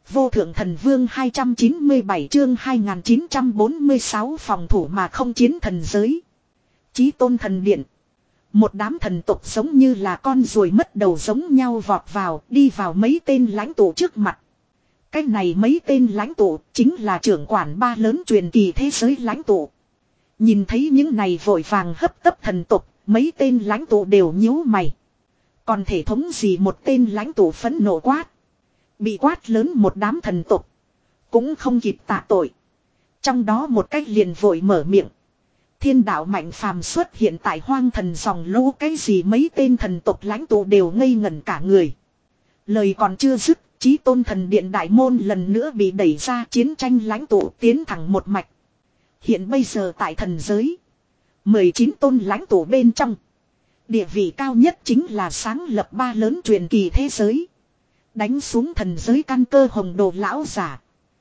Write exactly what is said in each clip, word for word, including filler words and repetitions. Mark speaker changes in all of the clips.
Speaker 1: Vô thượng thần vương hai trăm chín mươi bảy chương hai nghìn chín trăm bốn mươi sáu phòng thủ mà không chiến thần giới. Chí tôn thần điện. Một đám thần tộc giống như là con ruồi mất đầu giống nhau vọt vào, đi vào mấy tên lãnh tụ trước mặt. Cái này mấy tên lãnh tụ chính là trưởng quản ba lớn truyền kỳ thế giới lãnh tụ. Nhìn thấy những này vội vàng hấp tấp thần tộc, mấy tên lãnh tụ đều nhíu mày. Còn thể thống gì một tên lãnh tụ phẫn nộ quát. Bị quát lớn một đám thần tộc. Cũng không kịp tạ tội. Trong đó một cách liền vội mở miệng. Thiên đạo mạnh phàm xuất hiện tại hoang thần dòng lũ cái gì mấy tên thần tộc lãnh tụ đều ngây ngẩn cả người. Lời còn chưa dứt, chí tôn thần điện đại môn lần nữa bị đẩy ra, chiến tranh lãnh tụ tiến thẳng một mạch. Hiện bây giờ tại thần giới, mười chín tôn lãnh tụ bên trong, địa vị cao nhất chính là sáng lập ba lớn truyền kỳ thế giới. Đánh xuống thần giới căn cơ hồng đồ lão giả.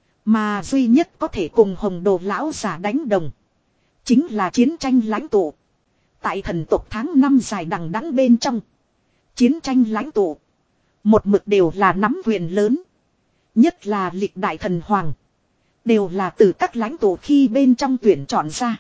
Speaker 1: Mà duy nhất có thể cùng hồng đồ lão giả đánh đồng, chính là chiến tranh lãnh tụ. Tại thần tộc tháng năm dài đằng đẵng bên trong, chiến tranh lãnh tụ một mực đều là nắm quyền lớn. Nhất là lịch đại thần hoàng, đều là từ các lãnh tụ khi bên trong tuyển chọn ra.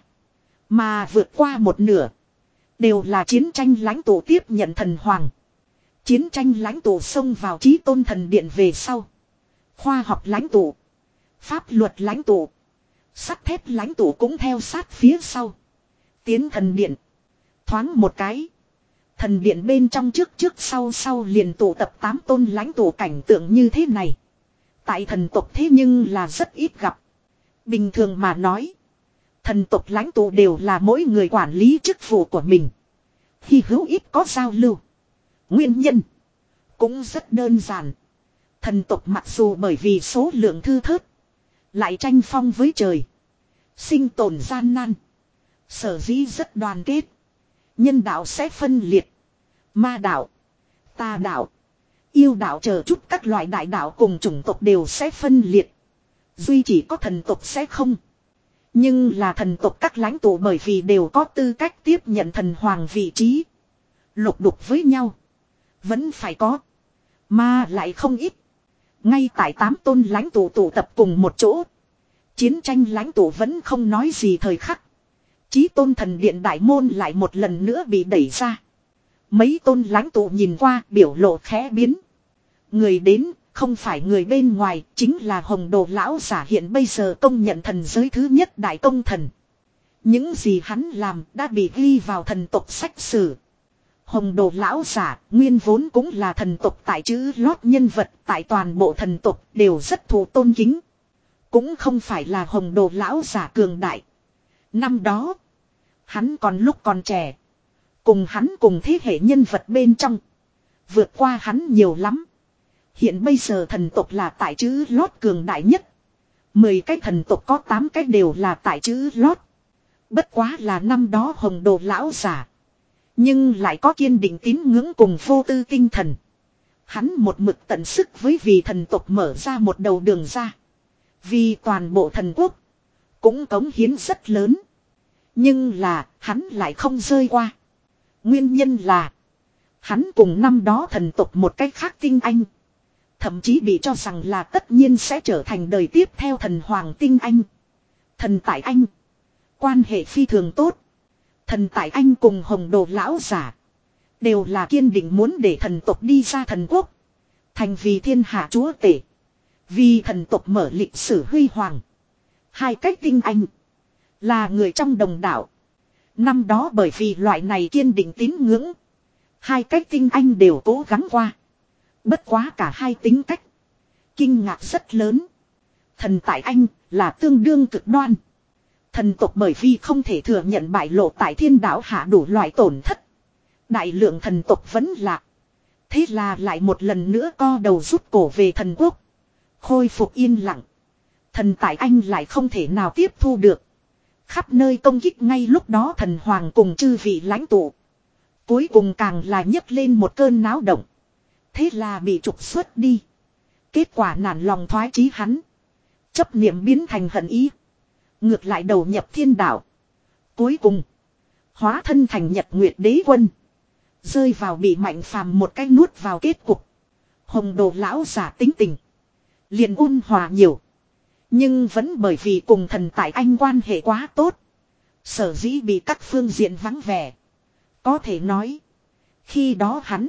Speaker 1: Mà vượt qua một nửa, đều là chiến tranh lãnh tụ tiếp nhận thần hoàng. Chiến tranh lãnh tụ xông vào chí tôn thần điện về sau, khoa học lãnh tụ, pháp luật lãnh tụ, sắt thép lãnh tụ cũng theo sát phía sau. Tiến thần điện, thoáng một cái, thần điện bên trong trước trước sau sau liền tụ tập tám tôn lãnh tụ. Cảnh tượng như thế này, tại thần tộc thế nhưng là rất ít gặp. Bình thường mà nói, thần tộc lãnh tụ đều là mỗi người quản lý chức vụ của mình, hy hữu ít có giao lưu. Nguyên nhân cũng rất đơn giản. Thần tộc mặc dù bởi vì số lượng thưa thớt, lại tranh phong với trời, sinh tồn gian nan, sở dĩ rất đoàn kết. Nhân đạo sẽ phân liệt, ma đạo, tà đạo, yêu đạo chờ chút các loại đại đạo cùng chủng tộc đều sẽ phân liệt. Duy chỉ có thần tộc sẽ không. Nhưng là thần tộc các lãnh tụ bởi vì đều có tư cách tiếp nhận thần hoàng vị trí, lục đục với nhau vẫn phải có, mà lại không ít. Ngay tại tám tôn lãnh tụ tụ tập cùng một chỗ, chiến tranh lãnh tụ vẫn không nói gì thời khắc, chí tôn thần điện đại môn lại một lần nữa bị đẩy ra. Mấy tôn lãnh tụ nhìn qua, biểu lộ khẽ biến. Người đến không phải người bên ngoài, chính là hồng đồ lão giả, hiện bây giờ công nhận thần giới thứ nhất đại công thần. Những gì hắn làm đã bị ghi vào thần tộc sách sử. Hồng đồ lão giả nguyên vốn cũng là thần tộc tại chữ lót nhân vật, tại toàn bộ thần tộc đều rất thụ tôn kính. Cũng không phải là hồng đồ lão giả cường đại. Năm đó, hắn còn lúc còn trẻ, cùng hắn cùng thế hệ nhân vật bên trong, vượt qua hắn nhiều lắm. Hiện bây giờ thần tộc là tại chữ lót cường đại nhất. Mười cái thần tộc có tám cái đều là tại chữ lót. Bất quá là năm đó hồng đồ lão giả, nhưng lại có kiên định tín ngưỡng cùng vô tư tinh thần. Hắn một mực tận sức với vì thần tộc mở ra một đầu đường ra. Vì toàn bộ thần quốc cũng cống hiến rất lớn. Nhưng là hắn lại không rơi qua. Nguyên nhân là hắn cùng năm đó thần tộc một cách khác tinh anh, thậm chí bị cho rằng là tất nhiên sẽ trở thành đời tiếp theo thần hoàng tinh anh. Thần Tại Anh quan hệ phi thường tốt. Thần Tại Anh cùng hồng đồ lão giả đều là kiên định muốn để thần tộc đi ra thần quốc, thành vì thiên hạ chúa tể, vì thần tộc mở lịch sử huy hoàng. Hai cách tinh anh là người trong đồng đạo. Năm đó bởi vì loại này kiên định tín ngưỡng, hai cách tinh anh đều cố gắng qua. Bất quá cả hai tính cách kinh ngạc rất lớn. Thần Tại Anh là tương đương cực đoan. Thần tộc bởi vì không thể thừa nhận bại lộ tại thiên đạo hạ đủ loại tổn thất, đại lượng thần tộc vẫn lạc. Thế là lại một lần nữa co đầu rút cổ về thần quốc, khôi phục yên lặng. Thần Tại Anh lại không thể nào tiếp thu được, khắp nơi công kích ngay lúc đó thần hoàng cùng chư vị lãnh tụ. Cuối cùng càng là nhấc lên một cơn náo động. Thế là bị trục xuất đi. Kết quả nản lòng thoái chí hắn, chấp niệm biến thành hận ý, ngược lại đầu nhập thiên đạo. Cuối cùng hóa thân thành Nhật Nguyệt Đế Quân, rơi vào bị Mạnh Phàm một cái nuốt vào kết cục. Hồng đồ lão giả tính tình liền ôn hòa nhiều. Nhưng vẫn bởi vì cùng thần tại anh quan hệ quá tốt. Sở dĩ bị các phương diện vắng vẻ. Có thể nói. Khi đó hắn.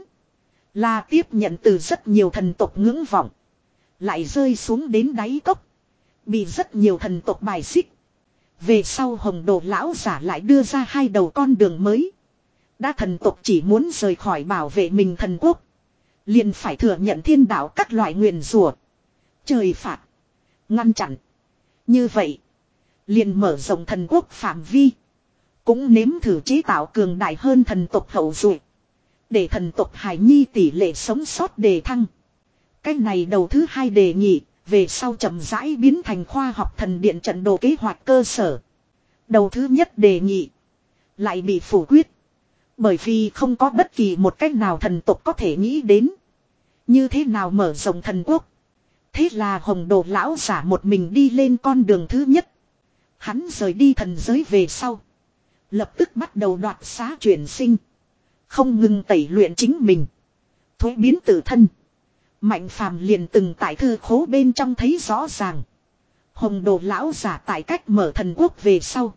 Speaker 1: Là tiếp nhận từ rất nhiều thần tộc ngưỡng vọng. Lại rơi xuống đến đáy cốc. Bị rất nhiều thần tộc bài xích. Về sau hồng đồ lão giả lại đưa ra hai đầu con đường mới. Đã thần tộc chỉ muốn rời khỏi bảo vệ mình thần quốc. Liền phải thừa nhận thiên đạo các loại nguyền rủa, trời phạt, ngăn chặn. Như vậy. Liền mở rộng thần quốc phạm vi. Cũng nếm thử chế tạo cường đại hơn thần tộc hậu duệ. Để thần tộc hài nhi tỷ lệ sống sót đề thăng. Cái này đầu thứ hai đề nghị. Về sau chậm rãi biến thành khoa học thần điện trận đồ kế hoạch cơ sở. Đầu thứ nhất đề nghị. Lại bị phủ quyết. Bởi vì không có bất kỳ một cách nào thần tộc có thể nghĩ đến. Như thế nào mở rộng thần quốc. Thế là hồng đồ lão giả một mình đi lên con đường thứ nhất. Hắn rời đi thần giới về sau. Lập tức bắt đầu đoạt xá chuyển sinh. Không ngừng tẩy luyện chính mình. Thuế biến tự thân. Mạnh phàm liền từng tại thư khố bên trong thấy rõ ràng. Hồng đồ lão giả tại cách mở thần quốc về sau.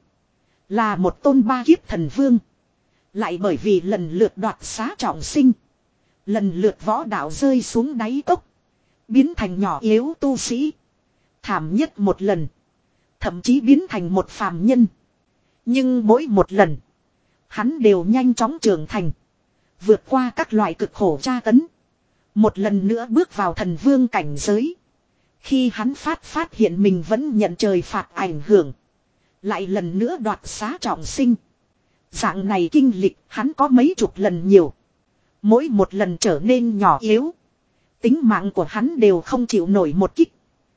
Speaker 1: Là một tôn ba kiếp thần vương. Lại bởi vì lần lượt đoạt xá trọng sinh. Lần lượt võ đạo rơi xuống đáy cốc. Biến thành nhỏ yếu tu sĩ. Thảm nhất một lần. Thậm chí biến thành một phàm nhân. Nhưng mỗi một lần. Hắn đều nhanh chóng trưởng thành. Vượt qua các loại cực khổ tra tấn. Một lần nữa bước vào thần vương cảnh giới. Khi hắn phát phát hiện mình vẫn nhận trời phạt ảnh hưởng. Lại lần nữa đoạt xá trọng sinh. Dạng này kinh lịch hắn có mấy chục lần nhiều. Mỗi một lần trở nên nhỏ yếu. Tính mạng của hắn đều không chịu nổi một kích.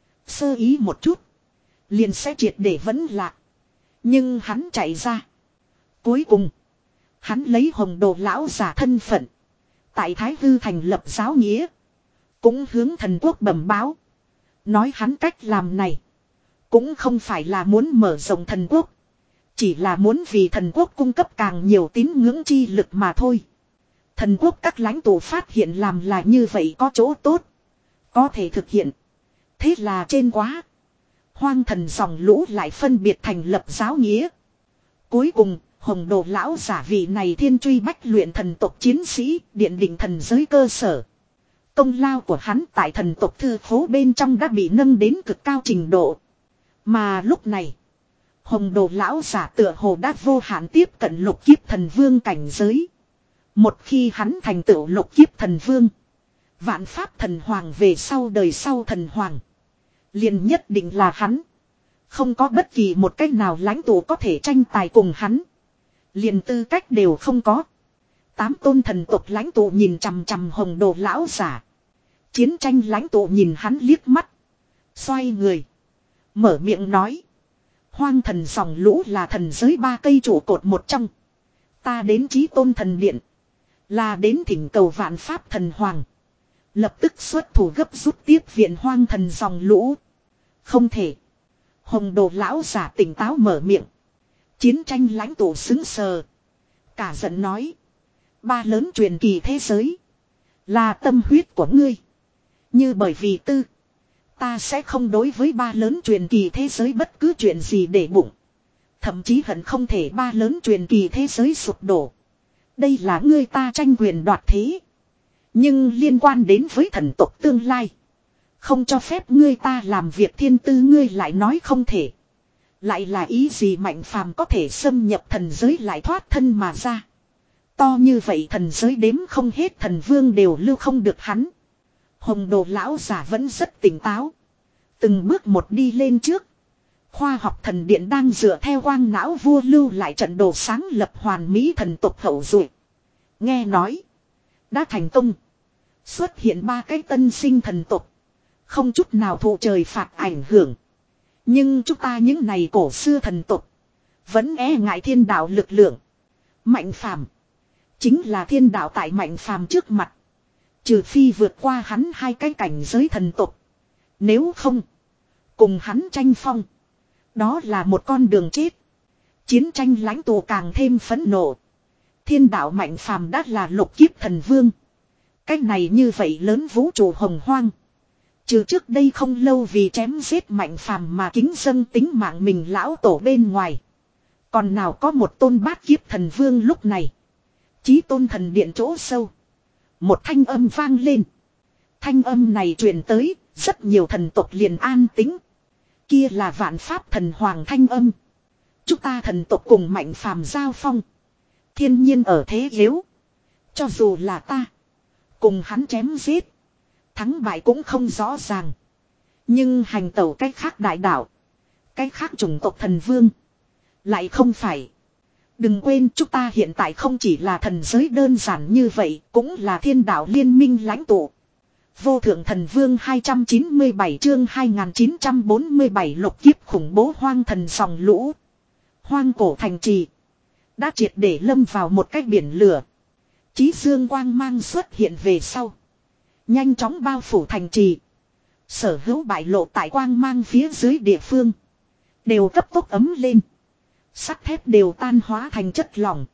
Speaker 1: Sơ ý một chút. Liền sẽ triệt để vẫn lạc. Nhưng hắn chạy ra. Cuối cùng. Hắn lấy hồng đồ lão giả thân phận. Tại Thái Hư thành lập giáo nghĩa. Cũng hướng thần quốc bẩm báo. Nói hắn cách làm này. Cũng không phải là muốn mở rộng thần quốc. Chỉ là muốn vì thần quốc cung cấp càng nhiều tín ngưỡng chi lực mà thôi. Thần quốc các lãnh tụ phát hiện làm là như vậy có chỗ tốt. Có thể thực hiện. Thế là trên quá. Hoang thần dòng lũ lại phân biệt thành lập giáo nghĩa. Cuối cùng, hồng đồ lão giả vị này thiên truy bách luyện thần tộc chiến sĩ, điện định thần giới cơ sở. Công lao của hắn tại thần tộc thư khố bên trong đã bị nâng đến cực cao trình độ. Mà lúc này, hồng đồ lão giả tựa hồ đã vô hạn tiếp cận lục kiếp thần vương cảnh giới. Một khi hắn thành tựu lục kiếp thần vương, vạn pháp thần hoàng về sau đời sau thần hoàng, liền nhất định là hắn. Không có bất kỳ một cách nào lãnh tụ có thể tranh tài cùng hắn. Liền tư cách đều không có. Tám tôn thần tộc lãnh tụ nhìn chằm chằm hồng đồ lão giả. Chiến tranh lãnh tụ nhìn hắn liếc mắt. Xoay người. Mở miệng nói. Hoang thần dòng lũ là thần giới ba cây trụ cột một trong. Ta đến chí tôn thần điện. Là đến thỉnh cầu vạn pháp thần hoàng. Lập tức xuất thủ gấp rút tiếp viện hoang thần dòng lũ. Không thể. Hồng đồ lão giả tỉnh táo mở miệng. Chiến tranh lãnh tụ xứng sờ. Cả giận nói. Ba lớn truyền kỳ thế giới. Là tâm huyết của ngươi. Như bởi vì tư. Ta sẽ không đối với ba lớn truyền kỳ thế giới bất cứ chuyện gì để bụng. Thậm chí hận không thể ba lớn truyền kỳ thế giới sụp đổ. Đây là ngươi ta tranh quyền đoạt thế. Nhưng liên quan đến với thần tộc tương lai. Không cho phép ngươi ta làm việc thiên tư ngươi lại nói không thể. Lại là ý gì mạnh phàm có thể xâm nhập thần giới lại thoát thân mà ra. To như vậy thần giới đếm không hết thần vương đều lưu không được hắn. Hồng đồ lão giả vẫn rất tỉnh táo. Từng bước một đi lên trước. Khoa học thần điện đang dựa theo quang não vua lưu lại trận đồ sáng lập hoàn mỹ thần tộc hậu duệ. Nghe nói. Đã thành công. Xuất hiện ba cái tân sinh thần tộc. Không chút nào thụ trời phạt ảnh hưởng. Nhưng chúng ta những này cổ xưa thần tộc. Vẫn e ngại thiên đạo lực lượng. Mạnh phàm. Chính là thiên đạo tại mạnh phàm trước mặt. Trừ phi vượt qua hắn hai cái cảnh giới thần tộc. Nếu không. Cùng hắn tranh phong. Đó là một con đường chết. Chiến tranh lãnh tụ càng thêm phẫn nộ. Thiên đạo mạnh phàm đã là lục kiếp thần vương. Cái này như vậy lớn vũ trụ hồng hoang. Trừ trước đây không lâu vì chém giết Mạnh Phàm mà kính dâng tính mạng mình lão tổ bên ngoài. Còn nào có một tôn bát kiếp thần vương lúc này. Chí tôn thần điện chỗ sâu. Một thanh âm vang lên. Thanh âm này truyền tới, rất nhiều thần tộc liền an tĩnh. Kia là vạn pháp thần hoàng thanh âm. Chúng ta thần tộc cùng Mạnh Phàm giao phong. Thiên nhiên ở thế yếu. Cho dù là ta. Cùng hắn chém giết. Thắng bại cũng không rõ ràng. Nhưng hành tẩu cách khác đại đạo. Cách khác chủng tộc thần vương. Lại không phải. Đừng quên chúng ta hiện tại không chỉ là thần giới đơn giản như vậy. Cũng là thiên đạo liên minh lãnh tụ. Vô thượng thần vương hai trăm chín mươi bảy chương hai nghìn chín trăm bốn mươi bảy lục kiếp khủng bố hoang thần dòng lũ. Hoang cổ thành trì. Đã triệt để lâm vào một cái biển lửa. Chí dương quang mang xuất hiện về sau. Nhanh chóng bao phủ thành trì. Sở hữu bại lộ tại quang mang phía dưới địa phương. Đều cấp tốc ấm lên. Sắt thép đều tan hóa thành chất lỏng.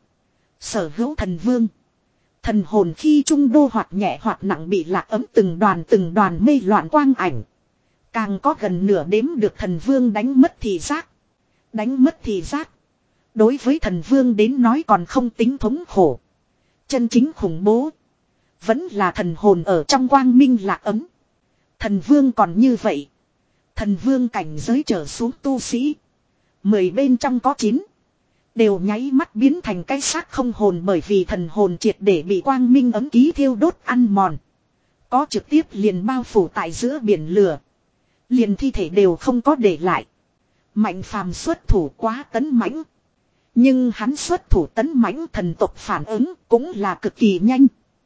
Speaker 1: Sở hữu thần vương. Thần hồn khi trung đô hoặc nhẹ hoặc nặng bị lạc ấm từng đoàn từng đoàn mê loạn quang ảnh. Càng có gần nửa đếm được thần vương đánh mất thị giác. Đánh mất thị giác. Đối với thần vương đến nói còn không tính thống khổ. Chân chính khủng bố. Vẫn là thần hồn ở trong quang minh lạc ấm. Thần vương còn như vậy. Thần vương cảnh giới trở xuống tu sĩ. Mười bên trong có chín. Đều nháy mắt biến thành cái xác không hồn bởi vì thần hồn triệt để bị quang minh ấm ký thiêu đốt ăn mòn. Có trực tiếp liền bao phủ tại giữa biển lửa. Liền thi thể đều không có để lại. Mạnh Phàm xuất thủ quá tấn mãnh. Nhưng hắn xuất thủ tấn mãnh thần tộc phản ứng cũng là cực kỳ nhanh.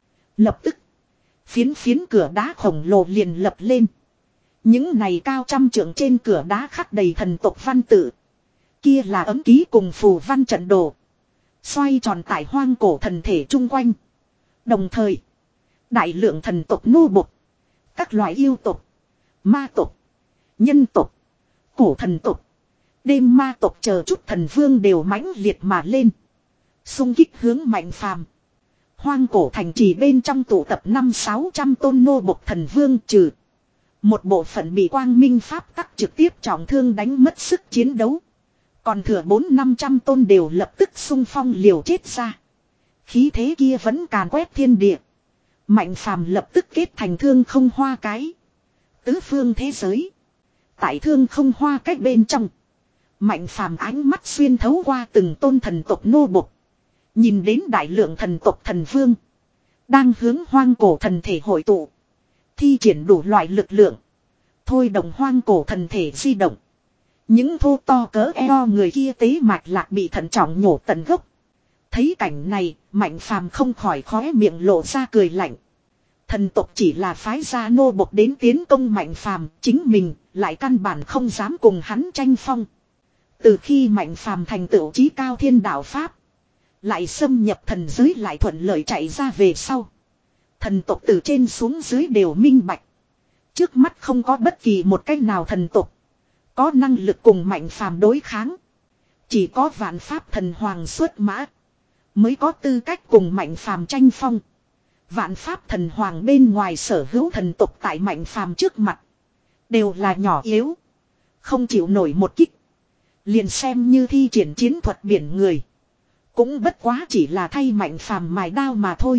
Speaker 1: Lập tức. Phiến phiến cửa đá khổng lồ liền lập lên. Những này cao trăm trượng trên cửa đá khắc đầy thần tộc văn tự. Kia là ấm ký cùng phù văn trận đồ. Xoay tròn tại hoang cổ thần thể chung quanh. Đồng thời. Đại lượng thần tộc nô bộc. Các loại yêu tộc. Ma tộc. Nhân tộc. Cổ thần tộc. Đêm ma tộc chờ chút thần vương đều mãnh liệt mà lên. Xung kích hướng Mạnh Phàm. Hoang cổ thành trì bên trong tụ tập năm sáu trăm tôn nô bộc thần vương trừ. Một bộ phận bị quang minh pháp tắc trực tiếp trọng thương đánh mất sức chiến đấu. Còn thừa bốn năm trăm tôn đều lập tức xung phong liều chết ra. Khí thế kia vẫn càn quét thiên địa. Mạnh Phàm lập tức kết thành thương không hoa cái. Tứ phương thế giới. Tại thương không hoa cách bên trong. Mạnh Phàm ánh mắt xuyên thấu qua từng tôn thần tộc nô bộc. Nhìn đến đại lượng thần tộc thần vương. Đang hướng hoang cổ thần thể hội tụ. Thi triển đủ loại lực lượng. Thôi đồng hoang cổ thần thể di động. Những thô to cỡ eo người kia tế mạch lạc bị thận trọng nhổ tận gốc. Thấy cảnh này, Mạnh Phàm không khỏi khóe miệng lộ ra cười lạnh. Thần tộc chỉ là phái gia nô bộc đến tiến công Mạnh Phàm, chính mình lại căn bản không dám cùng hắn tranh phong. Từ khi Mạnh Phàm thành tựu chí cao thiên đạo pháp, lại xâm nhập thần giới lại thuận lợi chạy ra về sau. Thần tộc từ trên xuống dưới đều minh bạch. Trước mắt không có bất kỳ một cách nào thần tộc có năng lực cùng Mạnh Phàm đối kháng. Chỉ có vạn pháp thần hoàng xuất mã mới có tư cách cùng Mạnh Phàm tranh phong. Vạn pháp thần hoàng bên ngoài sở hữu thần tộc tại Mạnh Phàm trước mặt đều là nhỏ yếu, không chịu nổi một kích. Liền xem như thi triển chiến thuật biển người, cũng bất quá chỉ là thay Mạnh Phàm mài đao mà thôi.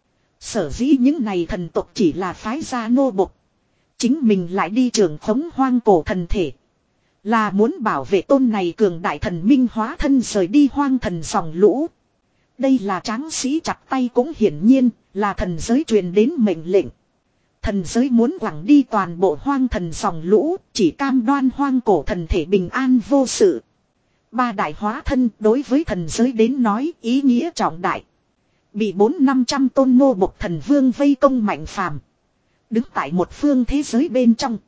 Speaker 1: Sở dĩ những này thần tộc chỉ là phái gia nô bộc, chính mình lại đi trưởng khống hoang cổ thần thể, là muốn bảo vệ tôn này cường đại thần minh hóa thân rời đi hoang thần dòng lũ. Đây là tráng sĩ chặt tay cũng hiển nhiên là thần giới truyền đến mệnh lệnh. Thần giới muốn quẳng đi toàn bộ hoang thần dòng lũ, chỉ cam đoan hoang cổ thần thể bình an vô sự. Ba đại hóa thân đối với thần giới đến nói ý nghĩa trọng đại. Bị bốn năm trăm tôn nô bộc thần vương vây công Mạnh Phàm, đứng tại một phương thế giới bên trong.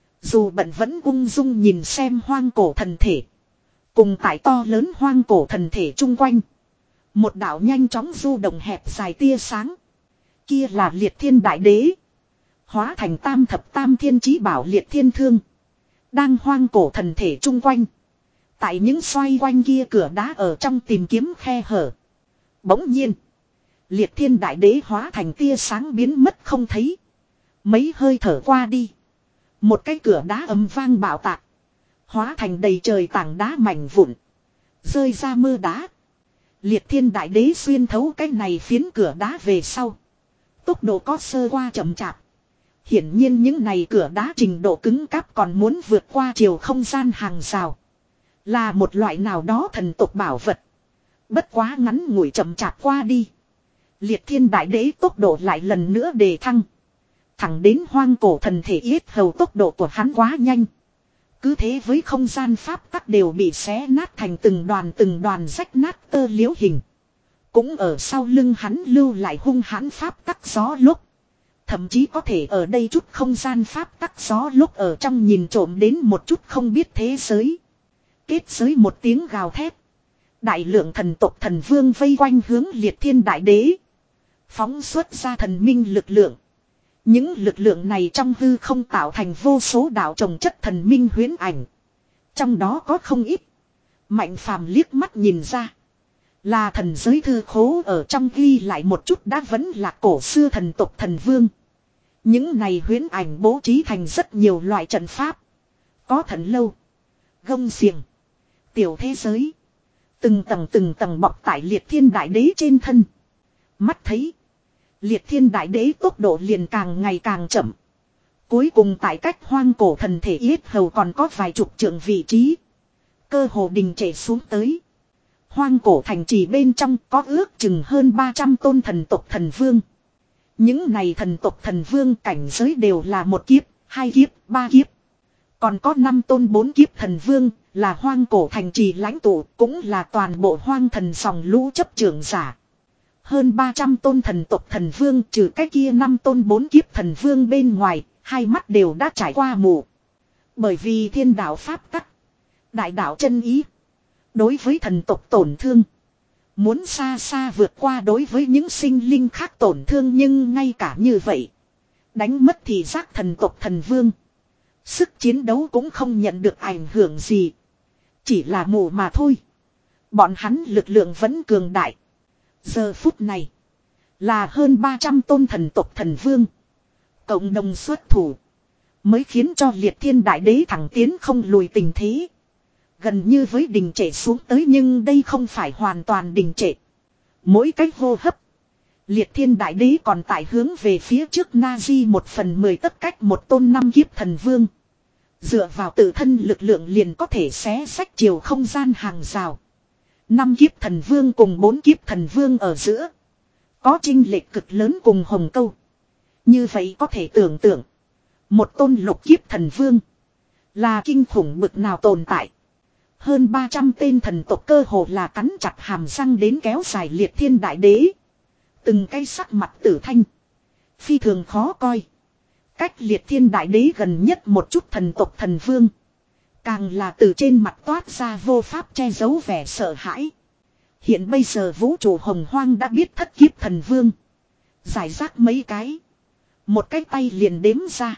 Speaker 1: Dù bận vẫn ung dung nhìn xem hoang cổ thần thể. Cùng tại to lớn hoang cổ thần thể chung quanh. Một đạo nhanh chóng du động hẹp dài tia sáng. Kia là Liệt Thiên Đại Đế. Hóa thành tam thập tam thiên chí bảo Liệt Thiên Thương. Đang hoang cổ thần thể chung quanh. Tại những xoay quanh kia cửa đá ở trong tìm kiếm khe hở. Bỗng nhiên. Liệt Thiên Đại Đế hóa thành tia sáng biến mất không thấy. Mấy hơi thở qua đi. Một cái cửa đá ầm vang bạo tạc. Hóa thành đầy trời tảng đá mảnh vụn. Rơi ra mưa đá. Liệt thiên đại đế xuyên thấu cái này phiến cửa đá về sau. Tốc độ có sơ qua chậm chạp. Hiển nhiên những này cửa đá trình độ cứng cáp còn muốn vượt qua chiều không gian hàng rào. Là một loại nào đó thần tộc bảo vật. Bất quá ngắn ngủi chậm chạp qua đi. Liệt thiên đại đế tốc độ lại lần nữa đề thăng. Thẳng đến hoang cổ thần thể yết hầu, tốc độ của hắn quá nhanh. Cứ thế với không gian pháp tắc đều bị xé nát thành từng đoàn từng đoàn rách nát tơ liễu hình. Cũng ở sau lưng hắn lưu lại hung hãn pháp tắc gió lúc. Thậm chí có thể ở đây chút không gian pháp tắc gió lúc ở trong nhìn trộm đến một chút không biết thế giới. Kết giới một tiếng gào thét. Đại lượng thần tộc thần vương vây quanh hướng liệt thiên đại đế. Phóng xuất ra thần minh lực lượng. Những lực lượng này trong hư không tạo thành vô số đạo trồng chất thần minh huyễn ảnh. Trong đó có không ít. Mạnh phàm liếc mắt nhìn ra. Là thần giới thư khố ở trong ghi lại một chút đã vẫn là cổ xưa thần tộc thần vương. Những này huyễn ảnh bố trí thành rất nhiều loại trận pháp. Có thần lâu. Gông xiềng. Tiểu thế giới. Từng tầng từng tầng bọc tại liệt thiên đại đế trên thân. Mắt thấy. Liệt thiên đại đế tốc độ liền càng ngày càng chậm. Cuối cùng tại cách hoang cổ thần thể yết hầu còn có vài chục trượng vị trí. Cơ hồ đình trệ xuống tới. Hoang cổ thành trì bên trong có ước chừng hơn ba trăm tôn thần tộc thần vương. Những này thần tộc thần vương cảnh giới đều là một kiếp, hai kiếp, ba kiếp. Còn có năm tôn bốn kiếp thần vương là hoang cổ thành trì lãnh tụ, cũng là toàn bộ hoang thần dòng lũ chấp trưởng giả. Hơn ba trăm tôn thần tộc thần vương trừ cái kia năm tôn bốn kiếp thần vương bên ngoài, hai mắt đều đã trải qua mù. Bởi vì thiên đạo pháp tắc, đại đạo chân ý, đối với thần tộc tổn thương, muốn xa xa vượt qua đối với những sinh linh khác tổn thương, nhưng ngay cả như vậy, đánh mất thì giác thần tộc thần vương. Sức chiến đấu cũng không nhận được ảnh hưởng gì. Chỉ là mù mà thôi. Bọn hắn lực lượng vẫn cường đại. Giờ phút này. Là hơn ba trăm tôn thần tộc thần vương. Cộng đồng xuất thủ. Mới khiến cho liệt thiên đại đế thẳng tiến không lùi tình thế. Gần như với đình trệ xuống tới, nhưng đây không phải hoàn toàn đình trệ. Mỗi cách hô hấp. Liệt thiên đại đế còn tại hướng về phía trước Nazi một phần mười tất cách một tôn năm kiếp thần vương. Dựa vào tự thân lực lượng liền có thể xé sách chiều không gian hàng rào. Năm kiếp thần vương cùng bốn kiếp thần vương ở giữa. Có chênh lệch cực lớn cùng hồng câu. Như vậy có thể tưởng tượng. Một tôn lục kiếp thần vương. Là kinh khủng bực nào tồn tại. Hơn ba trăm tên thần tộc cơ hồ là cắn chặt hàm răng đến kéo dài liệt thiên đại đế. Từng cái sắc mặt tử thanh. Phi thường khó coi. Cách liệt thiên đại đế gần nhất một chút thần tộc thần vương. Càng là từ trên mặt toát ra vô pháp che giấu vẻ sợ hãi. Hiện bây giờ vũ trụ hồng hoang đã biết thất kiếp thần vương. Giải rác mấy cái. Một cái tay liền đếm ra.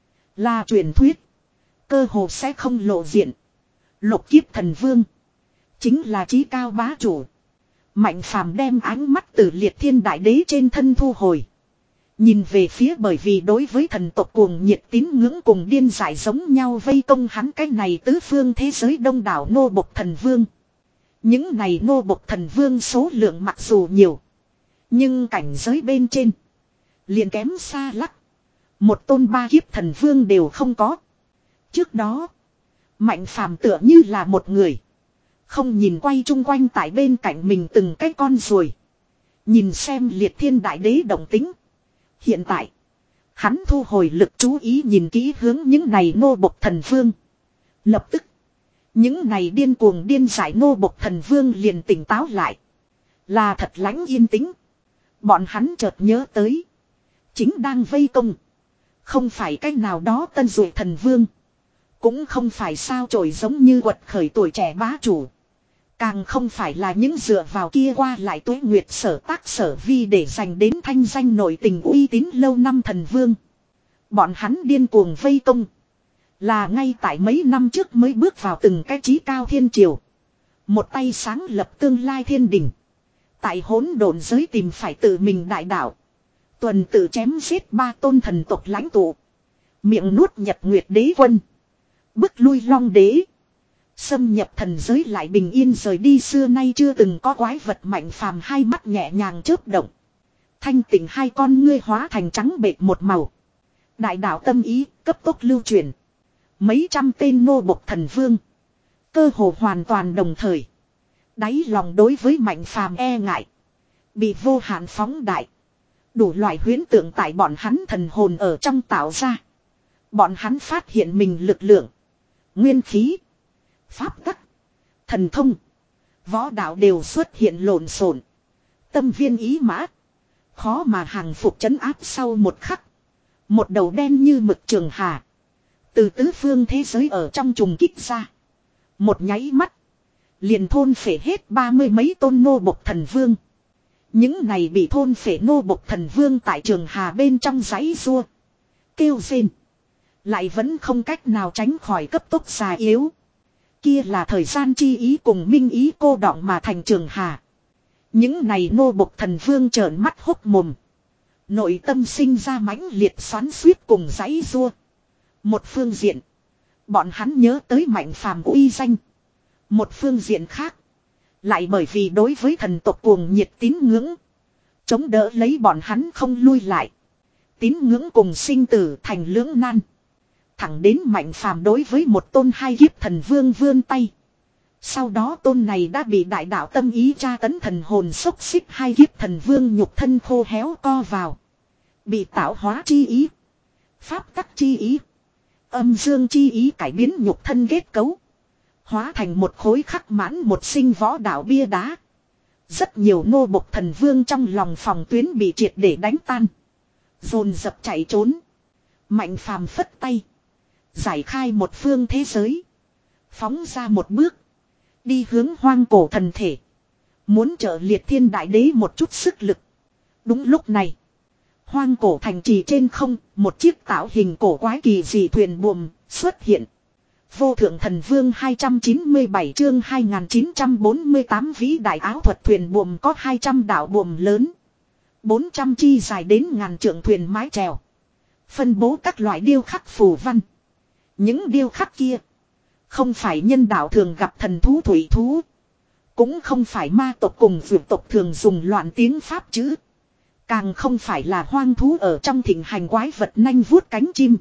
Speaker 1: Là truyền thuyết. Cơ hồ sẽ không lộ diện. Lục kiếp thần vương. Chính là chí cao bá chủ. Mạnh phàm đem ánh mắt từ liệt thiên đại đế trên thân thu hồi. Nhìn về phía bởi vì đối với thần tộc cuồng nhiệt tín ngưỡng cùng điên dại giống nhau vây công hắn cái này tứ phương thế giới đông đảo nô bộc thần vương. Những này nô bộc thần vương số lượng mặc dù nhiều. Nhưng cảnh giới bên trên. Liền kém xa lắc. Một tôn ba kiếp thần vương đều không có. Trước đó. Mạnh phàm tựa như là một người. Không nhìn quay chung quanh tại bên cạnh mình từng cái con ruồi. Nhìn xem liệt thiên đại đế động tính. Hiện tại. Hắn thu hồi lực chú ý nhìn kỹ hướng những này nô bộc thần vương. Lập tức. Những này điên cuồng điên giải nô bộc thần vương liền tỉnh táo lại. Là thật lãnh yên tĩnh. Bọn hắn chợt nhớ tới. Chính đang vây công. Không phải cách nào đó tân dụ thần vương. Cũng không phải sao chổi giống như quật khởi tuổi trẻ bá chủ. Càng không phải là những dựa vào kia qua lại tuế nguyệt sở tác sở vi để giành đến thanh danh nổi tình uy tín lâu năm thần vương. Bọn hắn điên cuồng vây công. Là ngay tại mấy năm trước mới bước vào từng cái chí cao thiên triều. Một tay sáng lập tương lai thiên đình. Tại hỗn độn giới tìm phải tự mình đại đạo. Tuần tự chém giết ba tôn thần tộc lãnh tụ. Miệng nuốt nhật nguyệt đế quân. Bức lui long đế. Xâm nhập thần giới lại bình yên rời đi, xưa nay chưa từng có quái vật. Mạnh phàm hai mắt nhẹ nhàng chớp động. Thanh tỉnh hai con ngươi hóa thành trắng bệch một màu. Đại đạo tâm ý cấp tốc lưu truyền. Mấy trăm tên nô bộc thần vương. Cơ hồ hoàn toàn đồng thời. Đáy lòng đối với mạnh phàm e ngại. Bị vô hạn phóng đại. Đủ loại huyễn tượng tại bọn hắn thần hồn ở trong tạo ra. Bọn hắn phát hiện mình lực lượng. Nguyên khí. Pháp tắc. Thần thông. Võ đạo đều xuất hiện lộn xộn. Tâm viên ý mã. Khó mà hàng phục trấn áp sau một khắc. Một đầu đen như mực trường hà. Từ tứ phương thế giới ở trong trùng kích ra. Một nháy mắt. Liền thôn phệ hết ba mươi mấy tôn nô bộc thần vương. Những này bị thôn phệ nô bộc thần vương tại trường hà bên trong giấy rua. Kêu rên. Lại vẫn không cách nào tránh khỏi cấp tốc già yếu. Kia là thời gian chi ý cùng minh ý cô đọng mà thành trường hà. Những này nô bộc thần vương trợn mắt hốc mồm. Nội tâm sinh ra mãnh liệt xoắn xuýt cùng giấy rua. Một phương diện. Bọn hắn nhớ tới mạnh phàm uy danh. Một phương diện khác. Lại bởi vì đối với thần tộc cuồng nhiệt tín ngưỡng. Chống đỡ lấy bọn hắn không lui lại. Tín ngưỡng cùng sinh tử thành lưỡng nan. Thẳng đến mạnh phàm đối với một tôn hai kiếp thần vương vươn tay. Sau đó tôn này đã bị đại đạo tâm ý tra tấn thần hồn xốc xích, hai kiếp thần vương nhục thân khô héo co vào. Bị tạo hóa chi ý. Pháp tắc chi ý. Âm dương chi ý cải biến nhục thân kết cấu. Hóa thành một khối khắc mãn một sinh võ đạo bia đá. Rất nhiều nô bộc thần vương trong lòng phòng tuyến bị triệt để đánh tan. Dồn dập chạy trốn. Mạnh phàm phất tay. Giải khai một phương thế giới. Phóng ra một bước. Đi hướng hoang cổ thần thể. Muốn trợ liệt thiên đại đế một chút sức lực. Đúng lúc này. Hoang cổ thành trì trên không. Một chiếc tạo hình cổ quái kỳ dị thuyền buồm xuất hiện. Vô thượng thần vương hai trăm chín mươi bảy chương hai nghìn chín trăm bốn mươi tám vĩ đại áo thuật thuyền buồm có hai trăm đảo buồm lớn. bốn trăm chi dài đến ngàn trượng thuyền mái chèo. Phân bố các loại điêu khắc phù văn. Những điêu khắc kia. Không phải nhân đạo thường gặp thần thú thủy thú. Cũng không phải ma tộc cùng vượt tộc thường dùng loạn tiếng pháp chữ. Càng không phải là hoang thú ở trong thịnh hành quái vật nanh vuốt cánh chim.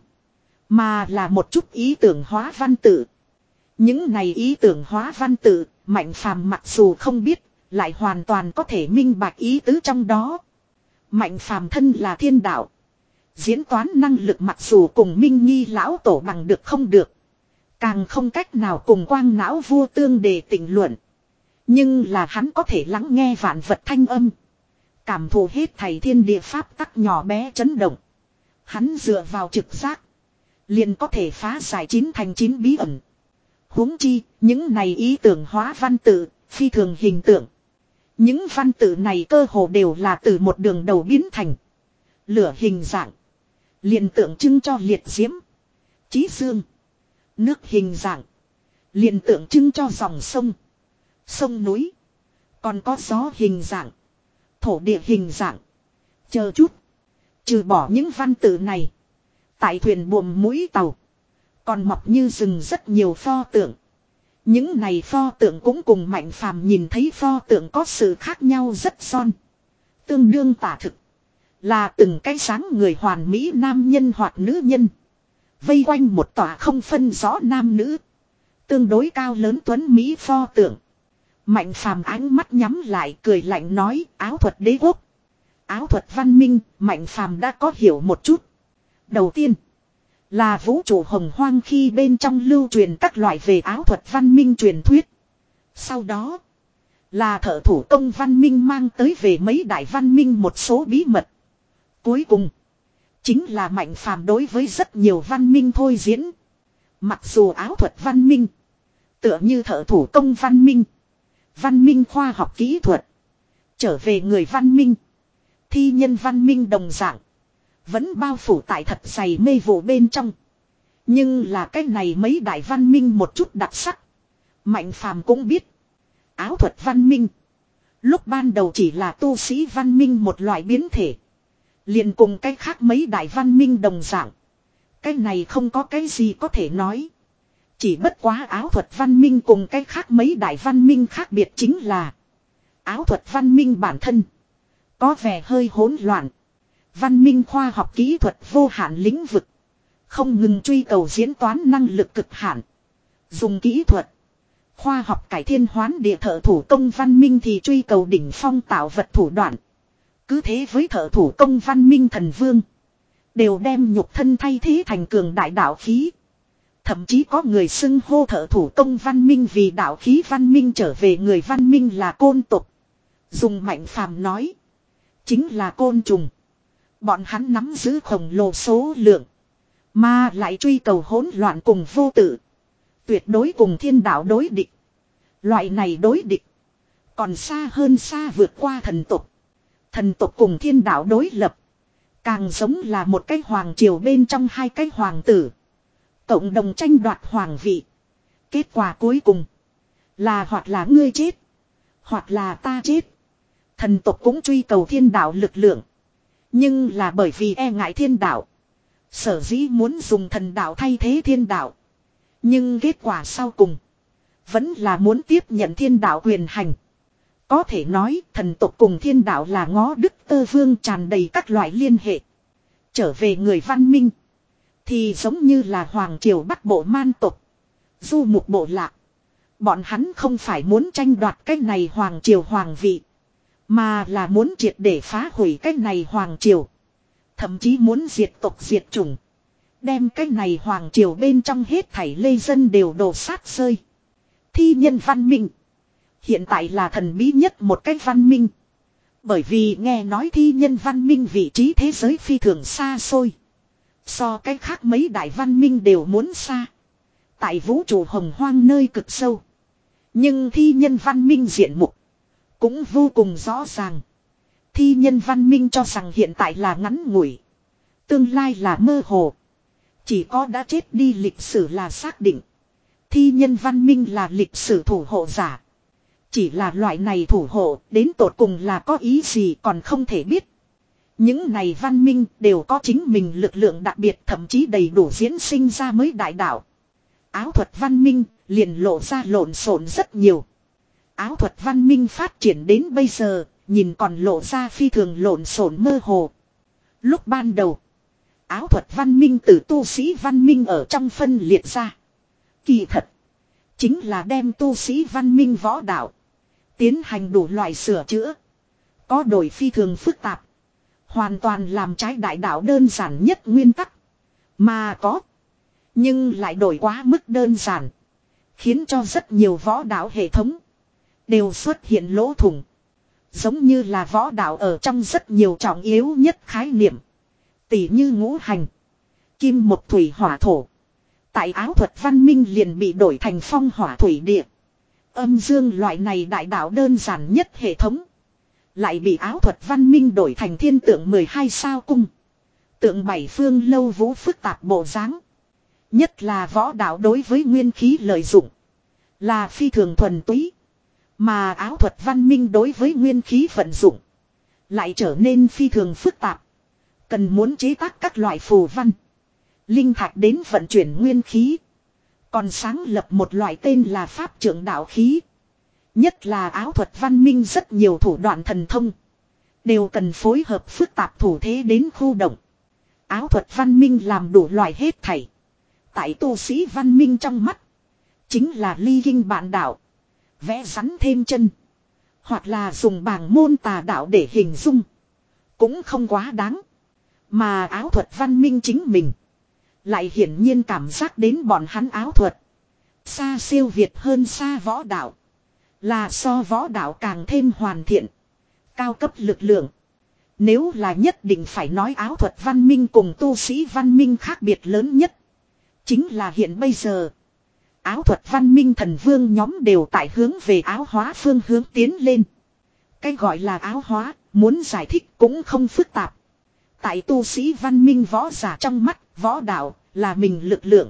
Speaker 1: Mà là một chút ý tưởng hóa văn tự. Những này ý tưởng hóa văn tự, mạnh phàm mặc dù không biết, lại hoàn toàn có thể minh bạch ý tứ trong đó. Mạnh phàm thân là thiên đạo. Diễn toán năng lực mặc dù cùng minh nghi lão tổ bằng được không được. Càng không cách nào cùng quang não vua tương đề tình luận. Nhưng là hắn có thể lắng nghe vạn vật thanh âm. Cảm thụ hết thầy thiên địa pháp tắc nhỏ bé chấn động. Hắn dựa vào trực giác. Liền có thể phá giải chín thành chín bí ẩn. Huống chi, những này ý tưởng hóa văn tự, phi thường hình tượng. Những văn tự này cơ hồ đều là từ một đường đầu biến thành. Lửa hình dạng. Liền tượng trưng cho liệt diễm. Chí dương. Nước hình dạng. Liền tượng trưng cho dòng sông. Sông núi. Còn có gió hình dạng. Thổ địa hình dạng. Chờ chút. Trừ bỏ những văn tự này. Tại thuyền buồm mũi tàu. Còn mọc như rừng rất nhiều pho tượng. Những này pho tượng cũng cùng mạnh phàm nhìn thấy pho tượng có sự khác nhau rất son. Tương đương tả thực. Là từng cái sáng người hoàn mỹ nam nhân hoặc nữ nhân. Vây quanh một tòa không phân rõ nam nữ. Tương đối cao lớn tuấn Mỹ pho tượng. Mạnh phàm ánh mắt nhắm lại cười lạnh nói áo thuật đế quốc. Áo thuật văn minh, mạnh phàm đã có hiểu một chút. Đầu tiên, là vũ trụ hồng hoang khi bên trong lưu truyền các loại về áo thuật văn minh truyền thuyết. Sau đó, là thợ thủ công văn minh mang tới về mấy đại văn minh một số bí mật. Cuối cùng, chính là mạnh phàm đối với rất nhiều văn minh thôi diễn. Mặc dù áo thuật văn minh, tựa như thợ thủ công văn minh, văn minh khoa học kỹ thuật, trở về người văn minh, thi nhân văn minh đồng dạng. Vẫn bao phủ tại thật dày mê vụ bên trong. Nhưng là cái này mấy đại văn minh một chút đặc sắc. Mạnh phàm cũng biết. Áo thuật văn minh. Lúc ban đầu chỉ là tu sĩ văn minh một loại biến thể. Liền cùng cái khác mấy đại văn minh đồng dạng. Cái này không có cái gì có thể nói. Chỉ bất quá áo thuật văn minh cùng cái khác mấy đại văn minh khác biệt chính là áo thuật văn minh bản thân có vẻ hơi hỗn loạn. Văn minh khoa học kỹ thuật vô hạn lĩnh vực, không ngừng truy cầu diễn toán năng lực cực hạn. Dùng kỹ thuật, khoa học cải thiên hoán địa thợ thủ công văn minh thì truy cầu đỉnh phong tạo vật thủ đoạn. Cứ thế với thợ thủ công văn minh thần vương, đều đem nhục thân thay thế thành cường đại đạo khí. Thậm chí có người xưng hô thợ thủ công văn minh vì đạo khí văn minh trở về người văn minh là côn tục. Dùng mạnh phàm nói, chính là côn trùng. Bọn hắn nắm giữ khổng lồ số lượng, mà lại truy cầu hỗn loạn cùng vô tự. Tuyệt đối cùng thiên đạo đối địch. Loại này đối địch còn xa hơn xa vượt qua thần tục. Thần tục cùng thiên đạo đối lập, càng giống là một cái hoàng triều bên trong hai cái hoàng tử cộng đồng tranh đoạt hoàng vị. Kết quả cuối cùng là hoặc là ngươi chết, hoặc là ta chết. Thần tộc cũng truy cầu thiên đạo lực lượng, nhưng là bởi vì e ngại thiên đạo, sở dĩ muốn dùng thần đạo thay thế thiên đạo. Nhưng kết quả sau cùng vẫn là muốn tiếp nhận thiên đạo quyền hành. Có thể nói thần tộc cùng thiên đạo là ngó đức tơ vương, tràn đầy các loại liên hệ. Trở về người văn minh thì giống như là hoàng triều bắc bộ man tộc, du mục bộ lạc. Bọn hắn không phải muốn tranh đoạt cái này hoàng triều hoàng vị, mà là muốn triệt để phá hủy cái này hoàng triều. Thậm chí muốn diệt tộc diệt chủng, đem cái này hoàng triều bên trong hết thảy lê dân đều đổ sát rơi. Thi nhân văn minh hiện tại là thần bí nhất một cái văn minh. Bởi vì nghe nói thi nhân văn minh vị trí thế giới phi thường xa xôi, so cái khác mấy đại văn minh đều muốn xa. Tại vũ trụ hồng hoang nơi cực sâu. Nhưng thi nhân văn minh diện mục cũng vô cùng rõ ràng. Thi nhân văn minh cho rằng hiện tại là ngắn ngủi, tương lai là mơ hồ. Chỉ có đã chết đi lịch sử là xác định. Thi nhân văn minh là lịch sử thủ hộ giả. Chỉ là loại này thủ hộ đến tột cùng là có ý gì còn không thể biết. Những này văn minh đều có chính mình lực lượng đặc biệt, thậm chí đầy đủ diễn sinh ra mới đại đạo. Áo thuật văn minh liền lộ ra lộn xộn rất nhiều. Áo thuật văn minh phát triển đến bây giờ, nhìn còn lộ ra phi thường lộn xộn mơ hồ. Lúc ban đầu, áo thuật văn minh từ tu sĩ văn minh ở trong phân liệt ra. Kỳ thật, chính là đem tu sĩ văn minh võ đạo tiến hành đủ loại sửa chữa. Có đổi phi thường phức tạp, hoàn toàn làm trái đại đạo đơn giản nhất nguyên tắc. Mà có, nhưng lại đổi quá mức đơn giản, khiến cho rất nhiều võ đạo hệ thống đều xuất hiện lỗ thủng. Giống như là võ đạo ở trong rất nhiều trọng yếu nhất khái niệm, tỉ như ngũ hành, kim một thủy hỏa thổ. Tại áo thuật văn minh liền bị đổi thành phong hỏa thủy địa, âm dương loại này đại đạo đơn giản nhất hệ thống. Lại bị áo thuật văn minh đổi thành thiên tượng mười hai sao cung, tượng bảy phương lâu vũ phức tạp bộ dáng. Nhất là võ đạo đối với nguyên khí lợi dụng là phi thường thuần túy, mà áo thuật văn minh đối với nguyên khí vận dụng lại trở nên phi thường phức tạp. Cần muốn chế tác các loại phù văn, linh thạch đến vận chuyển nguyên khí. Còn sáng lập một loại tên là pháp trưởng đạo khí. Nhất là áo thuật văn minh rất nhiều thủ đoạn thần thông đều cần phối hợp phức tạp thủ thế đến khu động. Áo thuật văn minh làm đủ loại hết thảy, tại tu sĩ văn minh trong mắt chính là ly kinh bạn đạo, vẽ rắn thêm chân, hoặc là dùng bảng môn tà đạo để hình dung, cũng không quá đáng. Mà áo thuật văn minh chính mình lại hiển nhiên cảm giác đến bọn hắn áo thuật xa siêu việt hơn xa võ đạo, là so võ đạo càng thêm hoàn thiện, cao cấp lực lượng. Nếu là nhất định phải nói áo thuật văn minh cùng tu sĩ văn minh khác biệt lớn nhất, chính là hiện bây giờ áo thuật văn minh thần vương nhóm đều tại hướng về áo hóa phương hướng tiến lên. Cái gọi là áo hóa, muốn giải thích cũng không phức tạp. Tại tu sĩ văn minh võ giả trong mắt, võ đạo là mình lực lượng.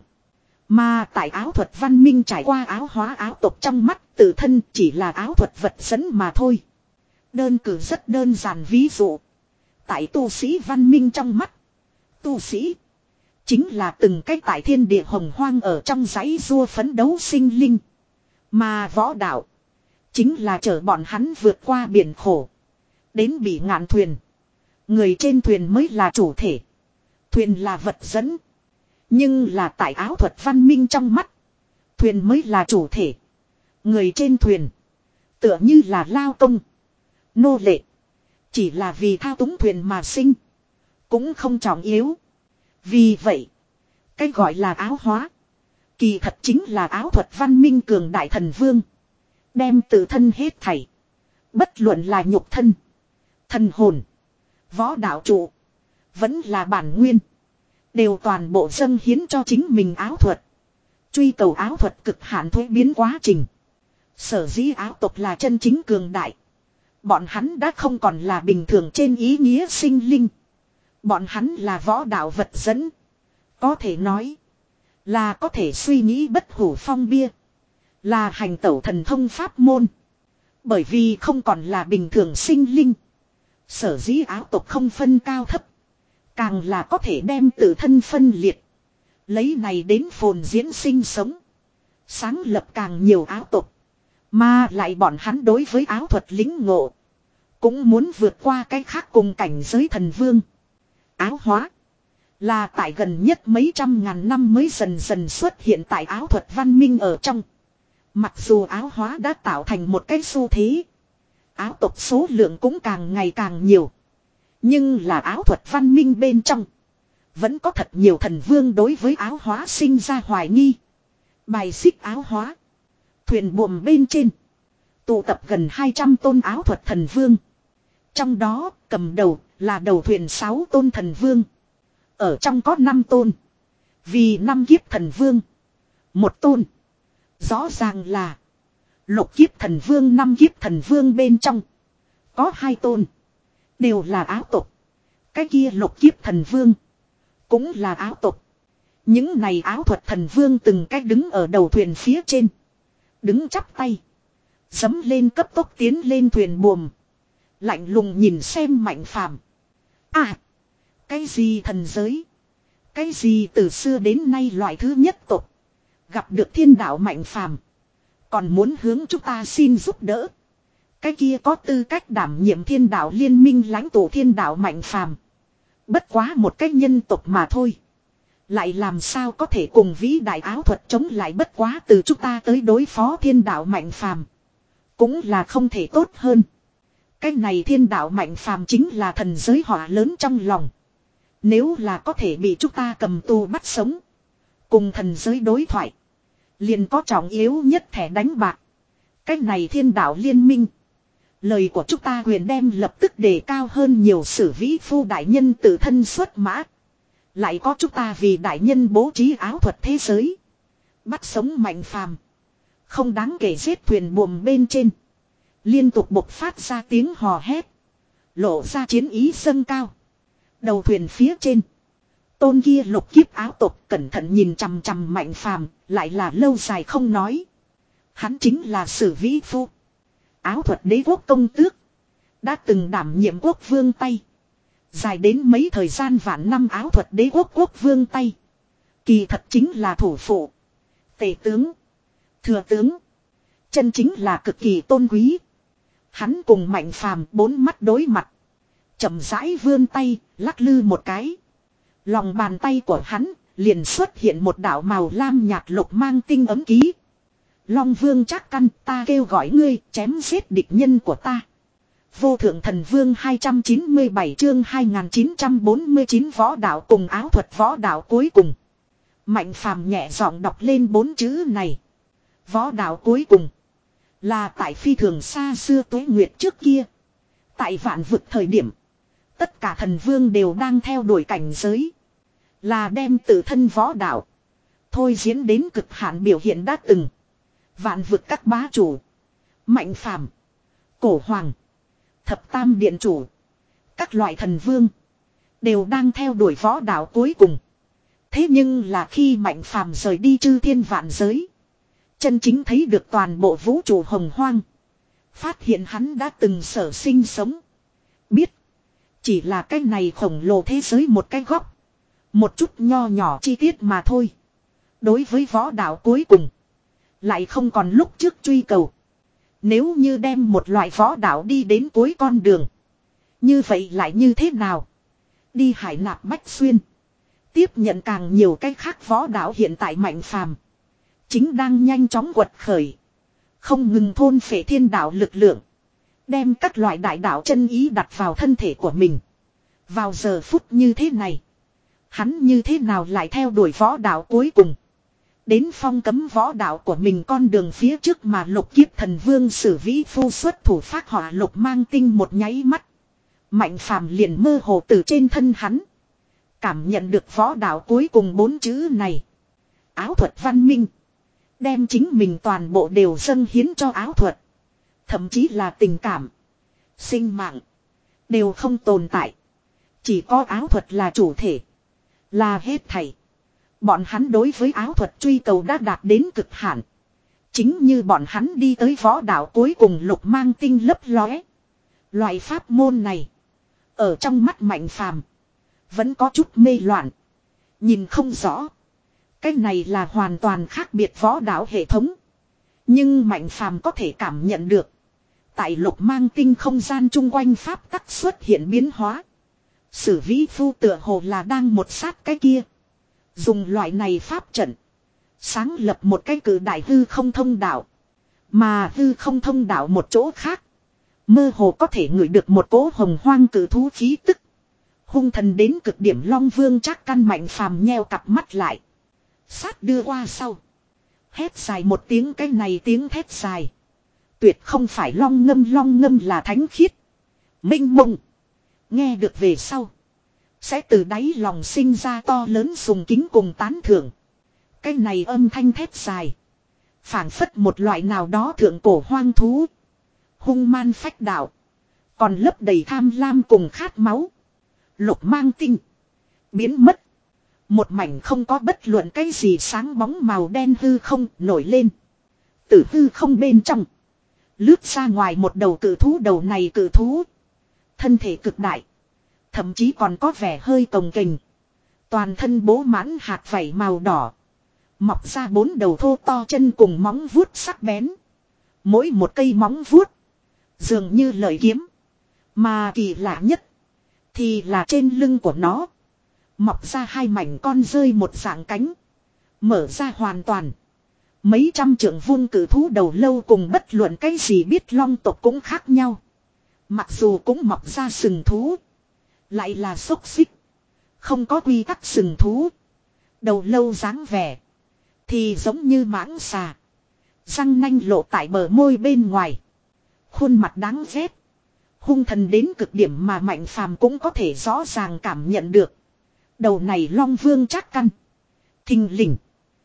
Speaker 1: Mà tại áo thuật văn minh trải qua áo hóa áo tộc trong mắt, tự thân chỉ là áo thuật vật dẫn mà thôi. Đơn cử rất đơn giản ví dụ. Tại tu sĩ văn minh trong mắt, tu sĩ Chính là từng cái tại thiên địa hồng hoang ở trong dãy rua phấn đấu sinh linh. Mà võ đạo. Chính là chở bọn hắn vượt qua biển khổ. Đến bị ngạn thuyền. Người trên thuyền mới là chủ thể. Thuyền là vật dẫn. Nhưng là tại áo thuật văn minh trong mắt. Thuyền mới là chủ thể. Người trên thuyền. Tựa như là lao công. Nô lệ. Chỉ là vì thao túng thuyền mà sinh. Cũng không trọng yếu. Vì vậy. Cái gọi là áo hóa. Kỳ thật chính là áo thuật văn minh cường đại thần vương. Đem tự thân hết thảy. Bất luận là nhục thân. Thần hồn. Võ đạo trụ. Vẫn là bản nguyên. Đều toàn bộ dâng hiến cho chính mình áo thuật. Truy cầu áo thuật cực hạn thuế biến quá trình. Sở dĩ áo tộc là chân chính cường đại. Bọn hắn đã không còn là bình thường trên ý nghĩa sinh linh. Bọn hắn là võ đạo vật dẫn. Có thể nói. Là có thể suy nghĩ bất hủ phong bia. Là hành tẩu thần thông pháp môn. Bởi vì không còn là bình thường sinh linh. Sở dĩ áo tộc không phân cao thấp. Càng là có thể đem tự thân phân liệt. Lấy này đến phồn diễn sinh sống. Sáng lập càng nhiều áo tộc. Mà lại bọn hắn đối với áo thuật lính ngộ. Cũng muốn vượt qua cái khác cùng cảnh giới thần vương. Áo hóa. Là tại gần nhất mấy trăm ngàn năm mới dần dần xuất hiện tại áo thuật văn minh ở trong. Mặc dù áo hóa đã tạo thành một cái xu thế. Áo tộc số lượng cũng càng ngày càng nhiều. Nhưng là áo thuật văn minh bên trong. Vẫn có thật nhiều thần vương đối với áo hóa sinh ra hoài nghi. Bài xích áo hóa. Thuyền buồm bên trên. Tụ tập gần hai trăm tôn áo thuật thần vương. Trong đó cầm đầu là đầu thuyền sáu tôn thần vương. Ở trong có năm tôn. Vì năm kiếp thần vương. Một tôn. Rõ ràng là. Lục kiếp thần vương năm kiếp thần vương bên trong. Có hai tôn. Đều là áo tộc. Cái kia lục kiếp thần vương. Cũng là áo tộc. Những này áo thuật thần vương từng cách đứng ở đầu thuyền phía trên. Đứng chắp tay. Dấm lên cấp tốc tiến lên thuyền buồm. Lạnh lùng nhìn xem Mạnh Phàm. À. Cái gì thần giới. Cái gì từ xưa đến nay loại thứ nhất tộc. Gặp được thiên đạo Mạnh Phàm. Còn muốn hướng chúng ta xin giúp đỡ. Cái kia có tư cách đảm nhiệm thiên đạo liên minh lãnh tụ thiên đạo Mạnh Phàm. Bất quá một cái nhân tộc mà thôi. Lại làm sao có thể cùng vĩ đại áo thuật chống lại bất quá từ chúng ta tới đối phó thiên đạo Mạnh Phàm. Cũng là không thể tốt hơn. Cái này thiên đạo Mạnh Phàm chính là thần giới họa lớn trong lòng. Nếu là có thể bị chúng ta cầm tù bắt sống. Cùng thần giới đối thoại. Liền có trọng yếu nhất thẻ đánh bạc. Cái này thiên đạo liên minh. Lời của chúng ta quyền đem lập tức đề cao hơn nhiều sử vĩ phu đại nhân tự thân xuất mã. Lại có chúng ta vì đại nhân bố trí áo thuật thế giới. Bắt sống Mạnh Phàm. Không đáng kể giết thuyền buồm bên trên. Liên tục bộc phát ra tiếng hò hét. Lộ ra chiến ý dâng cao. Đầu thuyền phía trên. Tôn kia lục kiếp áo tộc cẩn thận nhìn chằm chằm Mạnh Phàm, lại là lâu dài không nói. Hắn chính là Sử Vĩ Phu. Áo thuật đế quốc công tước. Đã từng đảm nhiệm quốc vương tay. Dài đến mấy thời gian vạn năm áo thuật đế quốc quốc vương tay. Kỳ thật chính là thủ phụ. Tể tướng. Thừa tướng. Chân chính là cực kỳ tôn quý. Hắn cùng Mạnh Phàm bốn mắt đối mặt. Chậm rãi vươn tay, lắc lư một cái. Lòng bàn tay của hắn liền xuất hiện một đạo màu lam nhạt lục mang tinh ấm ký. Long Vương Trác Căn, ta kêu gọi ngươi chém giết địch nhân của ta. Vô thượng thần vương hai trăm chín mươi bảy chương hai nghìn chín trăm bốn mươi chín võ đạo cùng áo thuật võ đạo cuối cùng. Mạnh Phàm nhẹ giọng đọc lên bốn chữ này. Võ đạo cuối cùng. Là tại phi thường xa xưa tuế nguyệt trước kia. Tại vạn vực thời điểm. Tất cả thần vương đều đang theo đuổi cảnh giới. Là đem tự thân võ đạo. Thôi diễn đến cực hạn biểu hiện đã từng. Vạn vực các bá chủ. Mạnh Phàm. Cổ Hoàng. Thập Tam Điện Chủ. Các loại thần vương. Đều đang theo đuổi võ đạo cuối cùng. Thế nhưng là khi Mạnh Phàm rời đi chư thiên vạn giới. Chân chính thấy được toàn bộ vũ trụ hồng hoang. Phát hiện hắn đã từng sở sinh sống. Biết. Chỉ là cái này khổng lồ thế giới một cái góc. Một chút nho nhỏ chi tiết mà thôi. Đối với võ đạo cuối cùng. Lại không còn lúc trước truy cầu. Nếu như đem một loại võ đạo đi đến cuối con đường. Như vậy lại như thế nào? Đi hải nạp bách xuyên. Tiếp nhận càng nhiều cách khác võ đạo hiện tại Mạnh Phàm. Chính đang nhanh chóng quật khởi. Không ngừng thôn phệ thiên đạo lực lượng. Đem các loại đại đạo chân ý đặt vào thân thể của mình. Vào giờ phút như thế này. Hắn như thế nào lại theo đuổi võ đạo cuối cùng. Đến phong cấm võ đạo của mình con đường phía trước mà lục kiếp thần vương Sử Vĩ Phu xuất thủ phát hỏa lục mang tinh một nháy mắt. Mạnh Phàm liền mơ hồ từ trên thân hắn. Cảm nhận được võ đạo cuối cùng bốn chữ này. Áo thuật văn minh. Đem chính mình toàn bộ đều dâng hiến cho áo thuật. Thậm chí là tình cảm. Sinh mạng. Đều không tồn tại. Chỉ có áo thuật là chủ thể. Là hết thảy. Bọn hắn đối với áo thuật truy cầu đã đạt đến cực hạn. Chính như bọn hắn đi tới võ đạo cuối cùng lục mang tinh lấp lóe. Loại pháp môn này. Ở trong mắt Mạnh Phàm vẫn có chút mê loạn. Nhìn không rõ. Cái này là hoàn toàn khác biệt võ đạo hệ thống. Nhưng Mạnh Phàm có thể cảm nhận được. Tại lục mang tinh không gian chung quanh pháp tắc xuất hiện biến hóa. Sử Vĩ Phu tựa hồ là đang một sát cái kia. Dùng loại này pháp trận. Sáng lập một cái cử đại hư không thông đạo. Mà hư không thông đạo một chỗ khác. Mơ hồ có thể ngửi được một cỗ hồng hoang cử thú khí tức. Hung thần đến cực điểm Long Vương Trác Căn Mạnh Phàm nheo cặp mắt lại. Sát đưa qua sau. Hét dài một tiếng, cái này tiếng thét dài. Tuyệt không phải long ngâm, long ngâm là thánh khiết. Minh mông. Nghe được về sau. Sẽ từ đáy lòng sinh ra to lớn sùng kính cùng tán thưởng. Cái này âm thanh thét dài. Phảng phất một loại nào đó thượng cổ hoang thú. Hung man phách đạo. Còn lấp đầy tham lam cùng khát máu. Lục mang tinh. Biến mất. Một mảnh không có bất luận cái gì sáng bóng màu đen hư không nổi lên. Từ hư không bên trong. Lướt ra ngoài một đầu cự thú, đầu này cự thú. Thân thể cực đại. Thậm chí còn có vẻ hơi cồng kềnh. Toàn thân bố mãn hạt vảy màu đỏ. Mọc ra bốn đầu thô to chân cùng móng vuốt sắc bén. Mỗi một cây móng vuốt. Dường như lợi kiếm. Mà kỳ lạ nhất. Thì là trên lưng của nó. Mọc ra hai mảnh con rơi một dạng cánh. Mở ra hoàn toàn. Mấy trăm trượng vuông cử thú đầu lâu cùng bất luận cái gì biết long tộc cũng khác nhau. Mặc dù cũng mọc ra sừng thú. Lại là xốc xích. Không có quy tắc sừng thú. Đầu lâu dáng vẻ. Thì giống như mãng xà. Răng nanh lộ tại bờ môi bên ngoài. Khuôn mặt đáng ghét. Hung thần đến cực điểm mà Mạnh Phàm cũng có thể rõ ràng cảm nhận được. Đầu này Long Vương Trác Căn. Thình lình.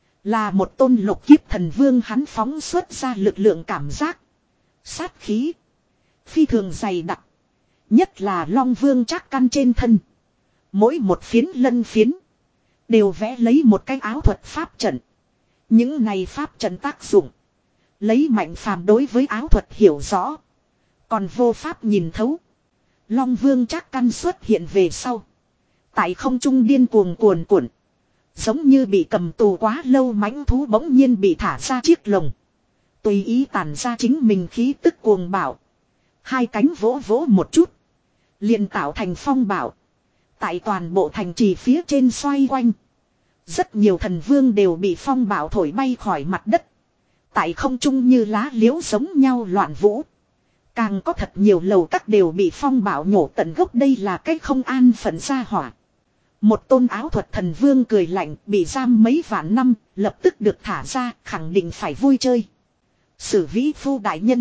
Speaker 1: Là một tôn lục kiếp thần vương, hắn phóng xuất ra lực lượng cảm giác. Sát khí. Phi thường dày đặc. Nhất là Long Vương Trác Căn trên thân. Mỗi một phiến lân phiến. Đều vẽ lấy một cái áo thuật pháp trận. Những này pháp trận tác dụng. Lấy Mạnh Phàm đối với áo thuật hiểu rõ. Còn vô pháp nhìn thấu. Long Vương Trác Căn xuất hiện về sau. Tại không trung điên cuồng cuồn cuộn. Giống như bị cầm tù quá lâu mãnh thú bỗng nhiên bị thả ra chiếc lồng. Tùy ý tản ra chính mình khí tức cuồng bạo. Hai cánh vỗ vỗ một chút. Liền tạo thành phong bạo. Tại toàn bộ thành trì phía trên xoay quanh. Rất nhiều thần vương đều bị phong bạo thổi bay khỏi mặt đất. Tại không trung như lá liễu giống nhau loạn vũ. Càng có thật nhiều lầu các đều bị phong bạo nhổ tận gốc, đây là cách không an phận gia hỏa. Một tôn áo thuật thần vương cười lạnh, bị giam mấy vạn năm, lập tức được thả ra, khẳng định phải vui chơi. Sử Vĩ Phu đại nhân.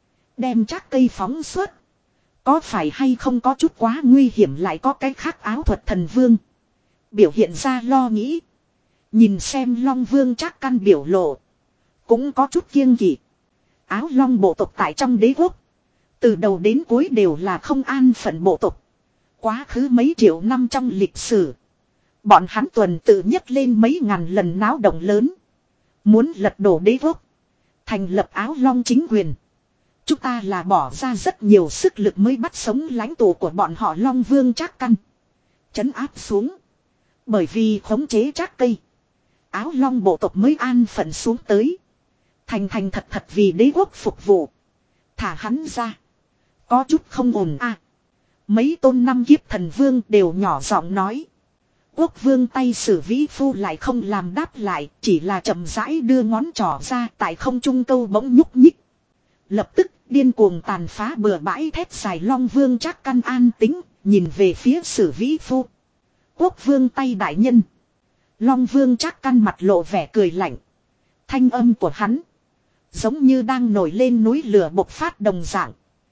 Speaker 1: Đem chắc cây phóng xuất. Có phải hay không có chút quá nguy hiểm, lại có cái khác áo thuật thần vương. Biểu hiện ra lo nghĩ. Nhìn xem Long Vương Trác Căn biểu lộ. Cũng có chút kiêng kỵ. Áo long bộ tộc tại trong đế quốc. Từ đầu đến cuối đều là không an phận bộ tộc. Quá khứ mấy triệu năm trong lịch sử. Bọn hắn tuần tự nhấc lên mấy ngàn lần náo động lớn. Muốn lật đổ đế quốc. Thành lập áo long chính quyền. Chúng ta là bỏ ra rất nhiều sức lực mới bắt sống lãnh tụ của bọn họ Long Vương Trác Căn. Trấn áp xuống. Bởi vì khống chế trác cây. Áo Long bộ tộc mới an phận xuống tới. Thành thành thật thật vì đế quốc phục vụ. Thả hắn ra. Có chút không ổn à. Mấy tôn năm kiếp thần vương đều nhỏ giọng nói. Quốc vương tay Sử Vĩ Phu lại không làm đáp lại. Chỉ là chậm rãi đưa ngón trỏ ra tại không trung câu bỗng nhúc nhích. Lập tức điên cuồng tàn phá bừa bãi thét dài Long vương Trác Căn an tính. Nhìn về phía Sử Vĩ Phu. Quốc vương tay đại nhân. Long vương Trác Căn mặt lộ vẻ cười lạnh. Thanh âm của hắn. Giống như đang nổi lên núi lửa bộc phát đồng dạng.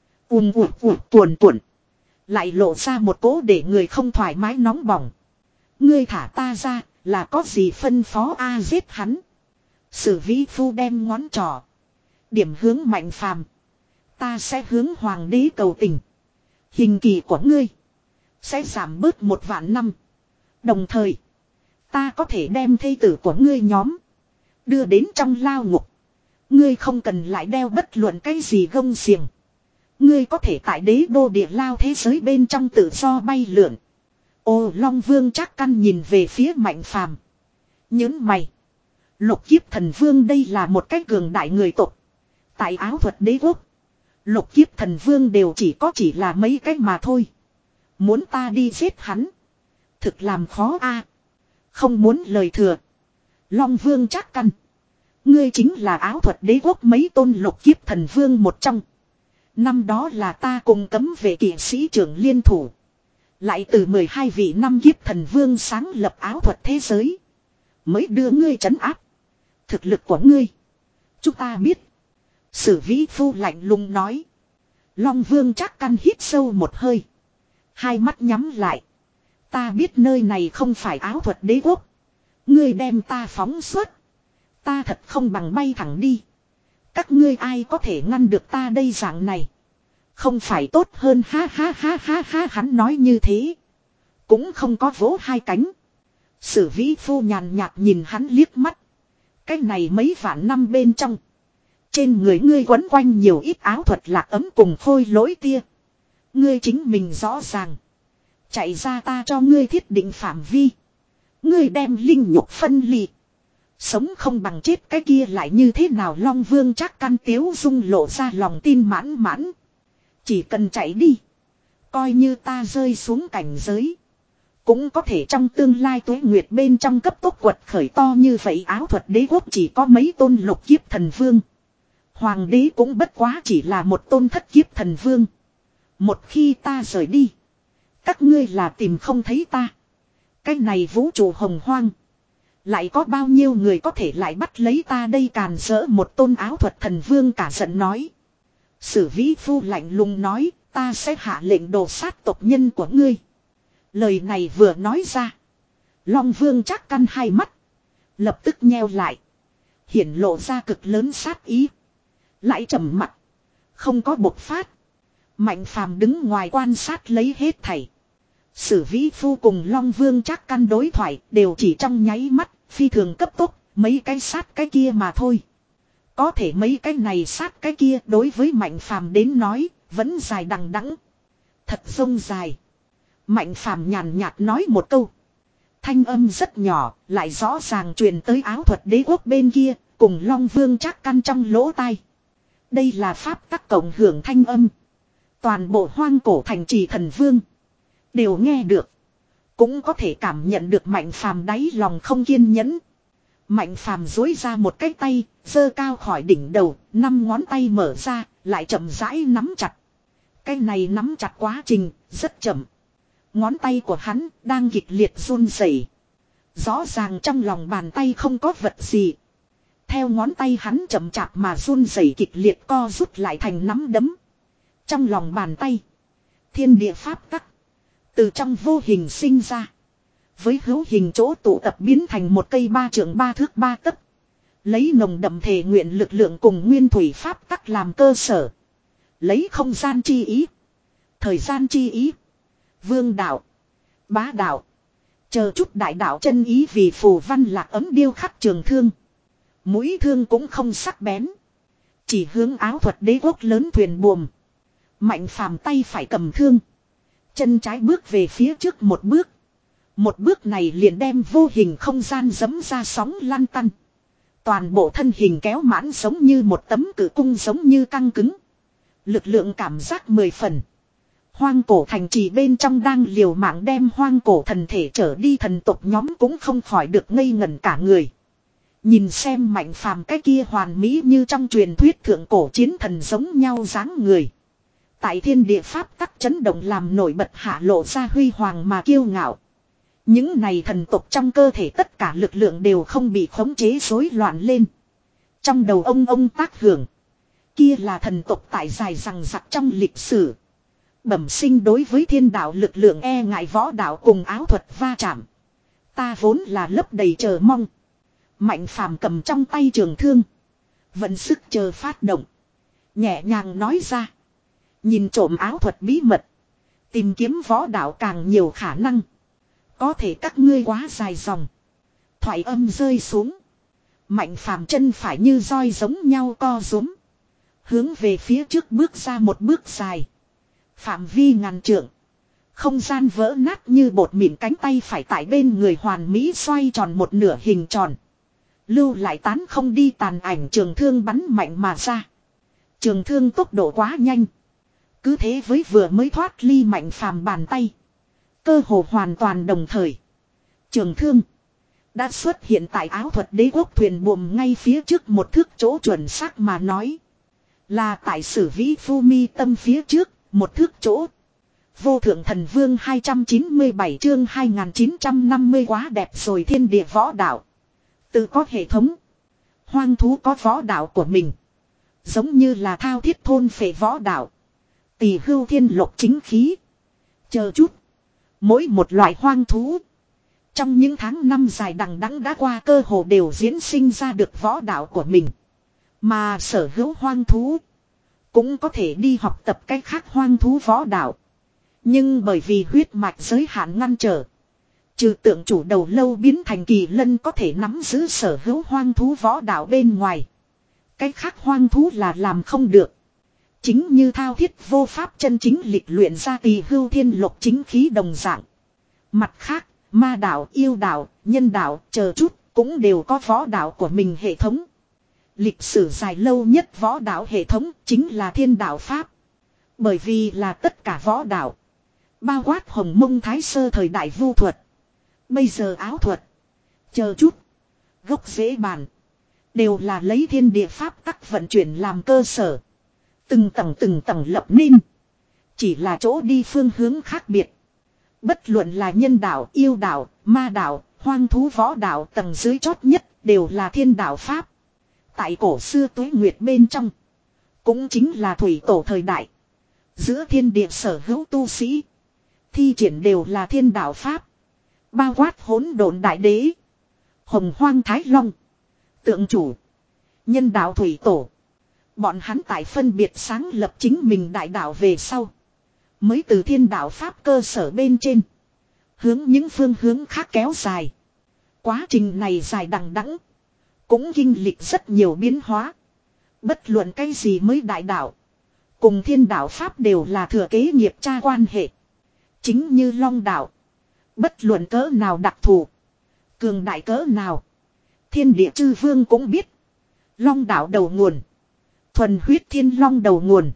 Speaker 1: Ùm ùm ùm cuồn cuộn. Lại lộ ra một cỗ để người không thoải mái nóng bỏng. Ngươi thả ta ra, là có gì phân phó a giết hắn. Sử Vĩ Phu đem ngón trỏ. Điểm hướng Mạnh Phàm. Ta sẽ hướng hoàng đế cầu tình. Hình kỳ của ngươi. Sẽ giảm bớt một vạn năm. Đồng thời. Ta có thể đem thê tử của ngươi nhóm. Đưa đến trong lao ngục. Ngươi không cần lại đeo bất luận cái gì gông xiềng. Ngươi có thể tại đế đô địa lao thế giới bên trong tự do bay lượn. Ô Long vương Trác Căn nhìn về phía Mạnh Phàm. Nhớn mày. Lục kiếp thần vương đây là một cái cường đại người tộc. Tại áo thuật đế quốc. Lục kiếp thần vương đều chỉ có chỉ là mấy cách mà thôi. Muốn ta đi giết hắn. Thực làm khó a. Không muốn lời thừa. Long vương Trác Căn. Ngươi chính là áo thuật đế quốc mấy tôn lục kiếp thần vương một trong. Năm đó là ta cùng cấm vệ kỵ sĩ trưởng liên thủ. Lại từ mười hai vị năm kiếp thần vương sáng lập áo thuật thế giới. Mới đưa ngươi trấn áp. Thực lực của ngươi. Chúng ta biết. Sử Vĩ Phu lạnh lùng nói. Long vương Trác Căn hít sâu một hơi. Hai mắt nhắm lại. Ta biết nơi này không phải áo thuật đế quốc. Ngươi đem ta phóng xuất. Ta thật không bằng bay thẳng đi. Các ngươi ai có thể ngăn được ta đây dạng này. Không phải tốt hơn ha ha ha ha ha hắn nói như thế. Cũng không có vỗ hai cánh. Sử Vĩ Phu nhàn nhạt nhìn hắn liếc mắt. Cái này mấy vạn năm bên trong. Trên người ngươi quấn quanh nhiều ít áo thuật lạc ấm cùng khôi lỗi tia. Ngươi chính mình rõ ràng. Chạy ra ta cho ngươi thiết định phạm vi. Ngươi đem linh nhục phân ly. Sống không bằng chết cái kia lại như thế nào Long vương Trác Căn tiếu dung lộ ra lòng tin mãn mãn. Chỉ cần chạy đi. Coi như ta rơi xuống cảnh giới. Cũng có thể trong tương lai tuế nguyệt bên trong cấp tốc quật khởi to như vậy áo thuật đế quốc chỉ có mấy tôn lục kiếp thần vương. Hoàng đế cũng bất quá chỉ là một tôn thất kiếp thần vương. Một khi ta rời đi. Các ngươi là tìm không thấy ta. Cái này vũ trụ hồng hoang. Lại có bao nhiêu người có thể lại bắt lấy ta đây càn rỡ một tôn áo thuật thần vương cả giận nói. Sử Vĩ Phu lạnh lùng nói, ta sẽ hạ lệnh đồ sát tộc nhân của ngươi. Lời này vừa nói ra. Long vương Trác Căn hai mắt. Lập tức nheo lại. Hiển lộ ra cực lớn sát ý. Lại trầm mặt. Không có bộc phát. Mạnh Phàm đứng ngoài quan sát lấy hết thảy. Sử Vĩ Phu cùng Long vương Trác Căn đối thoại đều chỉ trong nháy mắt, phi thường cấp tốc, mấy cái sát cái kia mà thôi. Có thể mấy cái này sát cái kia đối với Mạnh Phàm đến nói, vẫn dài đằng đẵng. Thật sông dài. Mạnh Phàm nhàn nhạt nói một câu. Thanh âm rất nhỏ, lại rõ ràng truyền tới áo thuật đế quốc bên kia, cùng Long vương Trác Căn trong lỗ tai. Đây là pháp tắc cộng hưởng thanh âm. Toàn bộ hoang cổ thành trì thần vương. Đều nghe được. Cũng có thể cảm nhận được Mạnh Phàm đáy lòng không kiên nhẫn. Mạnh Phàm duỗi ra một cái tay, giơ cao khỏi đỉnh đầu, năm ngón tay mở ra, lại chậm rãi nắm chặt. Cái này nắm chặt quá trình, rất chậm. Ngón tay của hắn đang kịch liệt run rẩy. Rõ ràng trong lòng bàn tay không có vật gì. Theo ngón tay hắn chậm chạp mà run rẩy kịch liệt co rút lại thành nắm đấm. Trong lòng bàn tay, thiên địa pháp tắc từ trong vô hình sinh ra. Với hữu hình chỗ tụ tập biến thành một cây ba trượng ba thước ba tấc. Lấy nồng đậm thể nguyện lực lượng cùng nguyên thủy pháp tắc làm cơ sở. Lấy không gian chi ý. Thời gian chi ý. Vương đạo. Bá đạo. Chờ chút đại đạo chân ý vì phù văn lạc ấm điêu khắc trường thương. Mũi thương cũng không sắc bén. Chỉ hướng áo thuật đế quốc lớn thuyền buồm. Mạnh Phàm tay phải cầm thương. Chân trái bước về phía trước một bước. Một bước này liền đem vô hình không gian giẫm ra sóng lăn tăn. Toàn bộ thân hình kéo mãn giống như một tấm cử cung giống như căng cứng. Lực lượng cảm giác mười phần. Hoang cổ thành trì bên trong đang liều mạng đem hoang cổ thần thể trở đi, thần tộc nhóm cũng không khỏi được ngây ngẩn cả người. Nhìn xem Mạnh Phàm cái kia hoàn mỹ như trong truyền thuyết thượng cổ chiến thần giống nhau dáng người. Tại thiên địa pháp tắc chấn động làm nổi bật hạ lộ ra huy hoàng mà kiêu ngạo. Những này thần tộc trong cơ thể tất cả lực lượng đều không bị khống chế rối loạn lên. Trong đầu ông ông tác hưởng. Kia là thần tộc tại dài rằng rặc trong lịch sử. Bẩm sinh đối với thiên đạo lực lượng e ngại võ đạo cùng áo thuật va chạm. Ta vốn là lấp đầy chờ mong. Mạnh Phàm cầm trong tay trường thương. Vận sức chờ phát động. Nhẹ nhàng nói ra. Nhìn trộm áo thuật bí mật. Tìm kiếm võ đạo càng nhiều khả năng. Có thể các ngươi quá dài dòng. Thoại âm rơi xuống. Mạnh Phàm chân phải như roi giống nhau co rúm. Hướng về phía trước bước ra một bước dài. Phạm vi ngàn trượng. Không gian vỡ nát như bột mịn, cánh tay phải tại bên người hoàn mỹ xoay tròn một nửa hình tròn. Lưu lại tán không đi tàn ảnh, trường thương bắn mạnh mà ra. Trường thương tốc độ quá nhanh. Cứ thế với vừa mới thoát ly Mạnh Phàm bàn tay. Cơ hồ hoàn toàn đồng thời. Trường thương đã xuất hiện tại áo thuật đế quốc thuyền buồm ngay phía trước một thước chỗ, chuẩn xác mà nói. Là tại Sử Vĩ Phu Mi Tâm phía trước, một thước chỗ. Vô Thượng Thần Vương hai trăm chín mươi bảy chương hai nghìn chín trăm năm mươi quá đẹp rồi. Thiên địa võ đạo tự có hệ thống. Hoang thú có võ đạo của mình. Giống như là thao thiết thôn phệ võ đạo. Tỳ hưu thiên lục chính khí. Chờ chút. Mỗi một loại hoang thú. Trong những tháng năm dài đằng đẵng đã qua cơ hồ đều diễn sinh ra được võ đạo của mình. Mà sở hữu hoang thú. Cũng có thể đi học tập cách khác hoang thú võ đạo. Nhưng bởi vì huyết mạch giới hạn ngăn trở. Trừ tượng chủ đầu lâu biến thành kỳ lân có thể nắm giữ sở hữu hoang thú võ đạo bên ngoài. Cách khác hoang thú là làm không được. Chính như thao thiết vô pháp chân chính lịch luyện ra tỳ hưu thiên lục chính khí đồng dạng. Mặt khác, ma đạo, yêu đạo, nhân đạo, chờ chút, cũng đều có võ đạo của mình hệ thống. Lịch sử dài lâu nhất võ đạo hệ thống chính là thiên đạo Pháp. Bởi vì là tất cả võ đạo. Bao quát Hồng Mông Thái Sơ thời đại vu thuật. Bây giờ áo thuật. Chờ chút. Gốc rễ bàn. Đều là lấy thiên địa Pháp tắc vận chuyển làm cơ sở. Từng tầng từng tầng lập nên. Chỉ là chỗ đi phương hướng khác biệt. Bất luận là nhân đạo, yêu đạo, ma đạo, hoang thú võ đạo, tầng dưới chót nhất đều là thiên đạo Pháp. Tại cổ xưa Tuế Nguyệt bên trong. Cũng chính là thủy tổ thời đại. Giữa thiên địa sở hữu tu sĩ. Thi triển đều là thiên đạo Pháp. Bao quát hỗn độn đại đế. Hồng Hoang Thái Long. Tượng chủ. Nhân đạo thủy tổ. Bọn hắn tại phân biệt sáng lập chính mình đại đạo về sau. Mới từ thiên đạo Pháp cơ sở bên trên. Hướng những phương hướng khác kéo dài. Quá trình này dài đằng đẵng. Cũng kinh lịch rất nhiều biến hóa. Bất luận cái gì mới đại đạo. Cùng thiên đạo Pháp đều là thừa kế nghiệp cha quan hệ. Chính như Long đạo. Bất luận cỡ nào đặc thù. Cường đại cỡ nào. Thiên địa chư vương cũng biết. Long đạo đầu nguồn. Thuần huyết thiên long đầu nguồn.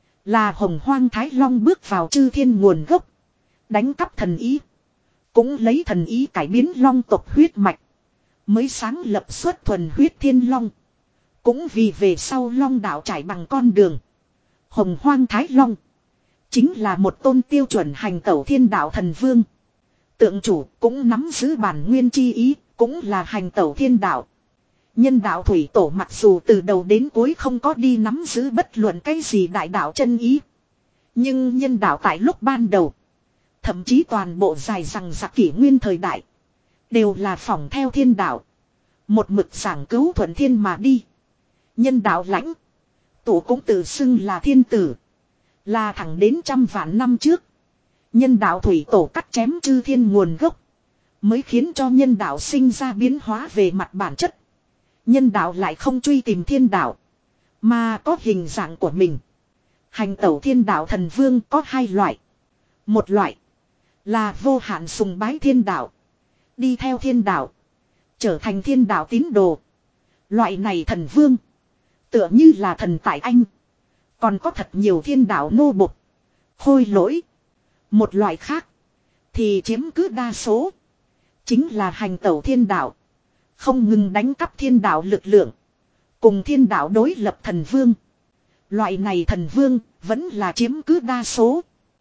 Speaker 1: Là Hồng Hoang Thái Long bước vào chư thiên nguồn gốc. Đánh cắp thần ý. Cũng lấy thần ý cải biến long tộc huyết mạch. Mới sáng lập xuất thuần huyết thiên long. Cũng vì về sau long đạo trải bằng con đường. Hồng Hoang Thái Long. Chính là một tôn tiêu chuẩn hành tẩu thiên đạo thần vương. Tượng chủ cũng nắm giữ bản nguyên chi ý. Cũng là hành tẩu thiên đạo. Nhân đạo thủy tổ mặc dù từ đầu đến cuối không có đi nắm giữ bất luận cái gì đại đạo chân ý. Nhưng nhân đạo tại lúc ban đầu. Thậm chí toàn bộ dài rằng giặc kỷ nguyên thời đại. Đều là phỏng theo thiên đạo. Một mực giảng cứu thuận thiên mà đi. Nhân đạo lãnh. Tổ cũng tự xưng là thiên tử. Là thẳng đến trăm vạn năm trước. Nhân đạo thủy tổ cắt chém chư thiên nguồn gốc. Mới khiến cho nhân đạo sinh ra biến hóa về mặt bản chất. Nhân đạo lại không truy tìm thiên đạo. Mà có hình dạng của mình. Hành tẩu thiên đạo thần vương có hai loại. Một loại Là vô hạn sùng bái thiên đạo. Đi theo thiên đạo. Trở thành thiên đạo tín đồ. Loại này thần vương. Tựa như là thần tại anh. Còn có thật nhiều thiên đạo nô bộc. Khôi lỗi. Một loại khác. Thì chiếm cứ đa số. Chính là hành tẩu thiên đạo. Không ngừng đánh cắp thiên đạo lực lượng. Cùng thiên đạo đối lập thần vương. Loại này thần vương vẫn là chiếm cứ đa số.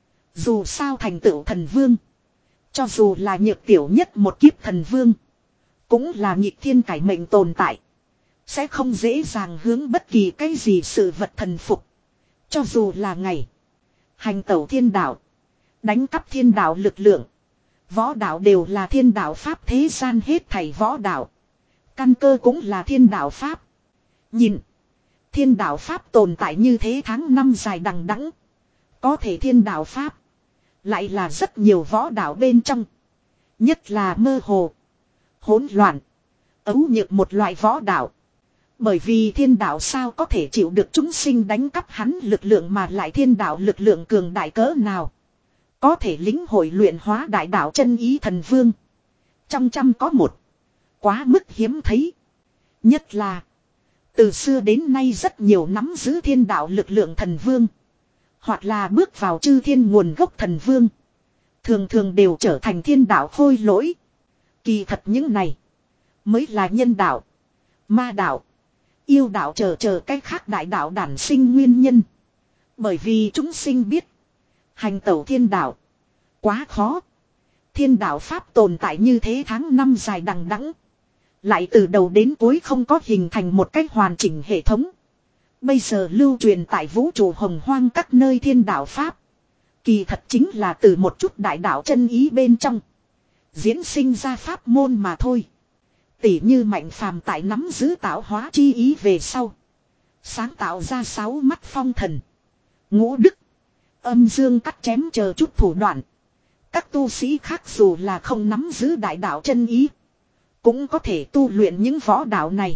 Speaker 1: Dù sao thành tựu thần vương. Cho dù là nhược tiểu nhất một kiếp thần vương. Cũng là nhịp thiên cải mệnh tồn tại. Sẽ không dễ dàng hướng bất kỳ cái gì sự vật thần phục. Cho dù là ngày. Hành tẩu thiên đạo. Đánh cắp thiên đạo lực lượng. Võ đạo đều là thiên đạo pháp, thế gian hết thảy võ đạo. Căn cơ cũng là thiên đạo pháp. Nhìn. Thiên đạo pháp tồn tại như thế tháng năm dài đằng đẵng. Có thể thiên đạo pháp. Lại là rất nhiều võ đạo bên trong. Nhất là mơ hồ. Hỗn loạn. Ấu nhược một loại võ đạo. Bởi vì thiên đạo sao có thể chịu được chúng sinh đánh cắp hắn lực lượng, mà lại thiên đạo lực lượng cường đại cỡ nào. Có thể lĩnh hội luyện hóa đại đạo chân ý thần vương. Trong trăm có một. Quá mức hiếm thấy. Nhất là. Từ xưa đến nay rất nhiều nắm giữ thiên đạo lực lượng thần vương. Hoặc là bước vào chư thiên nguồn gốc thần vương. Thường thường đều trở thành thiên đạo khôi lỗi. Kỳ thật những này. Mới là nhân đạo. Ma đạo. Yêu đạo chờ chờ cách khác đại đạo đản sinh nguyên nhân. Bởi vì chúng sinh biết. Hành tẩu thiên đạo. Quá khó. Thiên đạo pháp tồn tại như thế tháng năm dài đằng đẵng. Lại từ đầu đến cuối không có hình thành một cách hoàn chỉnh hệ thống. Bây giờ lưu truyền tại vũ trụ hồng hoang các nơi thiên đạo pháp. Kỳ thật chính là từ một chút đại đạo chân ý bên trong. Diễn sinh ra pháp môn mà thôi. Tỉ như Mạnh Phàm tại nắm giữ tạo hóa chi ý về sau. Sáng tạo ra sáu mắt phong thần. Ngũ đức. Âm dương cắt chém chờ chút thủ đoạn. Các tu sĩ khác dù là không nắm giữ đại đạo chân ý. Cũng có thể tu luyện những võ đạo này.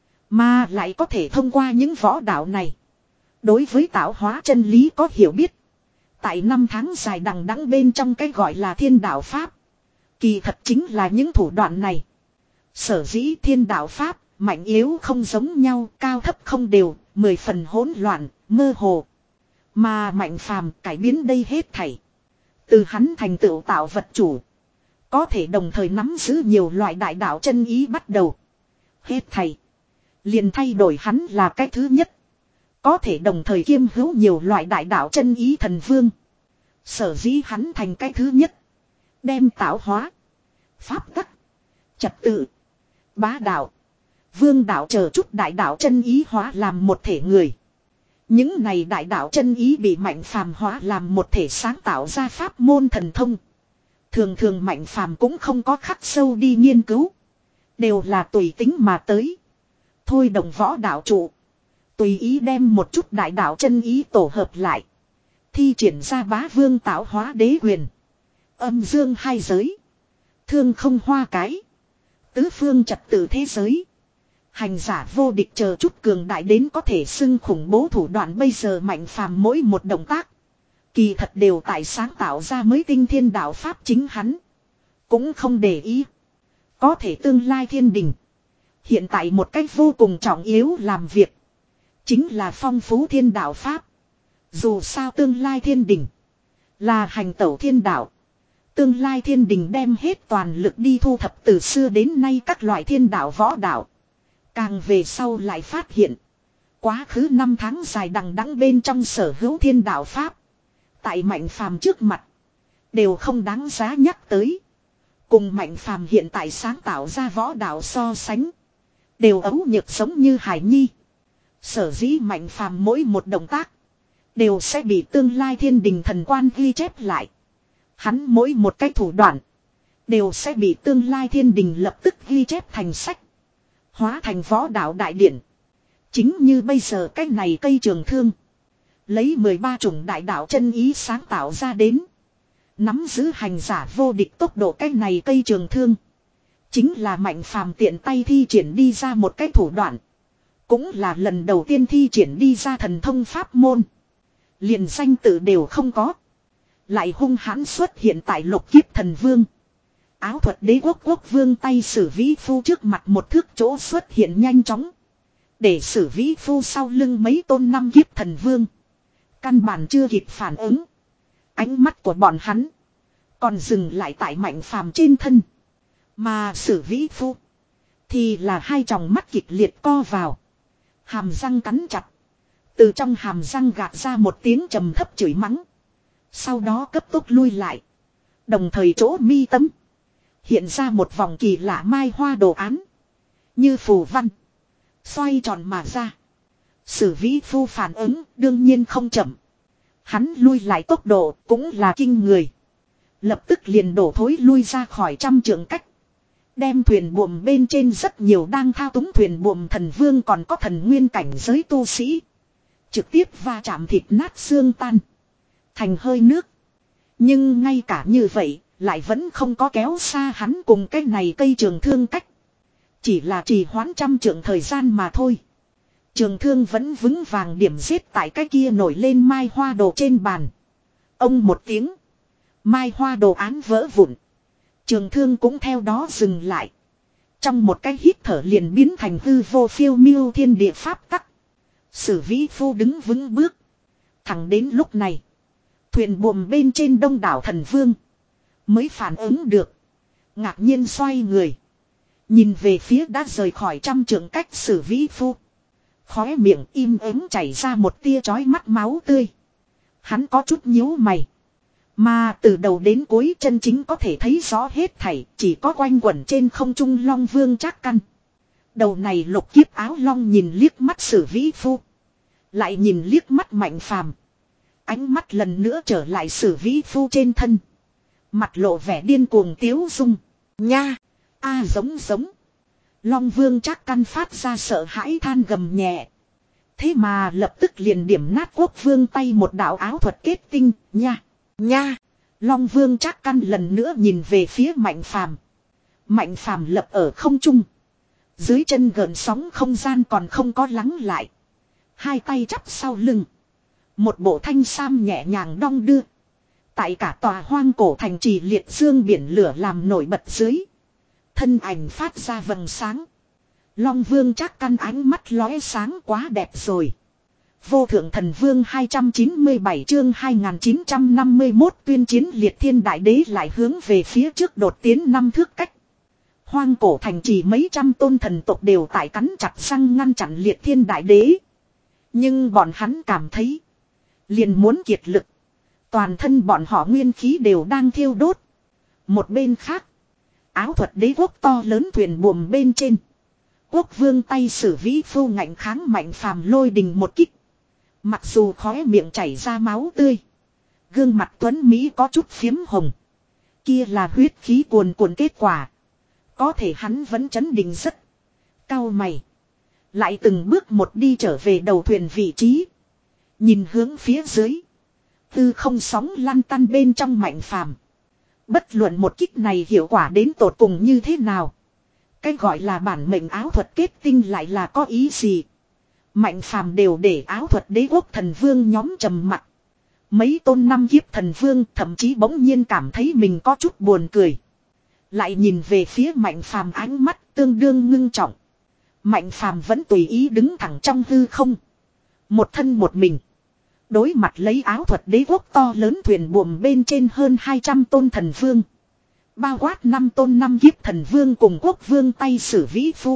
Speaker 1: Mà lại có thể thông qua những võ đạo này. Đối với tạo hóa chân lý có hiểu biết. Tại năm tháng dài đằng đẵng bên trong cái gọi là thiên đạo pháp. Kỳ thật chính là những thủ đoạn này. Sở dĩ thiên đạo pháp, mạnh yếu không giống nhau, cao thấp không đều, mười phần hỗn loạn, mơ hồ. Mà Mạnh Phàm cải biến đây hết thảy. Từ hắn thành tựu tạo vật chủ. Có thể đồng thời nắm giữ nhiều loại đại đạo chân ý bắt đầu. Hết thảy. Liền thay đổi hắn là cái thứ nhất. Có thể đồng thời kiêm hữu nhiều loại đại đạo chân ý thần vương. Sở dĩ hắn thành cái thứ nhất. Đem tạo hóa. Pháp tắc. Trật tự. Bá đạo. Vương đạo chờ chút đại đạo chân ý hóa làm một thể người. Những này đại đạo chân ý bị Mạnh Phàm hóa làm một thể sáng tạo ra pháp môn thần thông. Thường thường Mạnh Phàm cũng không có khắc sâu đi nghiên cứu. Đều là tùy tính mà tới. Thôi đồng võ đạo trụ. Tùy ý đem một chút đại đạo chân ý tổ hợp lại. Thi triển ra bá vương tạo hóa đế quyền. Âm dương hai giới. Thương không hoa cái. Tứ phương trật tự thế giới. Hành giả vô địch chờ chút cường đại đến có thể xưng khủng bố thủ đoạn. Bây giờ Mạnh Phàm mỗi một động tác. Kỳ thật đều tại sáng tạo ra mới tinh thiên đạo pháp, chính hắn. Cũng không để ý. Có thể tương lai thiên đình. Hiện tại một cách vô cùng trọng yếu làm việc. Chính là phong phú thiên đạo pháp. Dù sao tương lai thiên đình. Là hành tẩu thiên đạo. Tương lai thiên đình đem hết toàn lực đi thu thập từ xưa đến nay các loại thiên đạo võ đạo. Càng về sau lại phát hiện. Quá khứ năm tháng dài đằng đẵng bên trong sở hữu thiên đạo pháp. Tại Mạnh Phàm trước mặt. Đều không đáng giá nhắc tới. Cùng Mạnh Phàm hiện tại sáng tạo ra võ đạo so sánh. Đều ấu nhược giống như hải nhi. Sở dĩ Mạnh Phàm mỗi một động tác. Đều sẽ bị tương lai thiên đình thần quan ghi chép lại. Hắn mỗi một cái thủ đoạn. Đều sẽ bị tương lai thiên đình lập tức ghi chép thành sách. Hóa thành võ đạo đại điển. Chính như bây giờ cái này cây trường thương. Lấy mười ba chủng đại đạo chân ý sáng tạo ra đến. Nắm giữ hành giả vô địch tốc độ cái này cây trường thương. Chính là Mạnh Phàm tiện tay thi triển đi ra một cái thủ đoạn. Cũng là lần đầu tiên thi triển đi ra thần thông pháp môn. Liền danh tự đều không có. lại hung hãn xuất hiện tại lục kiếp thần vương. Áo thuật đế quốc quốc vương tay Sử Vĩ Phu trước mặt một thước chỗ xuất hiện nhanh chóng. Để Sử Vĩ Phu sau lưng mấy tôn năm kiếp thần vương. Căn bản chưa kịp phản ứng. Ánh mắt của bọn hắn còn dừng lại tại Mạnh Phàm trên thân. Mà Sử Vĩ Phu thì là hai tròng mắt kịch liệt co vào. Hàm răng cắn chặt. Từ trong hàm răng gạt ra một tiếng trầm thấp chửi mắng. Sau đó cấp tốc lui lại. Đồng thời chỗ mi tâm hiện ra một vòng kỳ lạ mai hoa đồ án. Như phù văn. Xoay tròn mà ra. Sử Vĩ Phu phản ứng đương nhiên không chậm. Hắn lui lại tốc độ cũng là kinh người. Lập tức liền đổ thối lui ra khỏi trăm trượng cách. Đem thuyền buồm bên trên rất nhiều đang thao túng thuyền buồm thần vương còn có thần nguyên cảnh giới tu sĩ. Trực tiếp va chạm thịt nát xương tan. Thành hơi nước. Nhưng ngay cả như vậy lại vẫn không có kéo xa hắn cùng cái này cây trường thương cách. Chỉ là trì hoãn trăm trượng thời gian mà thôi. Trường thương vẫn vững vàng điểm giết tại cái kia nổi lên mai hoa đồ trên bàn. Ông một tiếng. Mai hoa đồ án vỡ vụn. Trường thương cũng theo đó dừng lại. Trong một cái hít thở liền biến thành hư vô phiêu miêu thiên địa pháp tắc. Sử Vĩ Phu đứng vững bước. Thẳng đến lúc này. Thuyền buồm bên trên đông đảo thần vương. Mới phản ứng được. Ngạc nhiên xoay người. Nhìn về phía đã rời khỏi trăm trượng cách Sử Vĩ Phu. Khóe miệng im ắng chảy ra một tia chói mắt máu tươi. Hắn có chút nhíu mày. Mà từ đầu đến cuối chân chính có thể thấy rõ hết thảy. Chỉ có quanh quẩn trên không trung Long Vương Trác Căn. Đầu này lục kiếp áo long nhìn liếc mắt Sử Vĩ Phu. Lại nhìn liếc mắt Mạnh Phàm. Ánh mắt lần nữa trở lại Sử Vĩ Phu trên thân. Mặt lộ vẻ điên cuồng tiếu dung. Nha. A à, giống giống. Long Vương Trác Căn phát ra sợ hãi than gầm nhẹ. Thế mà lập tức liền điểm nát quốc vương tay một đạo áo thuật kết tinh. Nha. Nha. Long Vương Trác Căn lần nữa nhìn về phía Mạnh Phàm. Mạnh Phàm lập ở không trung. Dưới chân gợn sóng không gian còn không có lắng lại. Hai tay chắp sau lưng. Một bộ thanh sam nhẹ nhàng đong đưa. Tại cả tòa hoang cổ thành trì liệt dương biển lửa làm nổi bật dưới. Thân ảnh phát ra vầng sáng. Long Vương Trác Căn ánh mắt lóe sáng quá đẹp rồi. Vô thượng thần vương hai trăm chín mươi bảy chương hai nghìn chín trăm năm mươi mốt tuyên chiến liệt thiên đại đế lại hướng về phía trước đột tiến năm thước cách. Hoang cổ thành trì mấy trăm tôn thần tộc đều tại cắn chặt răng ngăn chặn liệt thiên đại đế. Nhưng bọn hắn cảm thấy. Liền muốn kiệt lực. Toàn thân bọn họ nguyên khí đều đang thiêu đốt. Một bên khác. Áo thuật đế quốc to lớn thuyền buồm bên trên. Quốc vương tay Sử Vĩ Phu ngạnh kháng Mạnh Phàm lôi đình một kích. Mặc dù khóe miệng chảy ra máu tươi. Gương mặt tuấn Mỹ có chút phiếm hồng. Kia là huyết khí cuồn cuộn kết quả. Có thể hắn vẫn chấn định rất. Cao mày. Lại từng bước một đi trở về đầu thuyền vị trí. Nhìn hướng phía dưới. Tư không sóng lăn tăn bên trong Mạnh Phàm. Bất luận một kích này hiệu quả đến tột cùng như thế nào. Cái gọi là bản mệnh áo thuật kết tinh lại là có ý gì. Mạnh Phàm đều để áo thuật đế quốc thần vương nhóm trầm mặc. Mấy tôn năm kiếp thần vương thậm chí bỗng nhiên cảm thấy mình có chút buồn cười. Lại nhìn về phía Mạnh Phàm ánh mắt tương đương ngưng trọng. Mạnh Phàm vẫn tùy ý đứng thẳng trong hư không. Một thân một mình. Đối mặt lấy áo thuật đế quốc to lớn thuyền buồm bên trên hơn hai trăm tôn thần vương. Bao quát năm tôn năm kiếp thần vương cùng quốc vương tay Sử Vĩ Phu.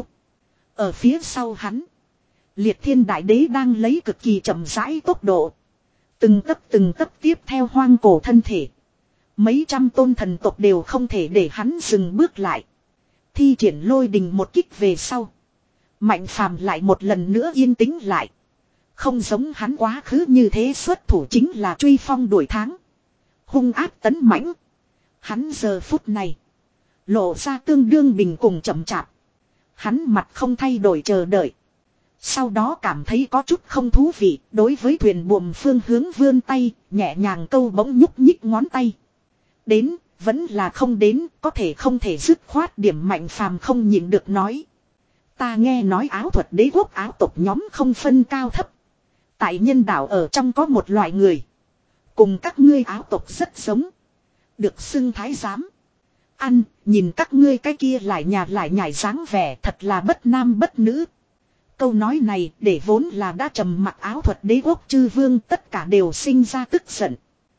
Speaker 1: Ở phía sau hắn. Liệt thiên đại đế đang lấy cực kỳ chậm rãi tốc độ. Từng tấc từng tấc tiếp theo hoang cổ thân thể. Mấy trăm tôn thần tộc đều không thể để hắn dừng bước lại. Thi triển lôi đình một kích về sau. Mạnh Phàm lại một lần nữa yên tĩnh lại. Không giống hắn quá khứ như thế xuất thủ chính là truy phong đuổi tháng. Hung áp tấn mãnh. Hắn giờ phút này. Lộ ra tương đương bình cùng chậm chạp. Hắn mặt không thay đổi chờ đợi. Sau đó cảm thấy có chút không thú vị. Đối với thuyền buồm phương hướng vươn tay. Nhẹ nhàng câu bỗng nhúc nhích ngón tay. Đến, vẫn là không đến. Có thể không thể dứt khoát điểm Mạnh Phàm không nhịn được nói. Ta nghe nói áo thuật đế quốc áo tộc nhóm không phân cao thấp. Tại nhân đảo ở trong có một loại người. Cùng các ngươi áo tộc rất giống. Được xưng thái giám. Ăn, nhìn các ngươi cái kia lại nhà lại nhảy dáng vẻ thật là bất nam bất nữ. Câu nói này để vốn là đã trầm mặc áo thuật đế quốc chư vương tất cả đều sinh ra tức giận.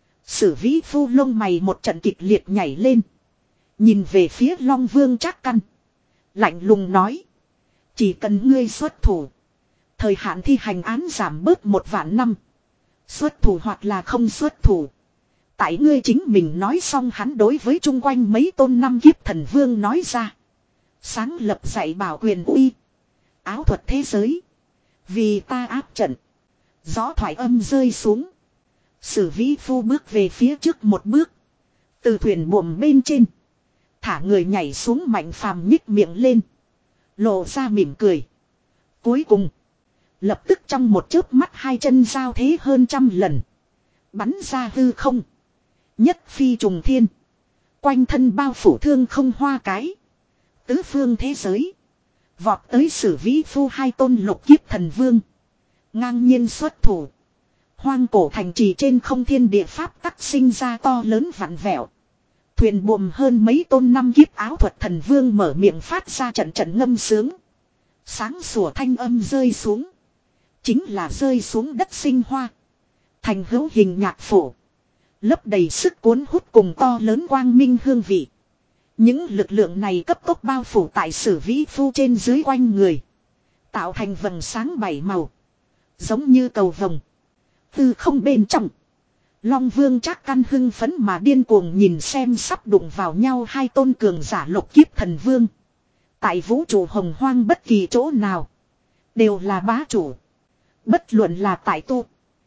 Speaker 1: Sử vĩ phu lông mày một trận kịch liệt nhảy lên. Nhìn về phía Long Vương Trác Căn. Lạnh lùng nói. Chỉ cần ngươi xuất thủ. Thời hạn thi hành án giảm bớt một vạn năm. Xuất thủ hoặc là không xuất thủ. Tại ngươi chính mình nói xong hắn đối với chung quanh mấy tôn năm kiếp thần vương nói ra. Sáng lập dạy bảo quyền uy. Áo thuật thế giới. Vì ta áp trận. Gió thoại âm rơi xuống. Sử vĩ phu bước về phía trước một bước. Từ thuyền buồm bên trên. Thả người nhảy xuống Mạnh Phàm nhích miệng lên. Lộ ra mỉm cười. Cuối cùng. Lập tức trong một chớp mắt hai chân giao thế hơn trăm lần. Bắn ra hư không. Nhất phi trùng thiên. Quanh thân bao phủ thương không hoa cái. Tứ phương thế giới. Vọt tới Sử vĩ phu hai tôn lục kiếp thần vương. Ngang nhiên xuất thủ. Hoang cổ thành trì trên không thiên địa pháp tắc sinh ra to lớn vặn vẹo. Thuyền buồm hơn mấy tôn năm kiếp áo thuật thần vương mở miệng phát ra trận trận ngâm sướng. Sáng sủa thanh âm rơi xuống. Chính là rơi xuống đất sinh hoa. Thành hữu hình nhạc phổ. Lấp đầy sức cuốn hút cùng to lớn quang minh hương vị. Những lực lượng này cấp tốc bao phủ tại Sử vĩ phu trên dưới quanh người. Tạo thành vầng sáng bảy màu. Giống như cầu vồng. Từ không bên trong. Long Vương Trác Căn hưng phấn mà điên cuồng nhìn xem sắp đụng vào nhau hai tôn cường giả lục kiếp thần vương. Tại vũ trụ hồng hoang bất kỳ chỗ nào. Đều là bá chủ. Bất luận là tại tu.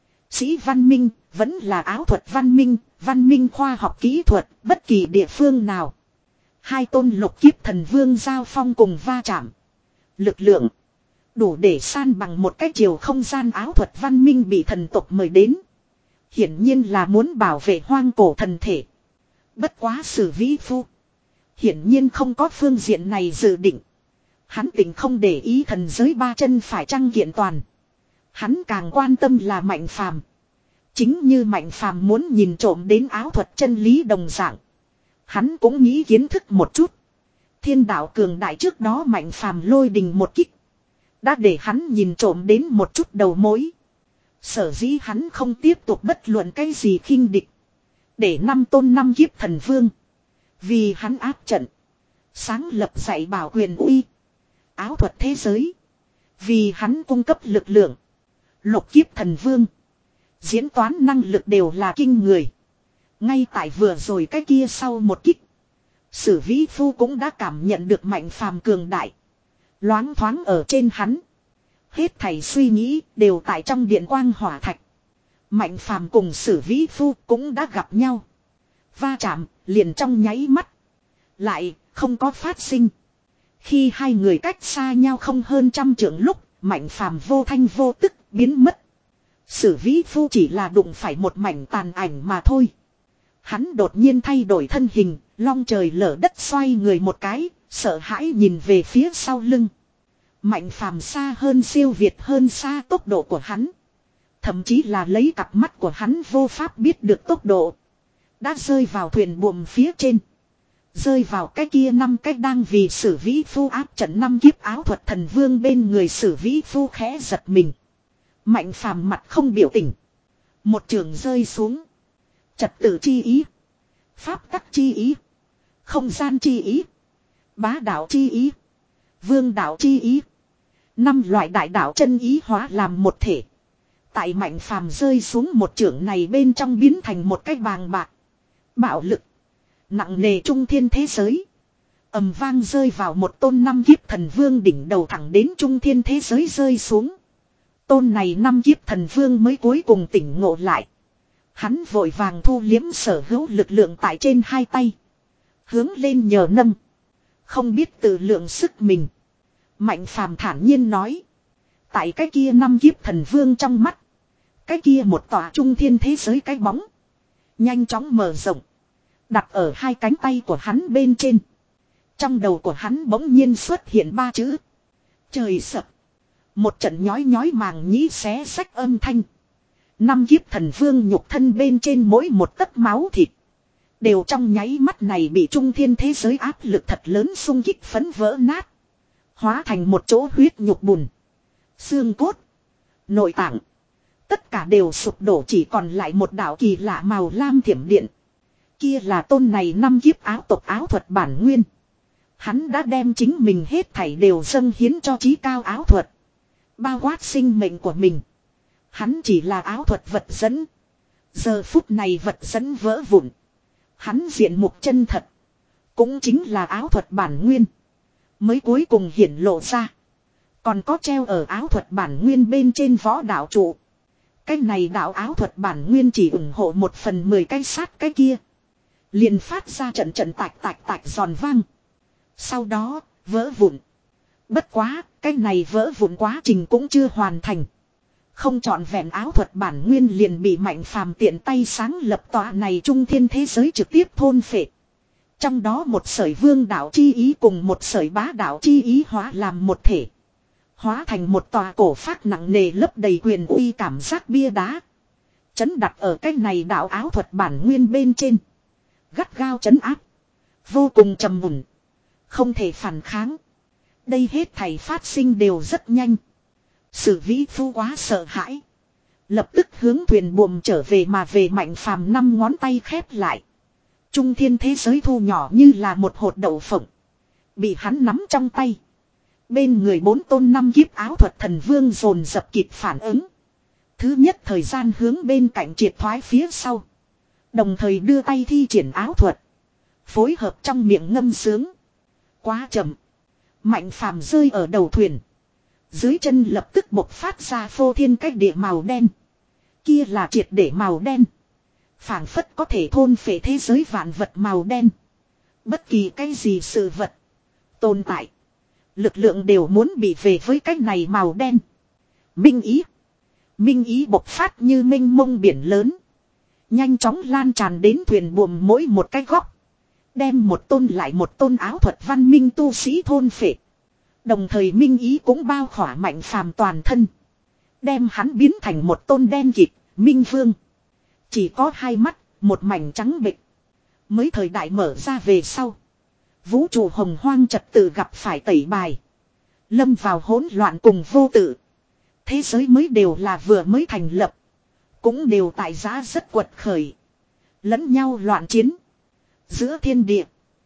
Speaker 1: Sĩ văn minh, vẫn là áo thuật văn minh, văn minh khoa học kỹ thuật, bất kỳ địa phương nào. Hai tôn lục kiếp thần vương giao phong cùng va chạm. Lực lượng. Đủ để san bằng một cái chiều không gian áo thuật văn minh bị thần tộc mời đến. Hiển nhiên là muốn bảo vệ hoang cổ thần thể. Bất quá Sử vĩ phu. Hiển nhiên không có phương diện này dự định. Hắn tỉnh không để ý thần giới ba chân phải chăng kiện toàn. Hắn càng quan tâm là Mạnh Phàm. Chính như Mạnh Phàm muốn nhìn trộm đến áo thuật chân lý đồng dạng. Hắn cũng nghĩ kiến thức một chút. Thiên đạo cường đại trước đó Mạnh Phàm lôi đình một kích. Đã để hắn nhìn trộm đến một chút đầu mối. Sở dĩ hắn không tiếp tục bất luận cái gì khinh địch. Để năm tôn năm kiếp thần vương. Vì hắn áp trận. Sáng lập dạy bảo quyền uy. Áo thuật thế giới. Vì hắn cung cấp lực lượng. Lục kiếp thần vương. Diễn toán năng lực đều là kinh người. Ngay tại vừa rồi cái kia sau một kích. Sử vĩ phu cũng đã cảm nhận được Mạnh Phàm cường đại. Loáng thoáng ở trên hắn. Hết thảy suy nghĩ đều tại trong điện quang hỏa thạch. Mạnh Phàm cùng Sử vĩ phu cũng đã gặp nhau. Va chạm liền trong nháy mắt. Lại không có phát sinh. Khi hai người cách xa nhau không hơn trăm trượng lúc. Mạnh Phàm vô thanh vô tức biến mất. Sử vĩ phu chỉ là đụng phải một mảnh tàn ảnh mà thôi. Hắn đột nhiên thay đổi thân hình. Long trời lở đất xoay người một cái. Sợ hãi nhìn về phía sau lưng. Mạnh Phàm xa hơn siêu việt hơn xa tốc độ của hắn. Thậm chí là lấy cặp mắt của hắn vô pháp biết được tốc độ. Đã rơi vào thuyền buồm phía trên. Rơi vào cái kia năm cái đang vì Sử vĩ phu áp trận năm kiếp áo thuật thần vương bên người Sử vĩ phu khẽ giật mình. Mạnh Phàm mặt không biểu tình. Một trường rơi xuống. Trật tự chi ý. Pháp tắc chi ý. Không gian chi ý. Bá đạo chi ý. Vương đạo chi ý. Năm loại đại đạo chân ý hóa làm một thể. Tại Mạnh Phàm rơi xuống một trường này bên trong biến thành một cái bàng bạc. Bạo lực. Nặng nề trung thiên thế giới. Ầm vang rơi vào một tôn năm kiếp thần vương đỉnh đầu thẳng đến trung thiên thế giới rơi xuống. Tôn này năm kiếp thần vương mới cuối cùng tỉnh ngộ lại. Hắn vội vàng thu liếm sở hữu lực lượng tại trên hai tay. Hướng lên nhờ nâng. Không biết tự lượng sức mình. Mạnh Phàm thản nhiên nói. Tại cái kia năm kiếp thần vương trong mắt. Cái kia một tòa trung thiên thế giới cái bóng. Nhanh chóng mở rộng. Đặt ở hai cánh tay của hắn bên trên. Trong đầu của hắn bỗng nhiên xuất hiện ba chữ. Trời sập. Một trận nhói nhói màng nhĩ xé sách âm thanh. Năm kiếp thần vương nhục thân bên trên mỗi một tấc máu thịt. Đều trong nháy mắt này bị trung thiên thế giới áp lực thật lớn xung kích phấn vỡ nát. Hóa thành một chỗ huyết nhục bùn. Xương cốt. Nội tạng. Tất cả đều sụp đổ, chỉ còn lại một đạo kỳ lạ màu lam thiểm điện. Kia là tôn này năm kiếp áo tộc áo thuật bản nguyên. Hắn đã đem chính mình hết thảy đều dâng hiến cho chí cao áo thuật. Bao quát sinh mệnh của mình. Hắn chỉ là áo thuật vật dẫn. Giờ phút này vật dẫn vỡ vụn. Hắn diện mục chân thật. Cũng chính là áo thuật bản nguyên. Mới cuối cùng hiển lộ ra. Còn có treo ở áo thuật bản nguyên bên trên võ đạo trụ. Cái này đạo áo thuật bản nguyên chỉ ủng hộ một phần mười cái sát cái kia. Liền phát ra trận trận tạch tạch tạch giòn vang. Sau đó, vỡ vụn. Bất quá, cái này vỡ vụn quá trình cũng chưa hoàn thành. Không trọn vẹn áo thuật bản nguyên liền bị Mạnh Phàm tiện tay sáng lập tọa này trung thiên thế giới trực tiếp thôn phệ. Trong đó một sợi vương đạo chi ý cùng một sợi bá đạo chi ý hóa làm một thể. Hóa thành một tòa cổ phác nặng nề lấp đầy quyền uy cảm giác bia đá. Chấn đặt ở cái này đạo áo thuật bản nguyên bên trên. Gắt gao chấn áp. Vô cùng trầm mùn. Không thể phản kháng. Đây hết thảy phát sinh đều rất nhanh. Sử vĩ phu quá sợ hãi. Lập tức hướng thuyền buồm trở về mà về Mạnh Phàm năm ngón tay khép lại. Trung thiên thế giới thu nhỏ như là một hột đậu phộng. Bị hắn nắm trong tay. Bên người bốn tôn năm kiếp áo thuật thần vương dồn dập kịp phản ứng. Thứ nhất thời gian hướng bên cạnh triệt thoái phía sau. Đồng thời đưa tay thi triển áo thuật. Phối hợp trong miệng ngâm sướng. Quá chậm. Mạnh Phàm rơi ở đầu thuyền. Dưới chân lập tức bộc phát ra phô thiên cách địa màu đen. Kia là triệt để màu đen. Phảng phất có thể thôn phệ thế giới vạn vật màu đen. Bất kỳ cái gì sự vật. Tồn tại. Lực lượng đều muốn bị về với cái này màu đen. Minh ý. Minh ý bộc phát như mênh mông biển lớn. Nhanh chóng lan tràn đến thuyền buồm mỗi một cái góc. Đem một tôn lại một tôn áo thuật văn minh tu sĩ thôn phệ. Đồng thời minh ý cũng bao khỏa Mạnh Phàm toàn thân. Đem hắn biến thành một tôn đen kịt, minh vương. Chỉ có hai mắt, một mảnh trắng bệch. Mới thời đại mở ra về sau. Vũ trụ hồng hoang trật tự gặp phải tẩy bài. Lâm vào hỗn loạn cùng vô tự. Thế giới mới đều là vừa mới thành lập. Cũng đều tại giá rất quật khởi. Lẫn nhau loạn chiến. Giữa thiên địa.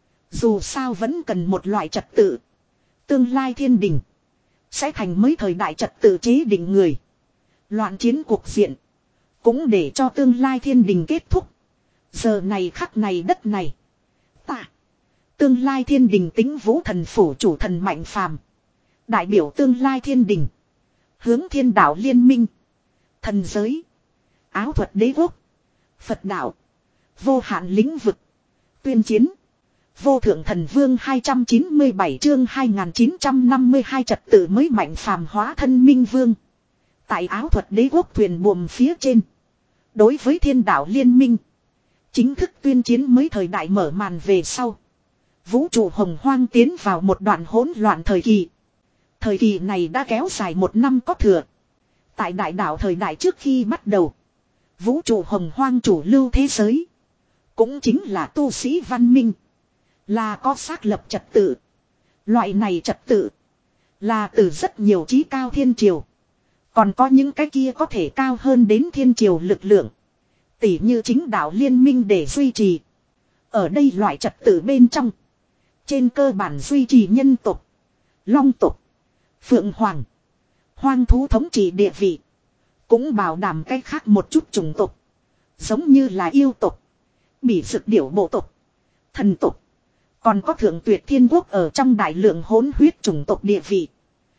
Speaker 1: Dù sao vẫn cần một loại trật tự. Tương lai thiên đình. Sẽ thành mới thời đại trật tự chế định người. Loạn chiến cuộc diện. Cũng để cho tương lai thiên đình kết thúc. Giờ này khắc này đất này. Ta. Tương lai thiên đình tính vũ thần phủ chủ thần Mạnh Phàm. Đại biểu tương lai thiên đình. Hướng thiên đạo liên minh. Thần giới. Áo thuật đế quốc. Phật đạo. Vô hạn lĩnh vực. Tuyên chiến. Vô thượng thần vương hai trăm chín mươi bảy chương hai nghìn chín trăm năm mươi hai trật tự mới Mạnh Phàm hóa thân minh vương. Tại áo thuật đế quốc thuyền buồm phía trên. Đối với thiên đạo liên minh. Chính thức tuyên chiến mới thời đại mở màn về sau. Vũ trụ hồng hoang tiến vào một đoạn hỗn loạn thời kỳ. Thời kỳ này đã kéo dài một năm có thừa. Tại đại đạo thời đại trước khi bắt đầu. Vũ trụ hồng hoang chủ lưu thế giới. Cũng chính là tu sĩ văn minh. Là có xác lập trật tự. Loại này trật tự. Là từ rất nhiều chí cao thiên triều. Còn có những cái kia có thể cao hơn đến thiên triều lực lượng. Tỉ như chính đạo liên minh để duy trì. Ở đây loại trật tự bên trong. Trên cơ bản duy trì nhân tộc. Long tộc. Phượng hoàng. Hoang thú thống trị địa vị. Cũng bảo đảm cách khác một chút chủng tộc. Giống như là yêu tộc. Bỉ dực điểu bộ tộc. Thần tộc. Còn có thượng tuyệt thiên quốc ở trong đại lượng hỗn huyết chủng tộc địa vị.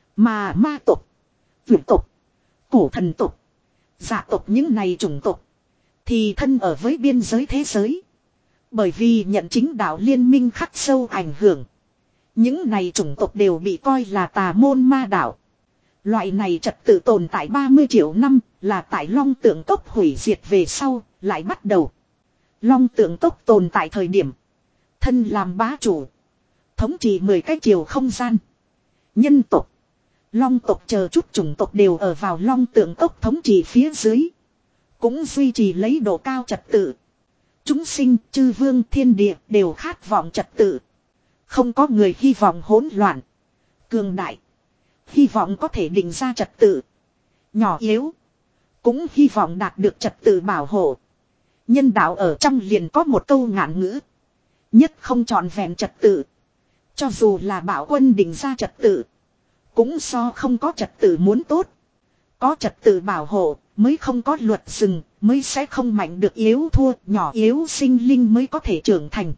Speaker 1: Mà ma tộc. Vượt tộc. Cổ thần tộc. Dạ tộc những này chủng tộc. Thì thân ở với biên giới thế giới. Bởi vì nhận chính đạo liên minh khắc sâu ảnh hưởng. Những này chủng tộc đều bị coi là tà môn ma đạo. Loại này trật tự tồn tại ba mươi triệu năm là tại Long Tượng Cốc hủy diệt về sau lại bắt đầu. Long Tượng Cốc tồn tại thời điểm. Thân làm bá chủ. Thống trị mười cái chiều không gian. Nhân tộc. Long tộc chờ chút chủng tộc đều ở vào Long Tượng Cốc thống trị phía dưới. cũng duy trì lấy độ cao trật tự. Chúng sinh, chư vương, thiên địa đều khát vọng trật tự. Không có người hy vọng hỗn loạn, cường đại. Hy vọng có thể định ra trật tự. Nhỏ yếu, cũng hy vọng đạt được trật tự bảo hộ. Nhân đạo ở trong liền có một câu ngạn ngữ. Nhất không trọn vẹn trật tự. Cho dù là bảo quân định ra trật tự, cũng so không có trật tự muốn tốt. Có trật tự bảo hộ, mới không có luật rừng, mới sẽ không mạnh được yếu thua, nhỏ yếu sinh linh mới có thể trưởng thành.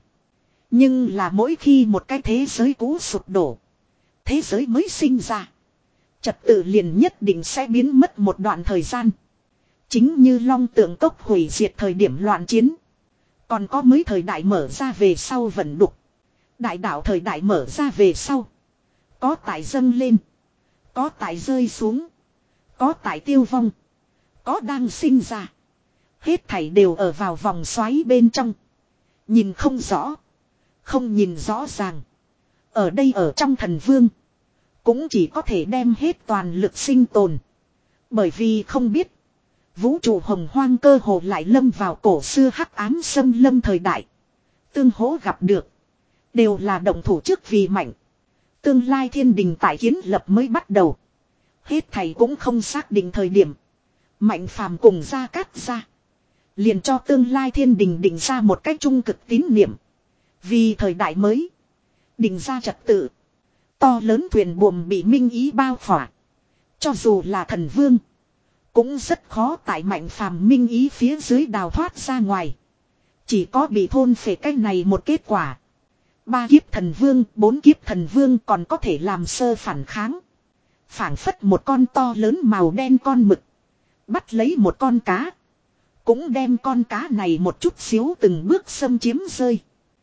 Speaker 1: Nhưng là mỗi khi một cái thế giới cũ sụp đổ, thế giới mới sinh ra, trật tự liền nhất định sẽ biến mất một đoạn thời gian. Chính như Long Tượng Cốc hủy diệt thời điểm loạn chiến. Còn có mấy thời đại mở ra về sau vẫn đục. Đại đạo thời đại mở ra về sau, có tại dâng lên, có tại rơi xuống, có tại tiêu vong, có đang sinh ra. Hết thảy đều ở vào vòng xoáy bên trong. Nhìn không rõ, không nhìn rõ ràng. Ở đây ở trong thần vương, cũng chỉ có thể đem hết toàn lực sinh tồn. Bởi vì không biết, vũ trụ hồng hoang cơ hồ lại lâm vào cổ xưa hắc ám xâm lâm thời đại. Tương hỗ gặp được, đều là động thủ trước vì mạnh. Tương lai thiên đình tại kiến lập mới bắt đầu. Hết thầy cũng không xác định thời điểm. Mạnh phàm cùng Gia Cát ra, liền cho tương lai thiên đình định ra một cách trung cực tín niệm. Vì thời đại mới, định ra trật tự. To lớn thuyền buồm bị minh ý bao khỏa. Cho dù là thần vương, cũng rất khó tại mạnh phàm minh ý phía dưới đào thoát ra ngoài. Chỉ có bị thôn phệ cái này một kết quả. Ba kiếp thần vương, bốn kiếp thần vương còn có thể làm sơ phản kháng. Phảng phất một con to lớn màu đen con mực, bắt lấy một con cá, cũng đem con cá này một chút xíu từng bước xâm chiếm rơi.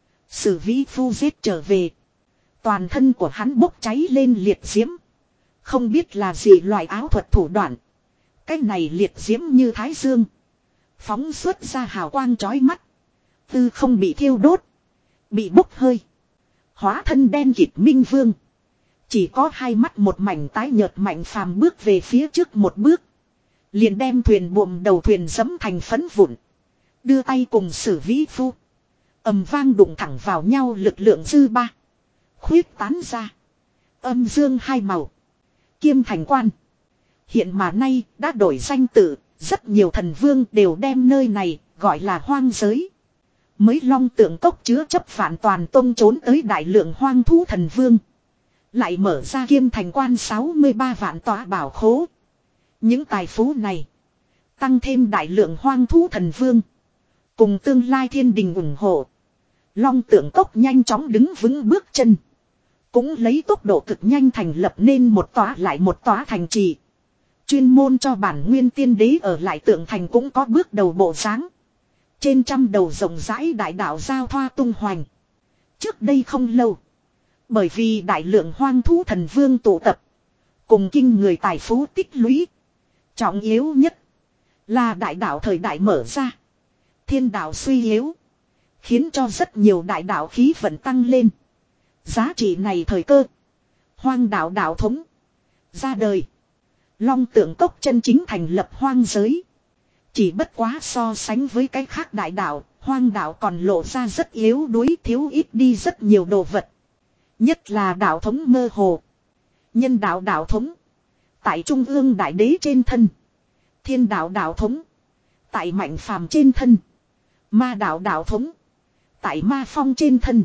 Speaker 1: Sử vĩ phu giết trở về, toàn thân của hắn bốc cháy lên liệt diễm. Không biết là gì loại áo thuật thủ đoạn, cái này liệt diễm như thái dương, phóng xuất ra hào quang chói mắt. Tư không bị thiêu đốt, bị bốc hơi. Hóa thân đen kịt minh vương, chỉ có hai mắt một mảnh tái nhợt mạnh phàm bước về phía trước một bước, liền đem thuyền buồm đầu thuyền giẫm thành phấn vụn. Đưa tay cùng Sử vĩ phu, ầm vang đụng thẳng vào nhau, lực lượng dư ba khuyết tán ra, âm dương hai màu. Kiêm Thành Quan hiện mà nay đã đổi danh tự, rất nhiều thần vương đều đem nơi này gọi là hoang giới. Mới Long Tượng Cốc chứa chấp phản toàn tông trốn tới đại lượng hoang thú thần vương, lại mở ra Kiêm Thành Quan sáu mươi ba vạn tòa bảo khố. Những tài phú này, tăng thêm đại lượng hoang thú thần vương, cùng tương lai thiên đình ủng hộ, Long Tượng Cốc nhanh chóng đứng vững bước chân. Cũng lấy tốc độ cực nhanh thành lập nên một tòa lại một tòa thành trì. Chuyên môn cho bản nguyên tiên đế ở lại tượng thành cũng có bước đầu bộ dáng. Trên trăm đầu rộng rãi đại đạo giao thoa tung hoành. Trước đây không lâu, bởi vì đại lượng hoang thú thần vương tụ tập, cùng kinh người tài phú tích lũy, trọng yếu nhất là đại đạo thời đại mở ra, thiên đạo suy yếu, khiến cho rất nhiều đại đạo khí vận tăng lên. Giá trị này thời cơ, hoang đạo đạo thống ra đời. Long Tượng Cốc chân chính thành lập hoang giới. Chỉ bất quá so sánh với cái khác đại đạo, hoang đạo còn lộ ra rất yếu đuối, thiếu ít đi rất nhiều đồ vật. Nhất là đạo thống mơ hồ. Nhân đạo đạo thống tại trung ương đại đế trên thân, thiên đạo đạo thống tại mạnh phàm trên thân, ma đạo đạo thống tại ma phong trên thân,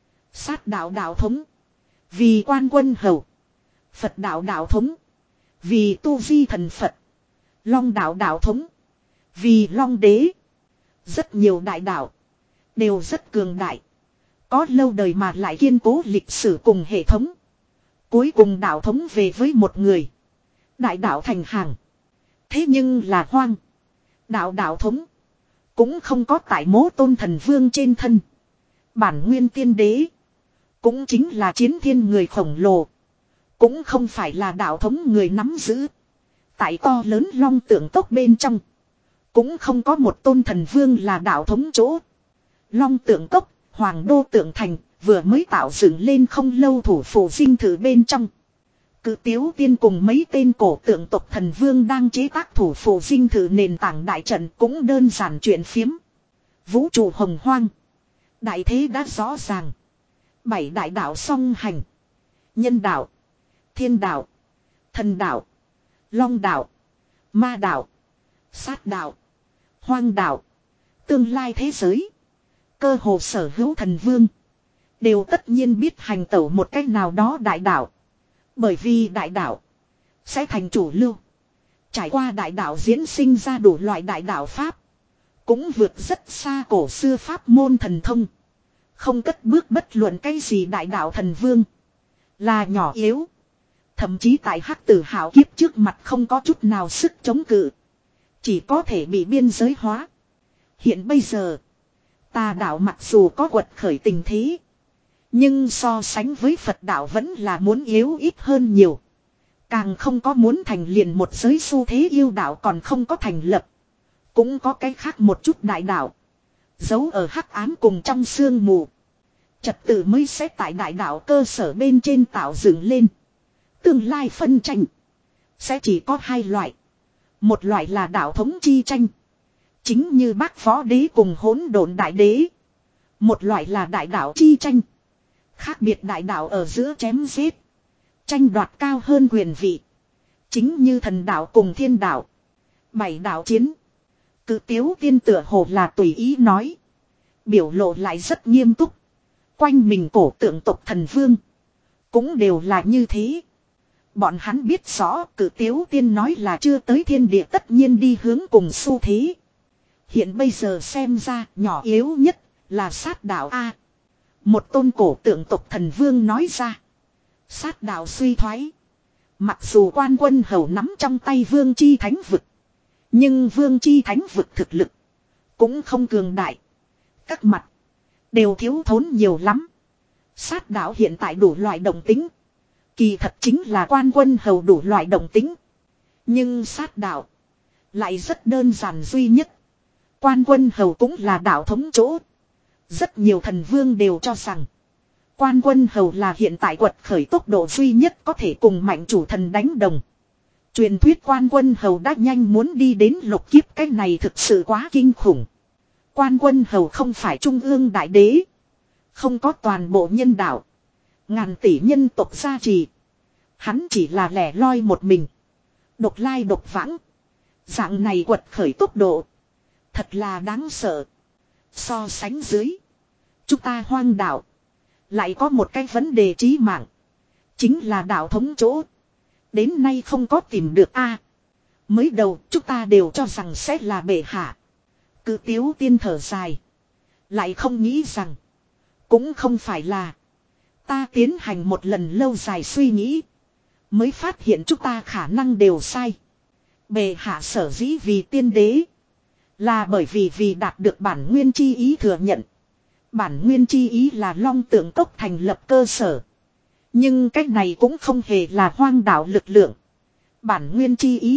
Speaker 1: sát đạo đạo thống vì quan quân hầu, Phật đạo đạo thống vì tu vi thần Phật, Long đạo đạo thống vì Long đế. Rất nhiều đại đạo đều rất cường đại, có lâu đời mà lại kiên cố lịch sử cùng hệ thống. Cuối cùng đạo thống về với một người, đại đạo thành hàng. Thế nhưng là hoang đạo đạo thống cũng không có tại Mố Tôn thần vương trên thân. Bản nguyên tiên đế cũng chính là chiến thiên người khổng lồ, cũng không phải là đạo thống người nắm giữ. Tại to lớn Long Tượng Cốc bên trong, cũng không có một tôn thần vương là đạo thống chỗ. Long Tượng Cốc, Hoàng Đô Tượng Thành, vừa mới tạo dựng lên không lâu thủ phủ dinh thự bên trong. Cự Tiếu Tiên cùng mấy tên cổ tượng tộc thần vương đang chế tác thủ phù dinh thự nền tảng đại trận cũng đơn giản chuyện phiếm. Vũ trụ hồng hoang. Đại thế đã rõ ràng. Bảy đại đạo song hành. Nhân đạo. Thiên đạo. Thần đạo. Long đạo. Ma đạo. Sát đạo. Hoang đạo. Tương lai thế giới. Cơ hồ sở hữu thần vương. Đều tất nhiên biết hành tẩu một cách nào đó đại đạo. Bởi vì đại đạo. Sẽ thành chủ lưu. Trải qua đại đạo diễn sinh ra đủ loại đại đạo pháp. Cũng vượt rất xa cổ xưa pháp môn thần thông. Không cất bước bất luận cái gì đại đạo thần vương. Là nhỏ yếu. Thậm chí tại hắc tử hào kiếp trước mặt không có chút nào sức chống cự. Chỉ có thể bị biên giới hóa. Hiện bây giờ. Tà đạo mặc dù có quật khởi tình thế. Nhưng so sánh với Phật đạo vẫn là muốn yếu ít hơn nhiều. Càng không có muốn thành liền một giới xu thế yêu đạo còn không có thành lập. Cũng có cái khác một chút đại đạo. Giấu ở hắc ám cùng trong sương mù. Trật tự mới sẽ tại đại đạo cơ sở bên trên tạo dựng lên. Tương lai phân tranh. Sẽ chỉ có hai loại. Một loại là đạo thống chi tranh. Chính như Bác Võ Đế cùng Hỗn Độn Đại Đế. Một loại là đại đạo chi tranh. Khác biệt đại đạo ở giữa chém giết. Tranh đoạt cao hơn quyền vị. Chính như thần đạo cùng thiên đạo. Bảy đạo chiến. Cự Tiếu Tiên tựa hồ là tùy ý nói. Biểu lộ lại rất nghiêm túc. Quanh mình cổ tượng tộc thần vương. Cũng đều là như thế. Bọn hắn biết rõ Cự Tiếu Tiên nói là chưa tới thiên địa tất nhiên đi hướng cùng xu thế. Hiện bây giờ xem ra nhỏ yếu nhất là sát đạo A. Một tôn cổ tượng tộc thần vương nói ra. Sát đạo suy thoái. Mặc dù Quan Quân Hầu nắm trong tay Vương Chi Thánh Vực. Nhưng Vương Chi Thánh Vực thực lực. Cũng không cường đại. Các mặt. Đều thiếu thốn nhiều lắm. Sát đạo hiện tại đủ loại động tính. Kỳ thật chính là Quan Quân Hầu đủ loại động tính. Nhưng sát đạo. Lại rất đơn giản duy nhất. Quan Quân Hầu cũng là đạo thống chỗ. Rất nhiều thần vương đều cho rằng. Quan Quân Hầu là hiện tại quật khởi tốc độ duy nhất có thể cùng mạnh chủ thần đánh đồng. Truyền thuyết Quan Quân Hầu đã nhanh muốn đi đến lục kiếp, cái này thực sự quá kinh khủng. Quan Quân Hầu không phải trung ương đại đế. Không có toàn bộ nhân đạo. Ngàn tỷ nhân tộc gia trì. Hắn chỉ là lẻ loi một mình. Độc lai độc vãng. Dạng này quật khởi tốc độ. Thật là đáng sợ. So sánh dưới. Chúng ta hoang đạo. Lại có một cái vấn đề chí mạng. Chính là đạo thống chỗ. Đến nay không có tìm được a. Mới đầu chúng ta đều cho rằng sẽ là bệ hạ. Cự Tiếu Tiên thở dài. Lại không nghĩ rằng. Cũng không phải là. Ta tiến hành một lần lâu dài suy nghĩ. Mới phát hiện chúng ta khả năng đều sai. Bệ hạ sở dĩ vì tiên đế. Là bởi vì vì đạt được bản nguyên chi ý thừa nhận. Bản nguyên chi ý là Long Tượng Cốc thành lập cơ sở. Nhưng cách này cũng không hề là hoang đạo lực lượng. Bản nguyên chi ý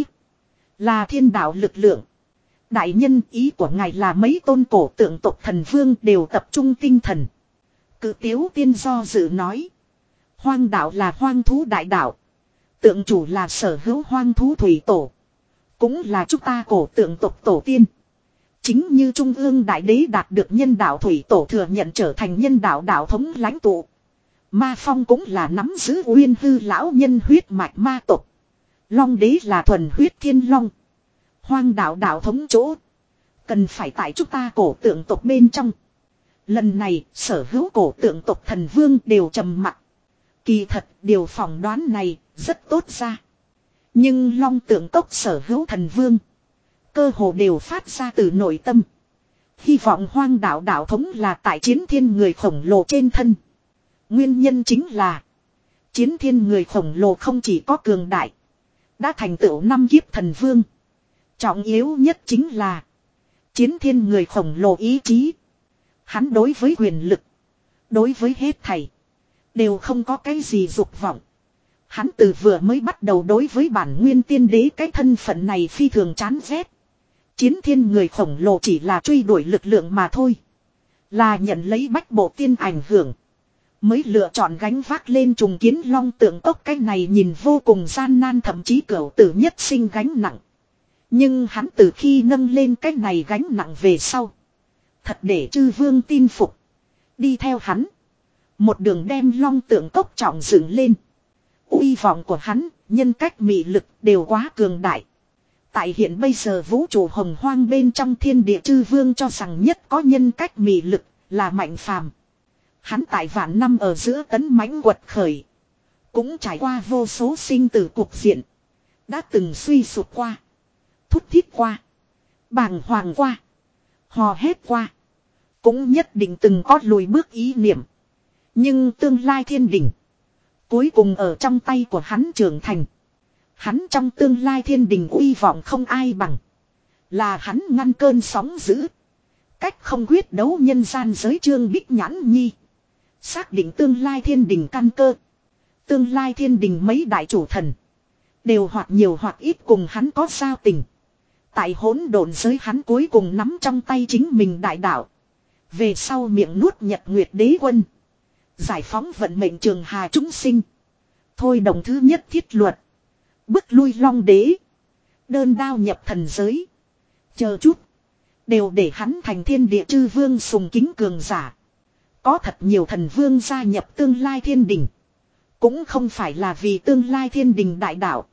Speaker 1: là thiên đạo lực lượng. Đại nhân, ý của ngài là mấy tôn cổ tượng tộc thần vương đều tập trung tinh thần. Cự Tiếu Tiên do dự nói. Hoang đạo là hoang thú đại đạo. Tượng chủ là sở hữu hoang thú thủy tổ. Cũng là chúng ta cổ tượng tộc tổ tiên. Chính như Trung ương Đại Đế đạt được nhân đạo thủy tổ thừa nhận trở thành nhân đạo đạo thống lãnh tụ. Ma Phong cũng là nắm giữ uyên hư lão nhân huyết mạch ma tộc. Long Đế là thuần huyết thiên long. Hoang đạo đạo thống chỗ. Cần phải tại chúng ta cổ tượng tộc bên trong. Lần này sở hữu cổ tượng tộc thần vương đều trầm mặc. Kỳ thật điều phỏng đoán này rất tốt ra. Nhưng Long Tượng Cốc sở hữu thần vương. Cơ hồ đều phát ra từ nội tâm. Hy vọng hoang đạo đạo thống là tại Chiến Thiên người khổng lồ trên thân. Nguyên nhân chính là. Chiến Thiên người khổng lồ không chỉ có cường đại. Đã thành tựu năm kiếp thần vương. Trọng yếu nhất chính là. Chiến Thiên người khổng lồ ý chí. Hắn đối với quyền lực. Đối với hết thảy. Đều không có cái gì dục vọng. Hắn từ vừa mới bắt đầu đối với bản nguyên tiên đế cái thân phận này phi thường chán ghét. Chiến Thiên người khổng lồ chỉ là truy đuổi lực lượng mà thôi. Là nhận lấy bách bộ tiên ảnh hưởng. Mới lựa chọn gánh vác lên trùng kiến long tượng cốc, cái này nhìn vô cùng gian nan, thậm chí cửu tử nhất sinh gánh nặng. Nhưng hắn từ khi nâng lên cái này gánh nặng về sau, thật để chư vương tin phục. Đi theo hắn. Một đường đem long tượng cốc trọng dựng lên. Uy vọng của hắn, nhân cách mị lực đều quá cường đại. Tại hiện bây giờ vũ trụ hồng hoang bên trong thiên địa, chư vương cho rằng nhất có nhân cách mị lực là Mạnh Phàm. Hắn tại vạn năm ở giữa tấn mãnh quật khởi. Cũng trải qua vô số sinh tử cuộc diện. Đã từng suy sụp qua. Thút thít qua. Bàng hoàng qua. Hò hét qua. Cũng nhất định từng có lùi bước ý niệm. Nhưng tương lai thiên đỉnh, cuối cùng ở trong tay của hắn trưởng thành. Hắn trong tương lai thiên đình uy vọng không ai bằng. Là hắn ngăn cơn sóng dữ. Cách không quyết đấu nhân gian giới Trương Bích Nhãn Nhi. Xác định tương lai thiên đình căn cơ. Tương lai thiên đình mấy đại chủ thần. Đều hoặc nhiều hoặc ít cùng hắn có giao tình. Tại hỗn độn giới hắn cuối cùng nắm trong tay chính mình đại đạo. Về sau miệng nuốt Nhật Nguyệt Đế Quân. Giải phóng vận mệnh trường hà chúng sinh. Thôi đồng thứ nhất thiết luật. Bức lui Long Đế. Đơn đao nhập thần giới. Chờ chút. Đều để hắn thành thiên địa chư vương sùng kính cường giả. Có thật nhiều thần vương gia nhập tương lai thiên đình. Cũng không phải là vì tương lai thiên đình đại đạo.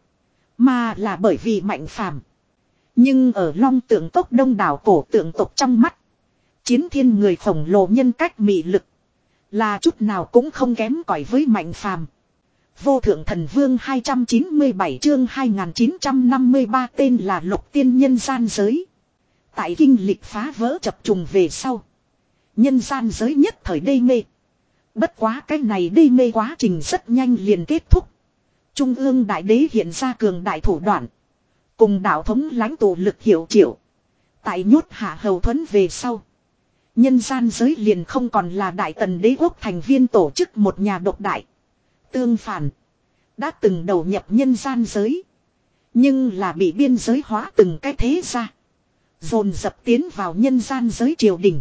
Speaker 1: Mà là bởi vì Mạnh Phàm. Nhưng ở Long Tượng Cốc đông đảo cổ tượng tộc trong mắt. Chiến thiên người khổng lồ nhân cách mị lực. Là chút nào cũng không kém cỏi với Mạnh Phàm. Vô thượng thần vương hai trăm chín mươi bảy chương hai nghìn chín trăm năm mươi ba, tên là Lục Tiên nhân gian giới. Tại kinh lịch phá vỡ chập trùng về sau. Nhân gian giới nhất thời đê mê. Bất quá cái này đê mê quá trình rất nhanh liền kết thúc. Trung ương đại đế hiện ra cường đại thủ đoạn. Cùng đạo thống lãnh tụ lực hiệu triệu. Tại nhốt hạ hầu thuẫn về sau. Nhân gian giới liền không còn là đại tần đế quốc thành viên tổ chức một nhà độc đại. Tương phản. Đã từng đầu nhập nhân gian giới. Nhưng là bị biên giới hóa từng cái thế ra. Dồn dập tiến vào nhân gian giới triều đình.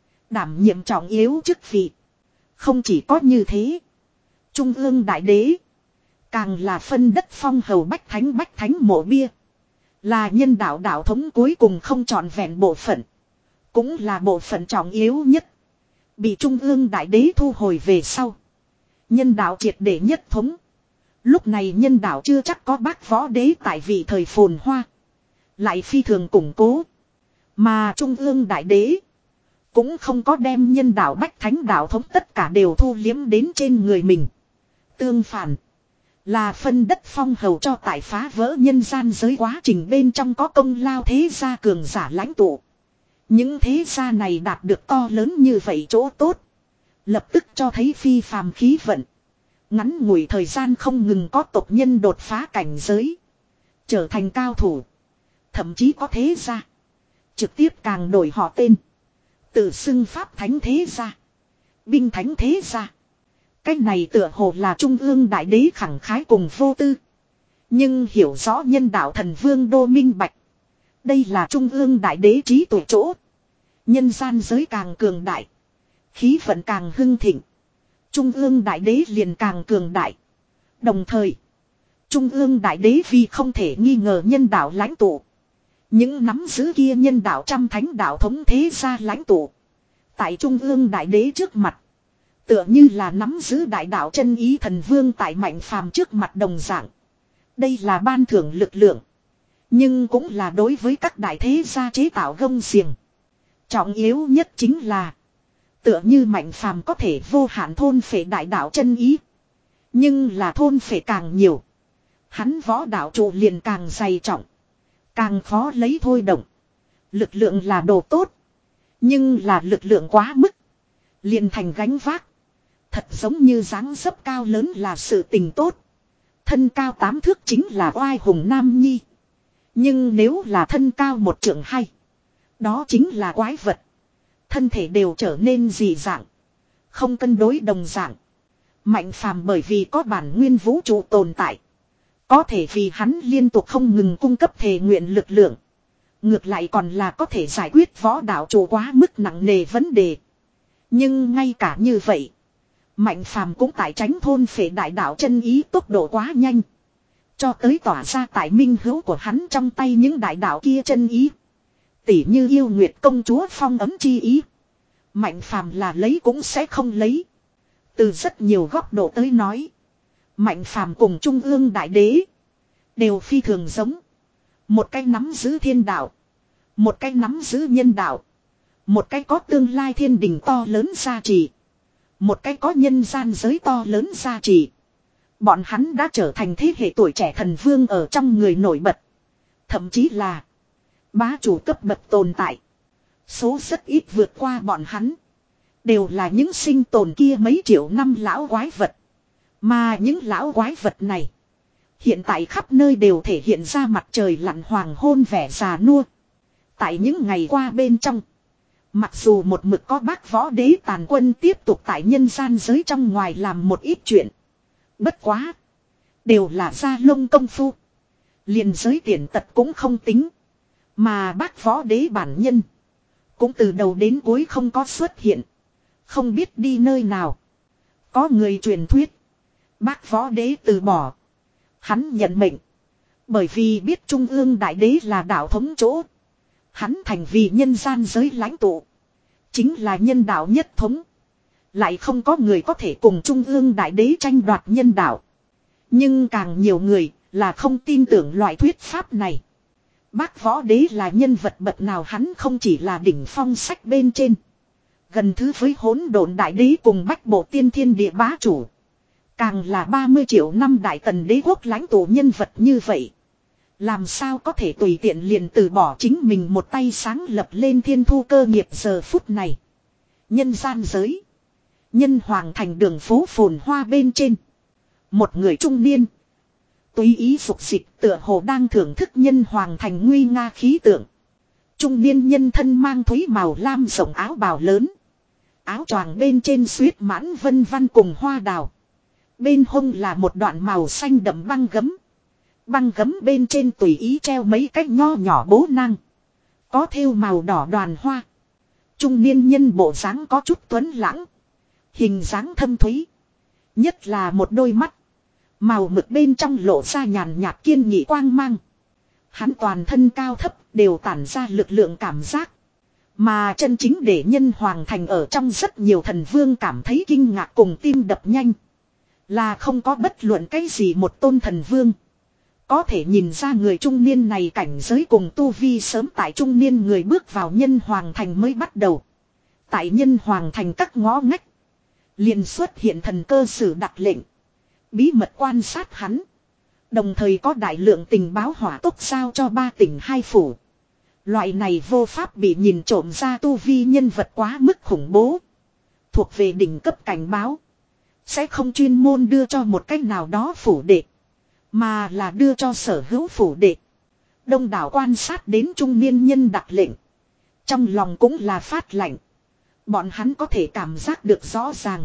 Speaker 1: Đảm nhiệm trọng yếu chức vị. Không chỉ có như thế. Trung ương đại đế. Càng là phân đất phong hầu bách thánh bách thánh mộ bia. Là nhân đạo đạo thống cuối cùng không trọn vẹn bộ phận. Cũng là bộ phận trọng yếu nhất. Bị trung ương đại đế thu hồi về sau. Nhân đạo triệt để nhất thống. Lúc này nhân đạo chưa chắc có bác võ đế tại vị thời phồn hoa. Lại phi thường củng cố. Mà trung ương đại đế. Cũng không có đem nhân đạo bách thánh đạo thống tất cả đều thu liếm đến trên người mình. Tương phản. Là phân đất phong hầu cho tại phá vỡ nhân gian giới quá trình bên trong có công lao thế gia cường giả lãnh tụ. Những thế gia này đạt được to lớn như vậy chỗ tốt. Lập tức cho thấy phi phàm khí vận. Ngắn ngủi thời gian không ngừng có tộc nhân đột phá cảnh giới. Trở thành cao thủ. Thậm chí có thế gia. Trực tiếp càng đổi họ tên. Tự xưng pháp thánh thế gia. Binh thánh thế gia. Cái này tựa hồ là trung ương đại đế khẳng khái cùng vô tư. Nhưng hiểu rõ nhân đạo thần vương đô minh bạch. Đây là trung ương đại đế trí tuệ chỗ. Nhân gian giới càng cường đại. Khí vận càng hưng thịnh. Trung ương đại đế liền càng cường đại. Đồng thời. Trung ương đại đế vì không thể nghi ngờ nhân đạo lãnh tụ. Những nắm giữ kia nhân đạo trăm thánh đạo thống thế gia lãnh tụ. Tại trung ương đại đế trước mặt. Tựa như là nắm giữ đại đạo chân ý thần vương tại Mạnh Phàm trước mặt đồng dạng. Đây là ban thưởng lực lượng. Nhưng cũng là đối với các đại thế gia chế tạo gông xiềng. Trọng yếu nhất chính là. Tựa như Mạnh Phàm có thể vô hạn thôn phệ đại đạo chân ý. Nhưng là thôn phệ càng nhiều. Hắn võ đạo trụ liền càng dày trọng. Càng khó lấy thôi động. Lực lượng là đồ tốt. Nhưng là lực lượng quá mức. Liền thành gánh vác. Thật giống như dáng dấp cao lớn là sự tình tốt. Thân cao tám thước chính là oai hùng nam nhi. Nhưng nếu là thân cao một trượng hay. Đó chính là quái vật. Thân thể đều trở nên dị dạng. Không cân đối đồng dạng. Mạnh Phàm bởi vì có bản nguyên vũ trụ tồn tại. Có thể vì hắn liên tục không ngừng cung cấp thể nguyện lực lượng. Ngược lại còn là có thể giải quyết võ đạo trụ quá mức nặng nề vấn đề. Nhưng ngay cả như vậy. Mạnh phàm cũng tại tránh thôn phệ đại đạo chân ý tốc độ quá nhanh. Cho tới tỏa ra tại minh hữu của hắn trong tay những đại đạo kia chân ý. Tỉ như yêu nguyệt công chúa phong ấm chi ý. Mạnh phàm là lấy cũng sẽ không lấy. Từ rất nhiều góc độ tới nói. Mạnh phàm cùng trung ương đại đế. Đều phi thường giống. Một cái nắm giữ thiên đạo. Một cái nắm giữ nhân đạo. Một cái có tương lai thiên đình to lớn gia trì. Một cái có nhân gian giới to lớn gia trì. Bọn hắn đã trở thành thế hệ tuổi trẻ thần vương ở trong người nổi bật. Thậm chí là bá chủ cấp bậc tồn tại. Số rất ít vượt qua bọn hắn. Đều là những sinh tồn kia mấy triệu năm lão quái vật. Mà những lão quái vật này hiện tại khắp nơi đều thể hiện ra mặt trời lặn hoàng hôn vẻ già nua. Tại những ngày qua bên trong, mặc dù một mực có bác võ đế tàn quân tiếp tục tại nhân gian giới trong ngoài làm một ít chuyện. Bất quá. Đều là gia lông công phu. Liền giới tiền tật cũng không tính. Mà bác võ đế bản nhân. Cũng từ đầu đến cuối không có xuất hiện. Không biết đi nơi nào. Có người truyền thuyết. Bác võ đế từ bỏ. Hắn nhận mệnh. Bởi vì biết trung ương đại đế là đạo thống chỗ. Hắn thành vì nhân gian giới lãnh tụ. Chính là nhân đạo nhất thống. Lại không có người có thể cùng trung ương đại đế tranh đoạt nhân đạo. Nhưng càng nhiều người là không tin tưởng loại thuyết pháp này. Bác võ đế là nhân vật bậc nào hắn không chỉ là đỉnh phong sách bên trên. Gần thứ với hỗn độn đại đế cùng bách bộ tiên thiên địa bá chủ. Càng là ba mươi triệu năm đại tần đế quốc lãnh tụ nhân vật như vậy. Làm sao có thể tùy tiện liền từ bỏ chính mình một tay sáng lập lên thiên thu cơ nghiệp giờ phút này. Nhân gian giới. Nhân hoàng thành đường phố phồn hoa bên trên. Một người trung niên. Tùy ý phục dịch tựa hồ đang thưởng thức nhân hoàng thành nguy nga khí tượng. Trung niên nhân thân mang thúy màu lam rộng áo bào lớn. Áo choàng bên trên xuyết mãn vân văn cùng hoa đào. Bên hông là một đoạn màu xanh đậm băng gấm. Băng gấm bên trên tùy ý treo mấy cái nho nhỏ bố nang. Có thêu màu đỏ đoàn hoa. Trung niên nhân bộ dáng có chút tuấn lãng. Hình dáng thâm thúy. Nhất là một đôi mắt. Màu mực bên trong lộ ra nhàn nhạt kiên nghị quang mang. Hắn toàn thân cao thấp đều tản ra lực lượng cảm giác. Mà chân chính để nhân hoàng thành ở trong rất nhiều thần vương cảm thấy kinh ngạc cùng tim đập nhanh. Là không có bất luận cái gì một tôn thần vương. Có thể nhìn ra người trung niên này cảnh giới cùng tu vi sớm tại trung niên người bước vào nhân hoàng thành mới bắt đầu. Tại nhân hoàng thành các ngõ ngách. Liền xuất hiện thần cơ sử đặt lệnh. Bí mật quan sát hắn. Đồng thời có đại lượng tình báo hỏa tốc giao cho ba tỉnh hai phủ. Loại này vô pháp bị nhìn trộm ra tu vi nhân vật quá mức khủng bố. Thuộc về đỉnh cấp cảnh báo. Sẽ không chuyên môn đưa cho một cách nào đó phủ đệ. Mà là đưa cho sở hữu phủ đệ. Đông đảo quan sát đến trung niên nhân đặt lệnh. Trong lòng cũng là phát lạnh. Bọn hắn có thể cảm giác được rõ ràng.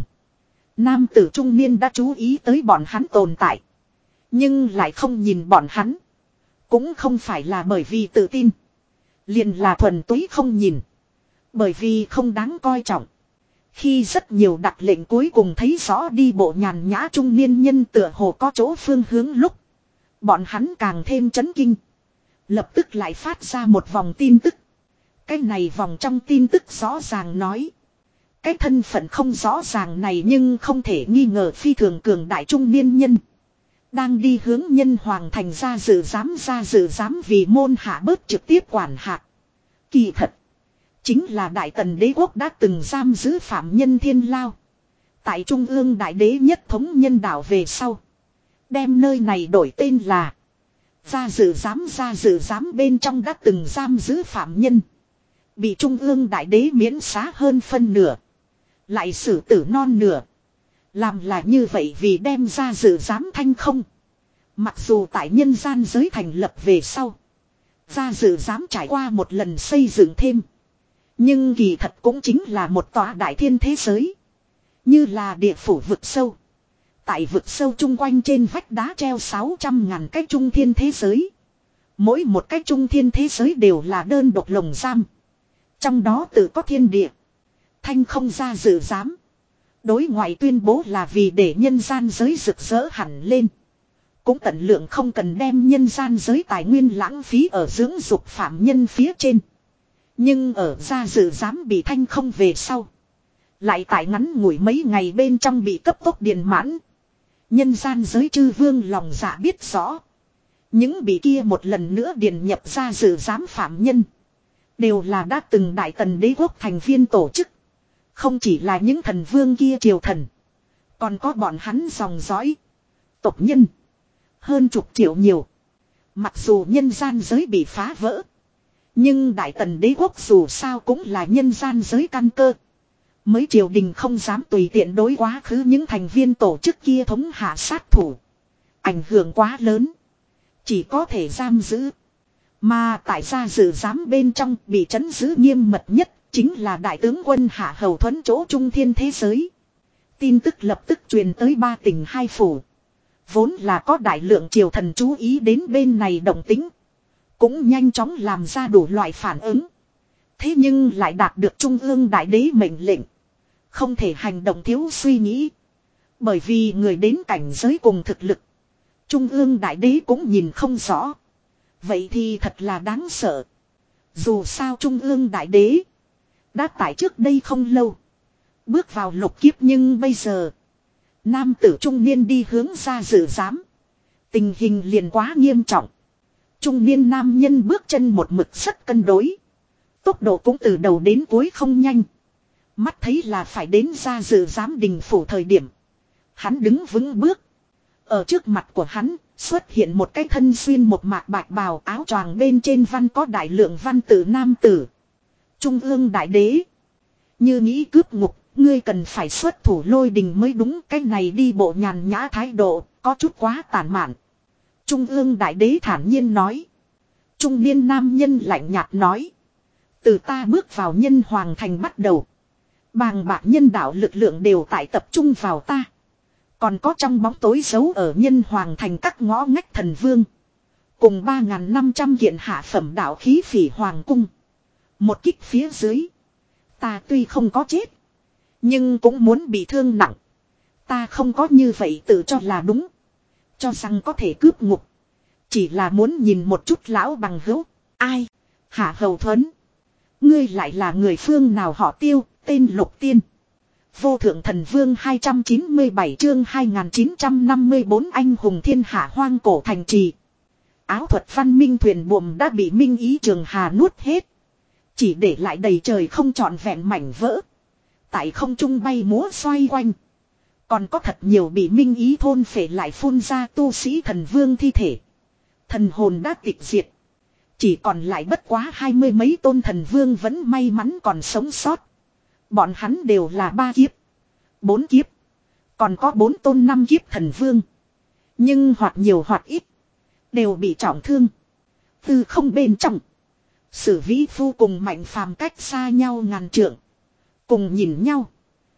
Speaker 1: Nam tử trung niên đã chú ý tới bọn hắn tồn tại. Nhưng lại không nhìn bọn hắn. Cũng không phải là bởi vì tự tin. Liền là thuần túy không nhìn. Bởi vì không đáng coi trọng. Khi rất nhiều đặc lệnh cuối cùng thấy rõ đi bộ nhàn nhã trung niên nhân tựa hồ có chỗ phương hướng lúc. Bọn hắn càng thêm chấn kinh. Lập tức lại phát ra một vòng tin tức. Cái này vòng trong tin tức rõ ràng nói. Cái thân phận không rõ ràng này nhưng không thể nghi ngờ phi thường cường đại trung niên nhân. Đang đi hướng nhân hoàng thành ra dự giám ra dự giám vì môn hạ bớt trực tiếp quản hạt. Kỳ thật. Chính là đại tần đế quốc đã từng giam giữ phạm nhân thiên lao. Tại trung ương đại đế nhất thống nhân đạo về sau. Đem nơi này đổi tên là. Ra dự giám ra dự giám bên trong đã từng giam giữ phạm nhân. Bị trung ương đại đế miễn xá hơn phân nửa. Lại xử tử non nửa. Làm là như vậy vì đem ra dự giám thanh không. Mặc dù tại nhân gian giới thành lập về sau. Ra dự giám trải qua một lần xây dựng thêm. Nhưng kỳ thật cũng chính là một tòa đại thiên thế giới. Như là địa phủ vực sâu. Tại vực sâu chung quanh trên vách đá treo sáu trăm ngàn cái trung thiên thế giới. Mỗi một cái trung thiên thế giới đều là đơn độc lồng giam. Trong đó tự có thiên địa. Thanh không ra dự giám. Đối ngoại tuyên bố là vì để nhân gian giới rực rỡ hẳn lên. Cũng tận lượng không cần đem nhân gian giới tài nguyên lãng phí ở dưỡng dục phạm nhân phía trên. Nhưng ở gia dự dám bị thanh không về sau. Lại tại ngắn ngủi mấy ngày bên trong bị cấp tốc điền mãn. Nhân gian giới chư vương lòng dạ biết rõ. Những bị kia một lần nữa điền nhập gia dự giám phạm nhân. Đều là đã từng đại tần đế quốc thành viên tổ chức. Không chỉ là những thần vương kia triều thần. Còn có bọn hắn dòng dõi. Tộc nhân. Hơn chục triệu nhiều. Mặc dù nhân gian giới bị phá vỡ. Nhưng đại tần đế quốc dù sao cũng là nhân gian giới căn cơ. Mới triều đình không dám tùy tiện đối quá khứ những thành viên tổ chức kia thống hạ sát thủ. Ảnh hưởng quá lớn. Chỉ có thể giam giữ. Mà tại gia dự giám bên trong bị trấn giữ nghiêm mật nhất. Chính là đại tướng quân Hạ Hầu Thuấn chỗ trung thiên thế giới. Tin tức lập tức truyền tới ba tỉnh hai phủ. Vốn là có đại lượng triều thần chú ý đến bên này động tính. Cũng nhanh chóng làm ra đủ loại phản ứng. Thế nhưng lại đạt được trung ương đại đế mệnh lệnh. Không thể hành động thiếu suy nghĩ. Bởi vì người đến cảnh giới cùng thực lực. Trung ương đại đế cũng nhìn không rõ. Vậy thì thật là đáng sợ. Dù sao trung ương đại đế. Đã tại trước đây không lâu. Bước vào lục kiếp nhưng bây giờ. Nam tử trung niên đi hướng ra dự giám. Tình hình liền quá nghiêm trọng. Trung niên nam nhân bước chân một mực rất cân đối. Tốc độ cũng từ đầu đến cuối không nhanh. Mắt thấy là phải đến ra dự giám đình phủ thời điểm. Hắn đứng vững bước. Ở trước mặt của hắn xuất hiện một cái thân xuyên một mạc bạch bào áo choàng bên trên văn có đại lượng văn tử nam tử. Trung ương đại đế. Như nghĩ cướp ngục, ngươi cần phải xuất thủ lôi đình mới đúng. Cái này đi bộ nhàn nhã thái độ, có chút quá tàn mạn. Trung ương đại đế thản nhiên nói. Trung niên nam nhân lạnh nhạt nói. Từ ta bước vào nhân hoàng thành bắt đầu. Bàng bạc nhân đạo lực lượng đều tại tập trung vào ta. Còn có trong bóng tối giấu ở nhân hoàng thành các ngõ ngách thần vương. Cùng ba nghìn năm trăm kiện hạ phẩm đạo khí phỉ hoàng cung. Một kích phía dưới. Ta tuy không có chết. Nhưng cũng muốn bị thương nặng. Ta không có như vậy tự cho là đúng. Cho rằng có thể cướp ngục. Chỉ là muốn nhìn một chút lão bằng hữu. Ai? Hạ Hầu Thuấn. Ngươi lại là người phương nào họ Tiêu, tên Lục Tiên. Vô thượng thần vương hai trăm chín mươi bảy chương hai nghìn chín trăm năm mươi tư anh hùng thiên hạ hoang cổ thành trì. Áo thuật văn minh thuyền buồm đã bị Minh Ý Trường Hà nuốt hết. Chỉ để lại đầy trời không trọn vẹn mảnh vỡ. Tại không trung bay múa xoay quanh. Còn có thật nhiều bị Minh Ý thôn phệ lại phun ra tu sĩ thần vương thi thể. Thần hồn đã tịch diệt. Chỉ còn lại bất quá hai mươi mấy tôn thần vương vẫn may mắn còn sống sót. Bọn hắn đều là ba kiếp. Bốn kiếp. Còn có bốn tôn năm kiếp thần vương. Nhưng hoặc nhiều hoặc ít. Đều bị trọng thương. Từ không bên trong. Sử Vĩ Phu cùng Mạnh Phàm cách xa nhau ngàn trượng. Cùng nhìn nhau.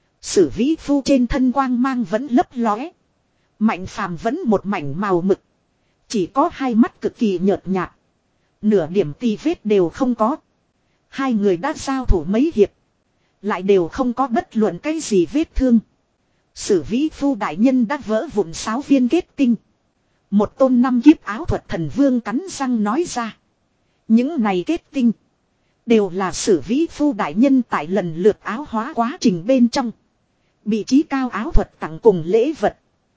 Speaker 1: Sử Vĩ Phu trên thân quang mang vẫn lấp lóe. Mạnh Phàm vẫn một mảnh màu mực. Chỉ có hai mắt cực kỳ nhợt nhạt. Nửa điểm tì vết đều không có. Hai người đã giao thủ mấy hiệp. Lại đều không có bất luận cái gì vết thương. Sử Vĩ Phu đại nhân đã vỡ vụn sáu viên kết tinh. Một tôn năm kiếp áo thuật thần vương cắn răng nói ra. Những này kết tinh. Đều là Sử Vĩ Phu đại nhân tại lần lượt áo hóa quá trình bên trong. Bị trí cao áo thuật tặng cùng lễ vật.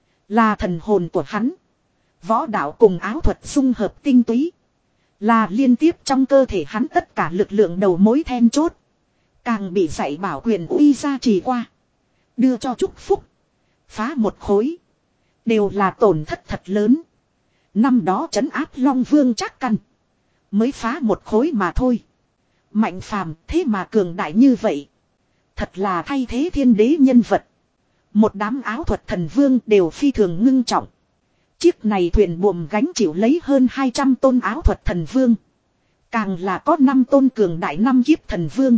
Speaker 1: Là thần hồn của hắn. Võ đạo cùng áo thuật dung hợp tinh túy. Là liên tiếp trong cơ thể hắn tất cả lực lượng đầu mối then chốt. Càng bị dạy bảo quyền uy gia trì qua. Đưa cho chúc phúc. Phá một khối. Đều là tổn thất thật lớn. Năm đó trấn áp Long Vương Trác Căn. Mới phá một khối mà thôi. Mạnh Phàm thế mà cường đại như vậy. Thật là thay thế thiên đế nhân vật. Một đám áo thuật thần vương đều phi thường ngưng trọng. Chiếc này thuyền buồm gánh chịu lấy hơn hai trăm tôn áo thuật thần vương. Càng là có năm tôn cường đại năm kiếp thần vương.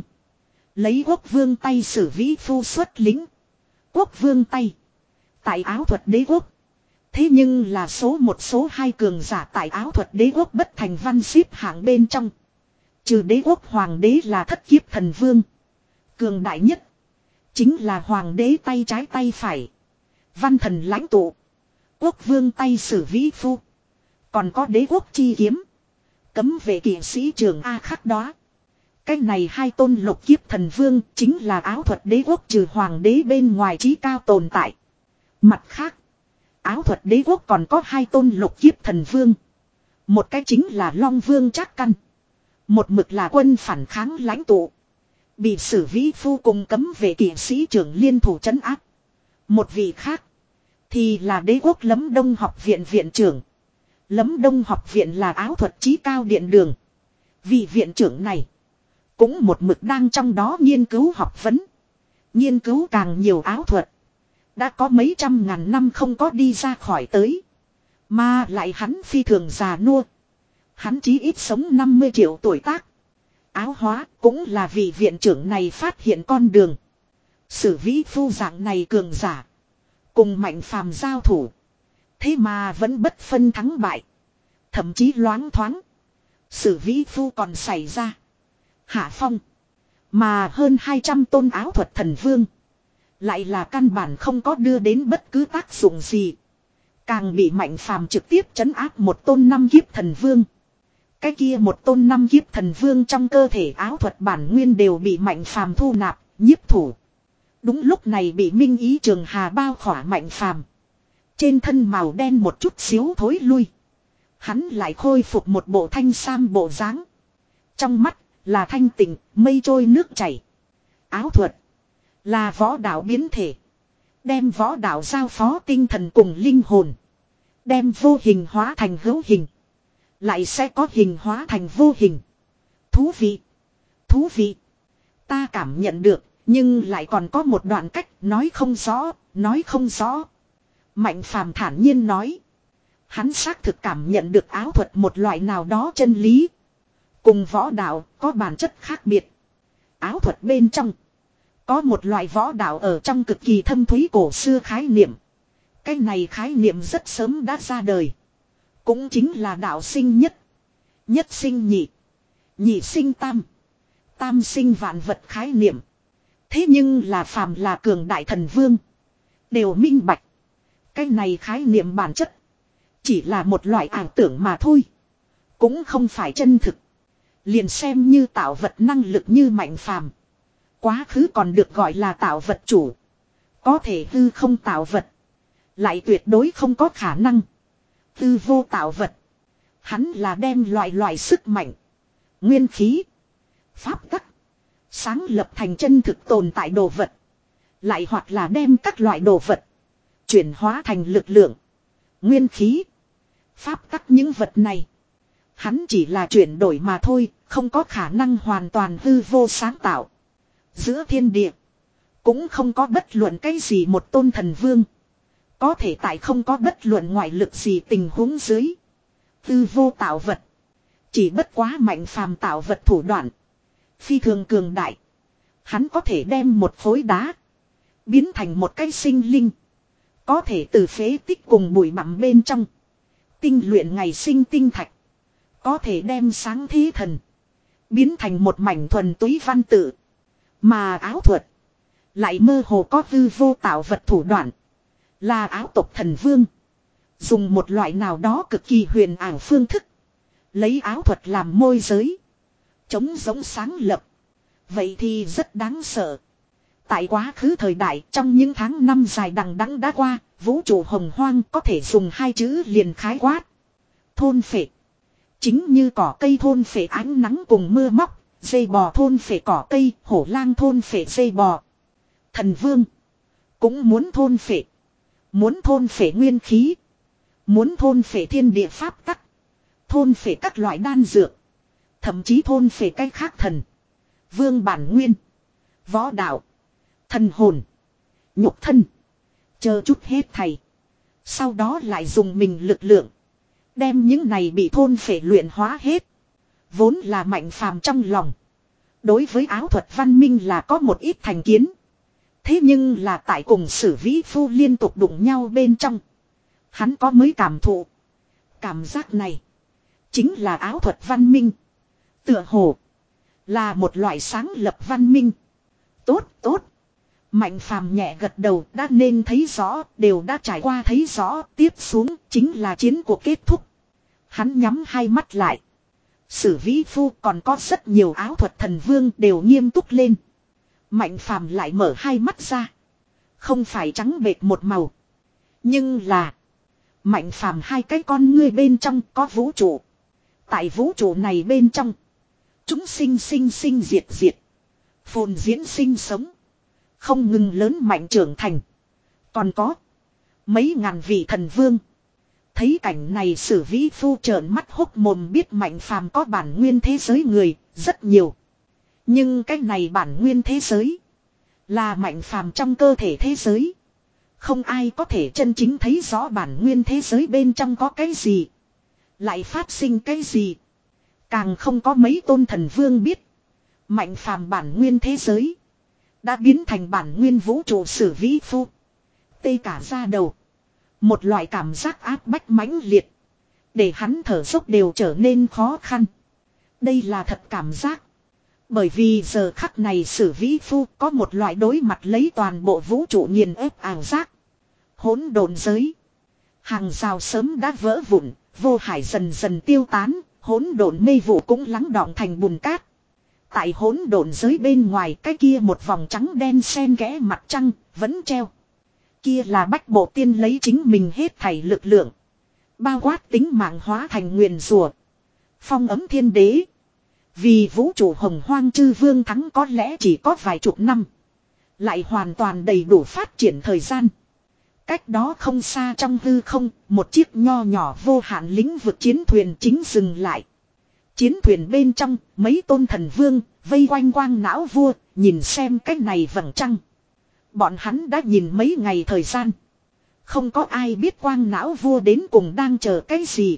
Speaker 1: Lấy Quốc Vương tay Sử Vĩ Phu xuất lính. Quốc Vương tay. Tại áo thuật đế quốc. Thế nhưng là số một số hai cường giả tại áo thuật đế quốc bất thành văn xếp hạng bên trong. Trừ đế quốc hoàng đế là thất kiếp thần vương. Cường đại nhất. Chính là hoàng đế tay trái tay phải. Văn thần lãnh tụ. Quốc vương tay sử vĩ phu. Còn có đế quốc chi kiếm. Cấm vệ kỵ sĩ trường A khắc đó. Cái này hai tôn lục kiếp thần vương chính là áo thuật đế quốc trừ hoàng đế bên ngoài trí cao tồn tại. Mặt khác, áo thuật đế quốc còn có hai tôn lục kiếp thần vương. Một cái chính là Long Vương Trác Căn. Một mực là quân phản kháng lãnh tụ. Bị sử vĩ phu cùng cấm vệ kỵ sĩ trưởng liên thủ trấn áp. Một vị khác thì là đế quốc Lấm Đông học viện viện trưởng. Lấm Đông học viện là áo thuật chí cao điện đường. Vị viện trưởng này cũng một mực đang trong đó nghiên cứu học vấn. Nghiên cứu càng nhiều áo thuật. Đã có mấy trăm ngàn năm không có đi ra khỏi tới. Mà lại hắn phi thường già nua. Hắn chí ít sống năm mươi triệu tuổi tác. Áo hóa cũng là vị viện trưởng này phát hiện con đường. Sử vĩ phu dạng này cường giả. Cùng mạnh phàm giao thủ. Thế mà vẫn bất phân thắng bại. Thậm chí loáng thoáng. Sử vĩ phu còn xảy ra. Hạ phong. Mà hơn hai trăm tôn áo thuật thần vương. Lại là căn bản không có đưa đến bất cứ tác dụng gì. Càng bị mạnh phàm trực tiếp trấn áp một tôn năm kiếp thần vương. Cái kia một tôn năm kiếp thần vương trong cơ thể áo thuật bản nguyên đều bị mạnh phàm thu nạp, nhiếp thủ. Đúng lúc này bị minh ý trường hà bao khỏa mạnh phàm. Trên thân màu đen một chút xíu thối lui. Hắn lại khôi phục một bộ thanh sam bộ dáng. Trong mắt là thanh tịnh, mây trôi nước chảy. Áo thuật là võ đạo biến thể. Đem võ đạo giao phó tinh thần cùng linh hồn. Đem vô hình hóa thành hữu hình. Lại sẽ có hình hóa thành vô hình. Thú vị. Thú vị. Ta cảm nhận được. Nhưng lại còn có một đoạn cách nói không rõ. Nói không rõ. Mạnh phàm thản nhiên nói. Hắn xác thực cảm nhận được áo thuật một loại nào đó chân lý. Cùng võ đạo có bản chất khác biệt. Áo thuật bên trong. Có một loại võ đạo ở trong cực kỳ thâm thúy cổ xưa khái niệm. Cái này khái niệm rất sớm đã ra đời. Cũng chính là đạo sinh nhất. Nhất sinh nhị. Nhị sinh tam. Tam sinh vạn vật khái niệm. Thế nhưng là phàm là cường đại thần vương. Đều minh bạch. Cái này khái niệm bản chất. Chỉ là một loại ảo tưởng mà thôi. Cũng không phải chân thực. Liền xem như tạo vật năng lực như mạnh phàm. Quá khứ còn được gọi là tạo vật chủ. Có thể hư không tạo vật. Lại tuyệt đối không có khả năng. Hư vô tạo vật. Hắn là đem loại loại sức mạnh. Nguyên khí. Pháp tắc. Sáng lập thành chân thực tồn tại đồ vật. Lại hoặc là đem các loại đồ vật. Chuyển hóa thành lực lượng. Nguyên khí. Pháp tắc những vật này. Hắn chỉ là chuyển đổi mà thôi. Không có khả năng hoàn toàn hư vô sáng tạo. Giữa thiên địa. Cũng không có bất luận cái gì một tôn thần vương. Có thể tại không có bất luận ngoại lực gì tình huống dưới. Hư vô tạo vật. Chỉ bất quá mạnh phàm tạo vật thủ đoạn. Phi thường cường đại. Hắn có thể đem một khối đá. Biến thành một cái sinh linh. Có thể từ phế tích cùng bụi bặm bên trong. Tinh luyện ngày sinh tinh thạch. Có thể đem sáng thế thần. Biến thành một mảnh thuần túy văn tự. Mà áo thuật. Lại mơ hồ có hư vô tạo vật thủ đoạn. Là áo tộc thần vương. Dùng một loại nào đó cực kỳ huyền ảo phương thức. Lấy áo thuật làm môi giới. Chống giống sáng lập. Vậy thì rất đáng sợ. Tại quá khứ thời đại trong những tháng năm dài đằng đẵng đã qua. Vũ trụ hồng hoang có thể dùng hai chữ liền khái quát. Thôn phệ. Chính như cỏ cây thôn phệ ánh nắng cùng mưa móc. Dây bò thôn phệ cỏ cây. Hổ lang thôn phệ dây bò. Thần vương. Cũng muốn thôn phệ. Muốn thôn phệ nguyên khí. Muốn thôn phệ thiên địa pháp tắc. Thôn phệ các loại đan dược. Thậm chí thôn phệ cái khác thần. Vương bản nguyên. Võ đạo. Thần hồn. Nhục thân. Chờ chút hết thầy. Sau đó lại dùng mình lực lượng. Đem những này bị thôn phệ luyện hóa hết. Vốn là mạnh phàm trong lòng. Đối với áo thuật văn minh là có một ít thành kiến. Thế nhưng là tại cùng sử vĩ phu liên tục đụng nhau bên trong. Hắn có mới cảm thụ. Cảm giác này. Chính là áo thuật văn minh. Tựa hồ. Là một loại sáng lập văn minh. Tốt tốt. Mạnh phàm nhẹ gật đầu, đã nên thấy rõ, đều đã trải qua thấy rõ, tiếp xuống chính là chiến cuộc kết thúc. Hắn nhắm hai mắt lại. Sử vĩ phu còn có rất nhiều áo thuật thần vương đều nghiêm túc lên. Mạnh phàm lại mở hai mắt ra. Không phải trắng bệt một màu. Nhưng là mạnh phàm hai cái con ngươi bên trong có vũ trụ. Tại vũ trụ này bên trong, chúng sinh sinh sinh diệt diệt, phồn diễn sinh sống, không ngừng lớn mạnh trưởng thành. Còn có mấy ngàn vị thần vương. Thấy cảnh này Sử vĩ phu trợn mắt hốc mồm, biết mạnh phàm có bản nguyên thế giới người rất nhiều. Nhưng cái này bản nguyên thế giới là mạnh phàm trong cơ thể thế giới. Không ai có thể chân chính thấy rõ bản nguyên thế giới bên trong có cái gì, lại phát sinh cái gì. Càng không có mấy tôn thần vương biết mạnh phàm bản nguyên thế giới đã biến thành bản nguyên vũ trụ. Sử vĩ phu tê cả da đầu. Một loại cảm giác áp bách mãnh liệt, để hắn thở dốc đều trở nên khó khăn. Đây là thật cảm giác. Bởi vì giờ khắc này Sử vĩ phu có một loại đối mặt lấy toàn bộ vũ trụ nghiền ép ảo giác. Hỗn độn giới, hàng rào sớm đã vỡ vụn, vô hải dần dần tiêu tán, hỗn độn mê vụ cũng lắng đọng thành bùn cát. Tại hỗn độn giới bên ngoài, cái kia một vòng trắng đen xen kẽ mặt trăng vẫn treo. Kia là Bách Bộ Tiên lấy chính mình hết thảy lực lượng, bao quát tính mạng hóa thành nguyền rủa, phong ấm thiên đế. Vì vũ trụ hồng hoang chư vương thắng có lẽ chỉ có vài chục năm, lại hoàn toàn đầy đủ phát triển thời gian. Cách đó không xa trong hư không, một chiếc nho nhỏ vô hạn lĩnh vực chiến thuyền chính dừng lại. Chiến thuyền bên trong, mấy tôn thần vương vây quanh quang não vua, nhìn xem cách này vầng trăng. Bọn hắn đã nhìn mấy ngày thời gian, không có ai biết quang não vua đến cùng đang chờ cái gì.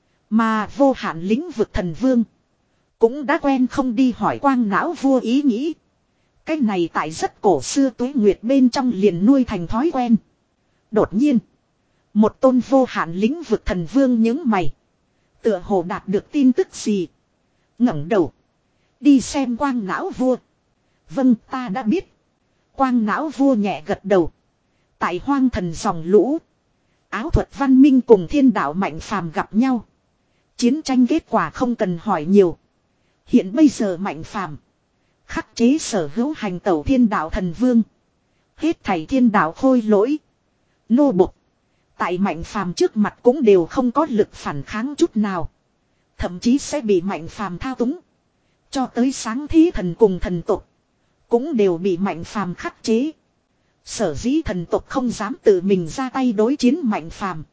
Speaker 1: Mà vô hạn lĩnh vực thần vương cũng đã quen không đi hỏi quang não vua ý nghĩ. Cái này tại rất cổ xưa tuế nguyệt bên trong liền nuôi thành thói quen. Đột nhiên, một tôn vô hạn lĩnh vực thần vương nhướng mày, tựa hồ đạt được tin tức gì, ngẩng đầu đi xem quang não vua. Vâng, ta đã biết. Quang não vua nhẹ gật đầu. Tại hoang thần dòng lũ, áo thuật văn minh cùng thiên đạo mạnh phàm gặp nhau. Chiến tranh kết quả không cần hỏi nhiều. Hiện bây giờ mạnh phàm khắc chế sở hữu hành tẩu thiên đạo thần vương, hết thảy thiên đạo khôi lỗi, nô bộc, tại mạnh phàm trước mặt cũng đều không có lực phản kháng chút nào. Thậm chí sẽ bị mạnh phàm thao túng. Cho tới sáng thế thần cùng thần tộc cũng đều bị mạnh phàm khắc chế. Sở dĩ thần tộc không dám tự mình ra tay đối chiến mạnh phàm,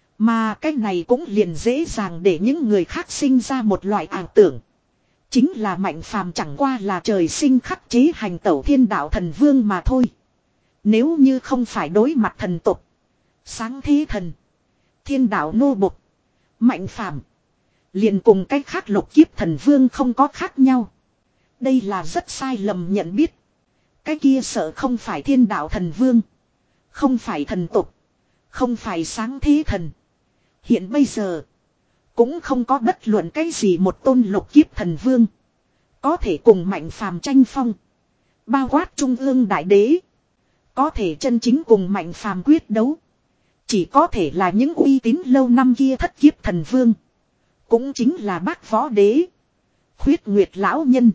Speaker 1: mà cái này cũng liền dễ dàng để những người khác sinh ra một loại ảo tưởng, chính là mạnh phàm chẳng qua là trời sinh khắc chế hành tẩu thiên đạo thần vương mà thôi. Nếu như không phải đối mặt thần tộc, sáng thế thần, thiên đạo nô bộc, mạnh phàm liền cùng cách khác lục kiếp thần vương không có khác nhau. Đây là rất sai lầm nhận biết. Cái kia sợ không phải thiên đạo thần vương, không phải thần tộc, không phải sáng thế thần. Hiện bây giờ cũng không có bất luận cái gì một tôn lục kiếp thần vương có thể cùng mạnh phàm tranh phong. Bao quát trung ương đại đế, có thể chân chính cùng mạnh phàm quyết đấu, chỉ có thể là những uy tín lâu năm kia thất kiếp thần vương. Cũng chính là Bác Võ Đế, Khuyết Nguyệt Lão Nhân,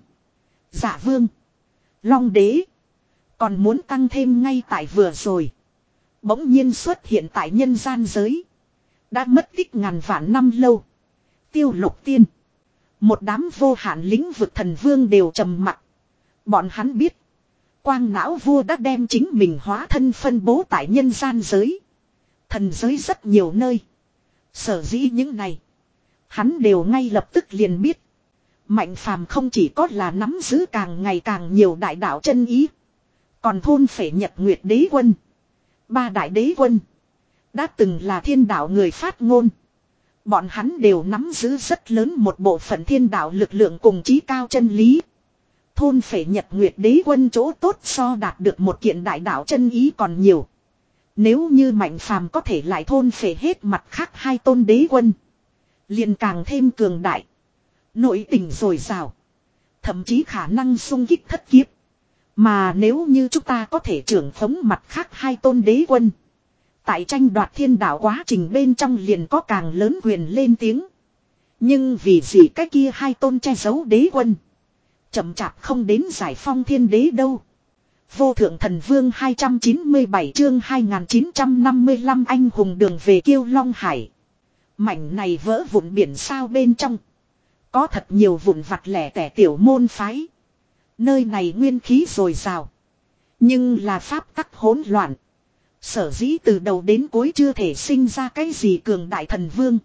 Speaker 1: Dạ Vương, Long Đế. Còn muốn tăng thêm ngay tại vừa rồi, bỗng nhiên xuất hiện tại nhân gian giới, đã mất tích ngàn vạn năm lâu, Tiêu Lục Tiên. Một đám vô hạn lĩnh vực thần vương đều trầm mặc. Bọn hắn biết quang não vua đã đem chính mình hóa thân phân bố tại nhân gian giới, thần giới rất nhiều nơi. Sở dĩ những này hắn đều ngay lập tức liền biết. Mạnh phàm không chỉ có là nắm giữ càng ngày càng nhiều đại đạo chân ý, còn thôn phệ Nhật Nguyệt Đế Quân, ba đại đế quân, đã từng là thiên đạo người phát ngôn. Bọn hắn đều nắm giữ rất lớn một bộ phận thiên đạo lực lượng cùng chí cao chân lý. Thôn phệ Nhật Nguyệt Đế Quân chỗ tốt so đạt được một kiện đại đạo chân ý còn nhiều. Nếu như mạnh phàm có thể lại thôn phệ hết mặt khác hai tôn đế quân, liền càng thêm cường đại, nội tình dồi dào, thậm chí khả năng xung kích thất kiếp. Mà nếu như chúng ta có thể trưởng khống mặt khác hai tôn đế quân. Tại tranh đoạt thiên đạo quá trình bên trong liền có càng lớn quyền lên tiếng. Nhưng vì gì cái kia hai tôn che giấu đế quân. Chậm chạp không đến giải phong thiên đế đâu. Vô thượng thần vương hai trăm chín mươi bảy chương hai nghìn chín trăm năm mươi lăm anh hùng đường về Kiêu Long Hải. Mảnh này vỡ vụn biển sao bên trong. Có thật nhiều vụn vặt lẻ tẻ tiểu môn phái. Nơi này nguyên khí dồi dào. Nhưng là pháp tắc hỗn loạn. Sở dĩ từ đầu đến cuối chưa thể sinh ra cái gì cường đại thần vương.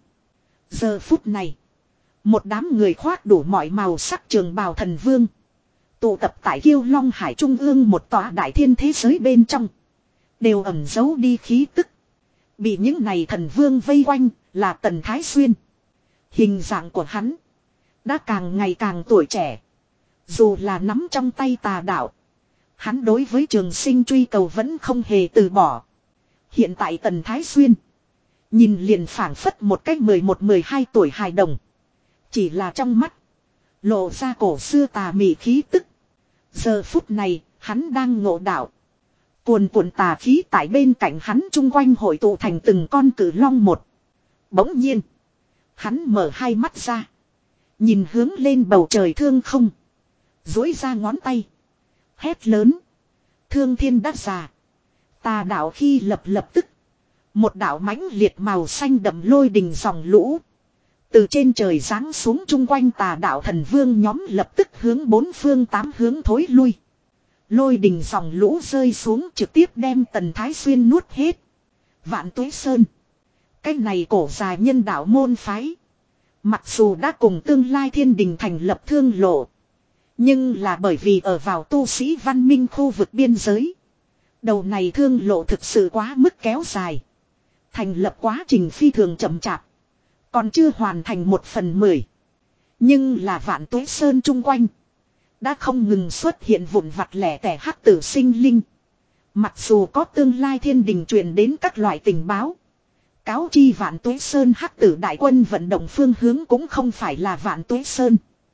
Speaker 1: Giờ phút này. Một đám người khoác đủ mọi màu sắc trường bào thần vương. Tụ tập tại Kiêu Long Hải trung ương một tòa đại thiên thế giới bên trong. Đều ẩn giấu đi khí tức. Bị những này thần vương vây quanh là Tần Thái Xuyên. Hình dạng của hắn. Đã càng ngày càng tuổi trẻ. Dù là nắm trong tay tà đạo. Hắn đối với trường sinh truy cầu vẫn không hề từ bỏ. Hiện tại Tần Thái Xuyên. Nhìn liền phảng phất một cách mười một mười hai tuổi hài đồng. Chỉ là trong mắt. Lộ ra cổ xưa tà mị khí tức. Giờ phút này hắn đang ngộ đạo. Cuồn cuộn tà khí tại bên cạnh hắn chung quanh hội tụ thành từng con cử long một. Bỗng nhiên. Hắn mở hai mắt ra. Nhìn hướng lên bầu trời thương không. Duỗi ra ngón tay. Hét lớn. Thương thiên đắc già. Tà đạo khi lập lập tức. Một đạo mãnh liệt màu xanh đậm lôi đình dòng lũ. Từ trên trời giáng xuống chung quanh tà đạo thần vương nhóm lập tức hướng bốn phương tám hướng thối lui. Lôi đình dòng lũ rơi xuống trực tiếp đem Tần Thái Xuyên nuốt hết. Vạn Tuế Sơn. Cái này cổ dài nhân đạo môn phái. Mặc dù đã cùng tương lai thiên đình thành lập thương lộ. Nhưng là bởi vì ở vào tu sĩ văn minh khu vực biên giới. Đầu này thương lộ thực sự quá mức kéo dài. Thành lập quá trình phi thường chậm chạp. Còn chưa hoàn thành một phần mười. Nhưng là Vạn Tuế Sơn chung quanh. Đã không ngừng xuất hiện vụn vặt lẻ tẻ hắc tử sinh linh. Mặc dù có tương lai thiên đình truyền đến các loại tình báo. Cáo chi Vạn Tuế Sơn hắc tử đại quân vận động phương hướng cũng không phải là Vạn Tuế Sơn.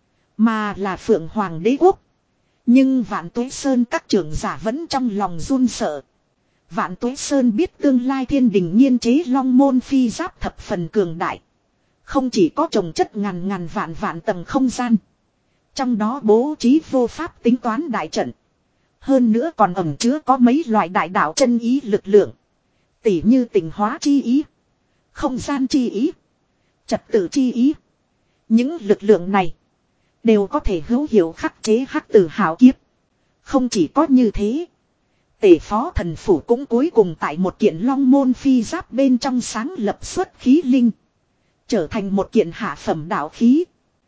Speaker 1: Mà là Phượng Hoàng đế quốc. Nhưng Vạn Tuế Sơn các trưởng giả vẫn trong lòng run sợ. Vạn Tuế Sơn biết tương lai thiên đình nghiên chế long môn phi giáp thập phần cường đại. Không chỉ có trồng chất ngàn ngàn vạn vạn tầng không gian. Trong đó bố trí vô pháp tính toán đại trận. Hơn nữa còn ẩn chứa có mấy loại đại đạo chân ý lực lượng. Tỉ như tình hóa chi ý. Không gian chi ý. Trật tự chi ý. Những lực lượng này. Đều có thể hữu hiệu khắc chế hắc tử hào kiếp. Không chỉ có như thế. Tể phó thần phủ cũng cuối cùng tại một kiện long môn phi giáp bên trong sáng lập xuất khí linh. Trở thành một kiện hạ phẩm đạo khí.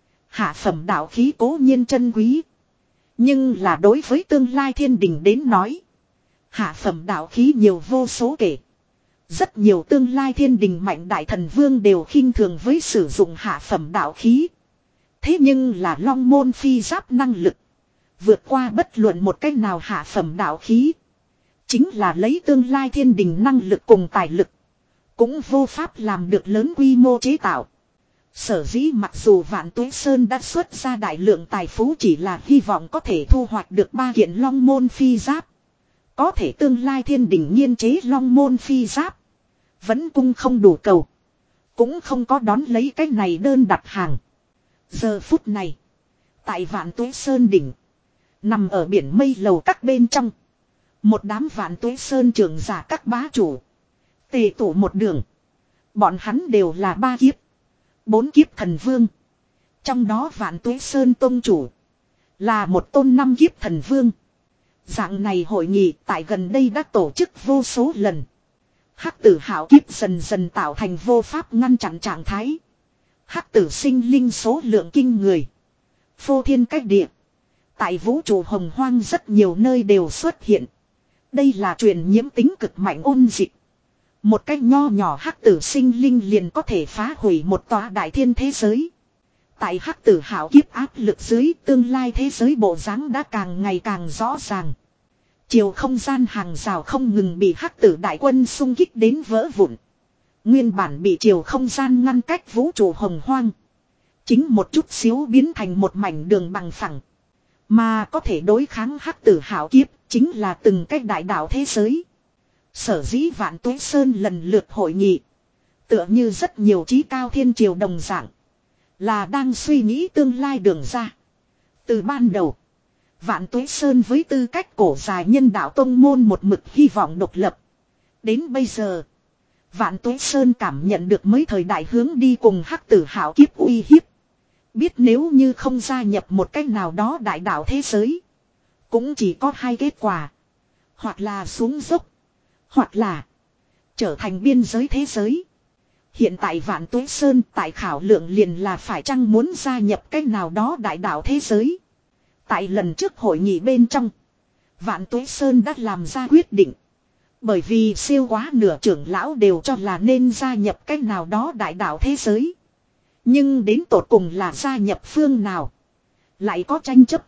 Speaker 1: Hạ phẩm đạo khí cố nhiên chân quý. Nhưng là đối với tương lai thiên đình đến nói. Hạ phẩm đạo khí nhiều vô số kể. Rất nhiều tương lai thiên đình mạnh đại thần vương đều khinh thường với sử dụng hạ phẩm đạo khí. Thế nhưng là long môn phi giáp năng lực. Vượt qua bất luận một cách nào hạ phẩm đạo khí. Chính là lấy tương lai thiên đình năng lực cùng tài lực. Cũng vô pháp làm được lớn quy mô chế tạo. Sở dĩ mặc dù Vạn Tuế Sơn đã xuất ra đại lượng tài phú chỉ là hy vọng có thể thu hoạch được ba kiện long môn phi giáp. Có thể tương lai thiên đình nghiên chế long môn phi giáp. Vẫn cung không đủ cầu. Cũng không có đón lấy cái này đơn đặt hàng. Giờ phút này. Tại Vạn Tuế Sơn đỉnh. Nằm ở biển mây lầu các bên trong. Một đám Vạn Tuế Sơn trưởng giả các bá chủ. Tề tụ một đường. Bọn hắn đều là ba kiếp. Bốn kiếp thần vương. Trong đó Vạn Tuế Sơn tôn chủ. Là một tôn năm kiếp thần vương. Dạng này hội nghị tại gần đây đã tổ chức vô số lần. Hắc tử hảo kiếp dần dần tạo thành vô pháp ngăn chặn trạng thái. Hắc tử sinh linh số lượng kinh người. Phô thiên cách địa. Tại vũ trụ hồng hoang rất nhiều nơi đều xuất hiện. Đây là truyền nhiễm tính cực mạnh ôn dịch. Một cách nho nhỏ hắc tử sinh linh liền có thể phá hủy một tòa đại thiên thế giới. Tại hắc tử hảo kiếp áp lực dưới tương lai thế giới bộ dáng đã càng ngày càng rõ ràng. Chiều không gian hàng rào không ngừng bị hắc tử đại quân xung kích đến vỡ vụn. Nguyên bản bị chiều không gian ngăn cách vũ trụ hồng hoang. Chính một chút xíu biến thành một mảnh đường bằng phẳng. Mà có thể đối kháng hắc tử hạo kiếp chính là từng cách đại đạo thế giới. Sở dĩ Vạn Tuế Sơn lần lượt hội nghị. Tựa như rất nhiều trí cao thiên triều đồng dạng. Là đang suy nghĩ tương lai đường ra. Từ ban đầu. Vạn Tuế Sơn với tư cách cổ dài nhân đạo tông môn một mực hy vọng độc lập. Đến bây giờ. Vạn Tuế Sơn cảm nhận được mấy thời đại hướng đi cùng hắc tử hạo kiếp uy hiếp. Biết nếu như không gia nhập một cách nào đó đại đạo thế giới. Cũng chỉ có hai kết quả. Hoặc là xuống dốc. Hoặc là trở thành biên giới thế giới. Hiện tại Vạn Tuế Sơn tại khảo lượng liền là phải chăng muốn gia nhập cách nào đó đại đạo thế giới. Tại lần trước hội nghị bên trong. Vạn Tuế Sơn đã làm ra quyết định. Bởi vì siêu quá nửa trưởng lão đều cho là nên gia nhập cách nào đó đại đạo thế giới. Nhưng đến tột cùng là gia nhập phương nào. Lại có tranh chấp.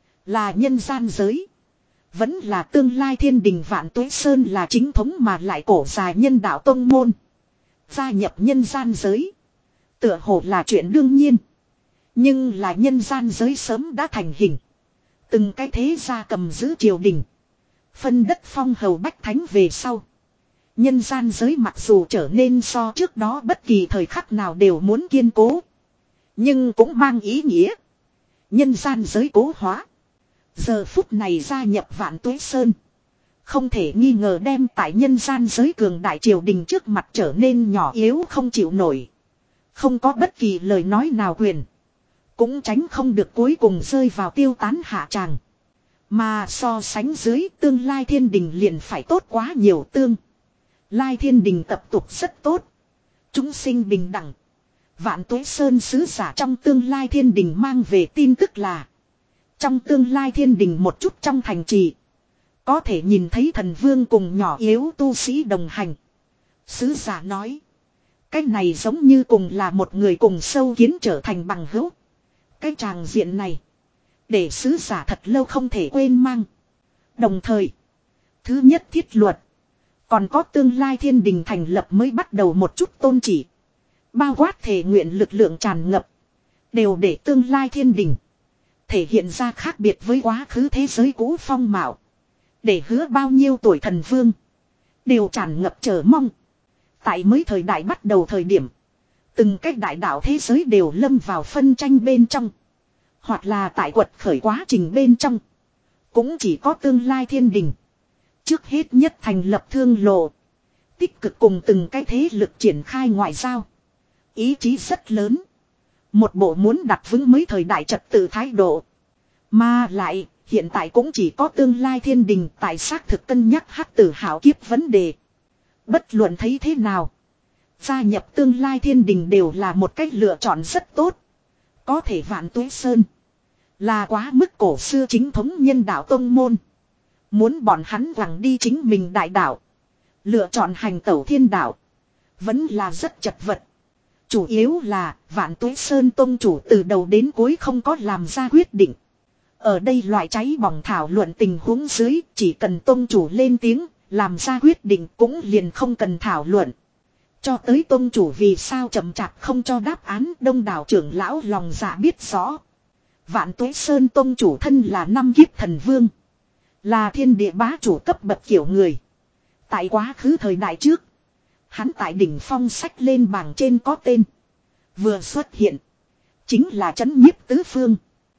Speaker 1: Là nhân gian giới. Vẫn là tương lai thiên đình Vạn Tuế Sơn là chính thống mà lại cổ dài nhân đạo tông môn. Gia nhập nhân gian giới. Tựa hồ là chuyện đương nhiên. Nhưng là nhân gian giới sớm đã thành hình. Từng cái thế gia cầm giữ triều đình. Phân đất phong hầu bách thánh về sau. Nhân gian giới mặc dù trở nên so trước đó bất kỳ thời khắc nào đều muốn kiên cố. Nhưng cũng mang ý nghĩa. Nhân gian giới cố hóa. Giờ phút này gia nhập Vạn Tuế Sơn. Không thể nghi ngờ đem tại nhân gian giới cường đại triều đình trước mặt trở nên nhỏ yếu không chịu nổi. Không có bất kỳ lời nói nào quyền. Cũng tránh không được cuối cùng rơi vào tiêu tán hạ tràng. Mà so sánh dưới tương lai thiên đình liền phải tốt quá nhiều tương. Lai thiên đình tập tục rất tốt. Chúng sinh bình đẳng. Vạn Tuế Sơn sứ giả trong tương lai thiên đình mang về tin tức là. Trong tương lai thiên đình một chút trong thành trì. Có thể nhìn thấy thần vương cùng nhỏ yếu tu sĩ đồng hành. Sứ giả nói. Cái này giống như cùng là một người cùng sâu kiến trở thành bằng hữu. Cái tràng diện này. Để sứ giả thật lâu không thể quên mang. Đồng thời. Thứ nhất thiết luật. Còn có tương lai thiên đình thành lập mới bắt đầu một chút tôn chỉ. Bao quát thể nguyện lực lượng tràn ngập. Đều để tương lai thiên đình. Thể hiện ra khác biệt với quá khứ thế giới cũ phong mạo. Để hứa bao nhiêu tuổi thần vương. Đều tràn ngập chờ mong. Tại mới thời đại bắt đầu thời điểm. Từng cách đại đạo thế giới đều lâm vào phân tranh bên trong. Hoặc là tại quật khởi quá trình bên trong. Cũng chỉ có tương lai thiên đình. Trước hết nhất thành lập thương lộ. Tích cực cùng từng cái thế lực triển khai ngoại giao. Ý chí rất lớn. Một bộ muốn đặt vững mới thời đại trật tự thái độ. Mà lại, hiện tại cũng chỉ có tương lai thiên đình tại xác thực cân nhắc hắc tử hảo kiếp vấn đề. Bất luận thấy thế nào. Gia nhập tương lai thiên đình đều là một cách lựa chọn rất tốt. Có thể Vạn Tuế Sơn. Là quá mức cổ xưa chính thống nhân đạo tông môn. Muốn bọn hắn quẳng đi chính mình đại đạo. Lựa chọn hành tẩu thiên đạo. Vẫn là rất chật vật. Chủ yếu là Vạn Tuế Sơn tông chủ từ đầu đến cuối không có làm ra quyết định. Ở đây loại cháy bỏng thảo luận tình huống dưới chỉ cần tông chủ lên tiếng. Làm ra quyết định cũng liền không cần thảo luận. Cho tới tông chủ vì sao chậm chạp không cho đáp án đông đảo trưởng lão lòng dạ biết rõ. Vạn Tuế Sơn tông chủ thân là năm kiếp thần vương. Là thiên địa bá chủ cấp bậc kiểu người. Tại quá khứ thời đại trước. Hắn tại đỉnh phong sách lên bảng trên có tên. Vừa xuất hiện. Chính là chấn nhiếp tứ phương.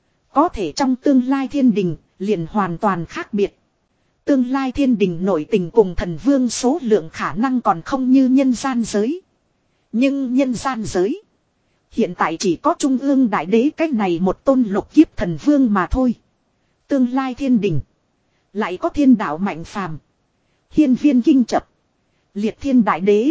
Speaker 1: Có thể trong tương lai thiên đình liền hoàn toàn khác biệt. Tương lai thiên đình nổi tình cùng thần vương số lượng khả năng còn không như nhân gian giới. Nhưng nhân gian giới. Hiện tại chỉ có trung ương đại đế cách này một tôn lục kiếp thần vương mà thôi. Tương lai thiên đình. Lại có thiên đạo mạnh phàm. Hiên viên kinh chập. Liệt thiên đại đế.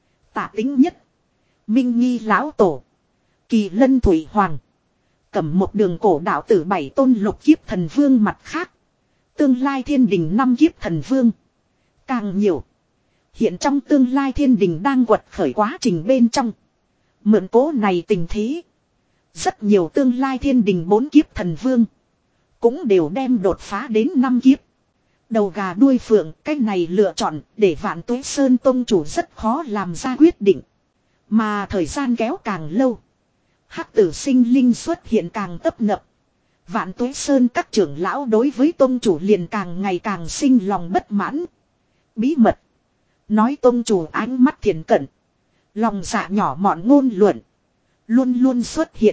Speaker 1: Tả tính nhất. Minh nghi lão tổ. Kỳ lân thủy hoàng. Cầm một đường cổ đạo tử bảy tôn lục kiếp thần vương mặt khác. Tương lai thiên đình năm kiếp thần vương. Càng nhiều. Hiện trong tương lai thiên đình đang quật khởi quá trình bên trong. Mượn cố này tình thế. Rất nhiều tương lai thiên đình bốn kiếp thần vương. Cũng đều đem đột phá đến năm kiếp. Đầu gà đuôi phượng cái này lựa chọn để Vạn Tuế Sơn tông chủ rất khó làm ra quyết định. Mà thời gian kéo càng lâu. Hắc tử sinh linh xuất hiện càng tấp nập. Vạn Tuế Sơn các trưởng lão đối với tông chủ liền càng ngày càng sinh lòng bất mãn. Bí mật. Nói tông chủ ánh mắt thiện cận. Lòng dạ nhỏ mọn ngôn luận. Luôn luôn xuất hiện.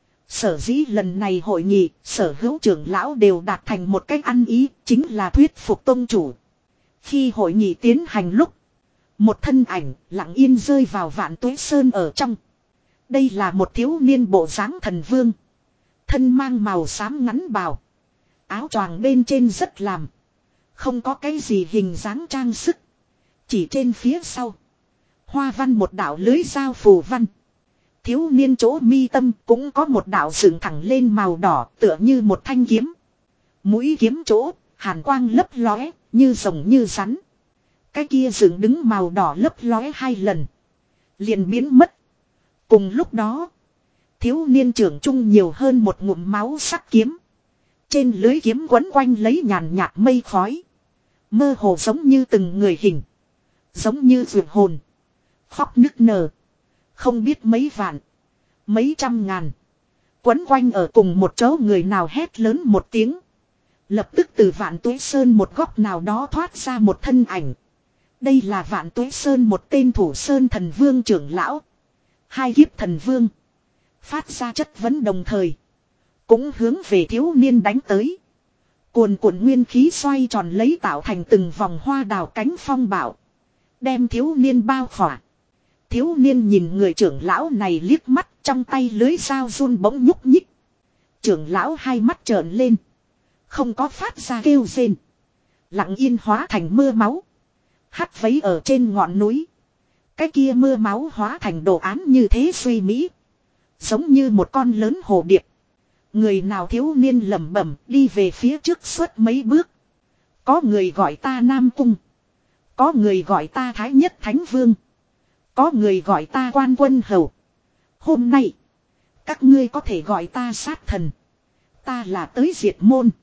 Speaker 1: Sở dĩ lần này hội nghị, sở hữu trưởng lão đều đạt thành một cách ăn ý, chính là thuyết phục tông chủ. Khi hội nghị tiến hành lúc, một thân ảnh lặng yên rơi vào Vạn Tuế Sơn ở trong. Đây là một thiếu niên bộ dáng thần vương. Thân mang màu xám ngắn bào. Áo choàng bên trên rất làm. Không có cái gì hình dáng trang sức. Chỉ trên phía sau. Hoa văn một đạo lưới dao phù văn. Thiếu niên chỗ mi tâm cũng có một đạo dựng thẳng lên màu đỏ tựa như một thanh kiếm. Mũi kiếm chỗ, hàn quang lấp lóe, như rồng như rắn. Cái kia dựng đứng màu đỏ lấp lóe hai lần. Liền biến mất. Cùng lúc đó, thiếu niên trưởng trung nhiều hơn một ngụm máu sắc kiếm. Trên lưới kiếm quấn quanh lấy nhàn nhạt mây khói. Mơ hồ giống như từng người hình. Giống như vượt hồn. Khóc nức nở. Không biết mấy vạn. Mấy trăm ngàn. Quấn quanh ở cùng một chỗ người nào hét lớn một tiếng. Lập tức từ Vạn Tuế Sơn một góc nào đó thoát ra một thân ảnh. Đây là Vạn Tuế Sơn một tên thủ sơn thần vương trưởng lão. Hai kiếp thần vương. Phát ra chất vấn đồng thời. Cũng hướng về thiếu niên đánh tới. Cuồn cuộn nguyên khí xoay tròn lấy tạo thành từng vòng hoa đào cánh phong bạo. Đem thiếu niên bao khỏa. Thiếu niên nhìn người trưởng lão này liếc mắt, trong tay lưới dao run bỗng nhúc nhích. Trưởng lão hai mắt trợn lên. Không có phát ra kêu rên. Lặng yên hóa thành mưa máu. Hắt vấy ở trên ngọn núi. Cái kia mưa máu hóa thành đồ án như thế suy mỹ. Giống như một con lớn hồ điệp. Người nào thiếu niên lẩm bẩm đi về phía trước suốt mấy bước. Có người gọi ta Nam Cung. Có người gọi ta Thái Nhất Thánh Vương. Có người gọi ta Quan Quân Hầu. Hôm nay, các ngươi có thể gọi ta sát thần. Ta là tới diệt môn.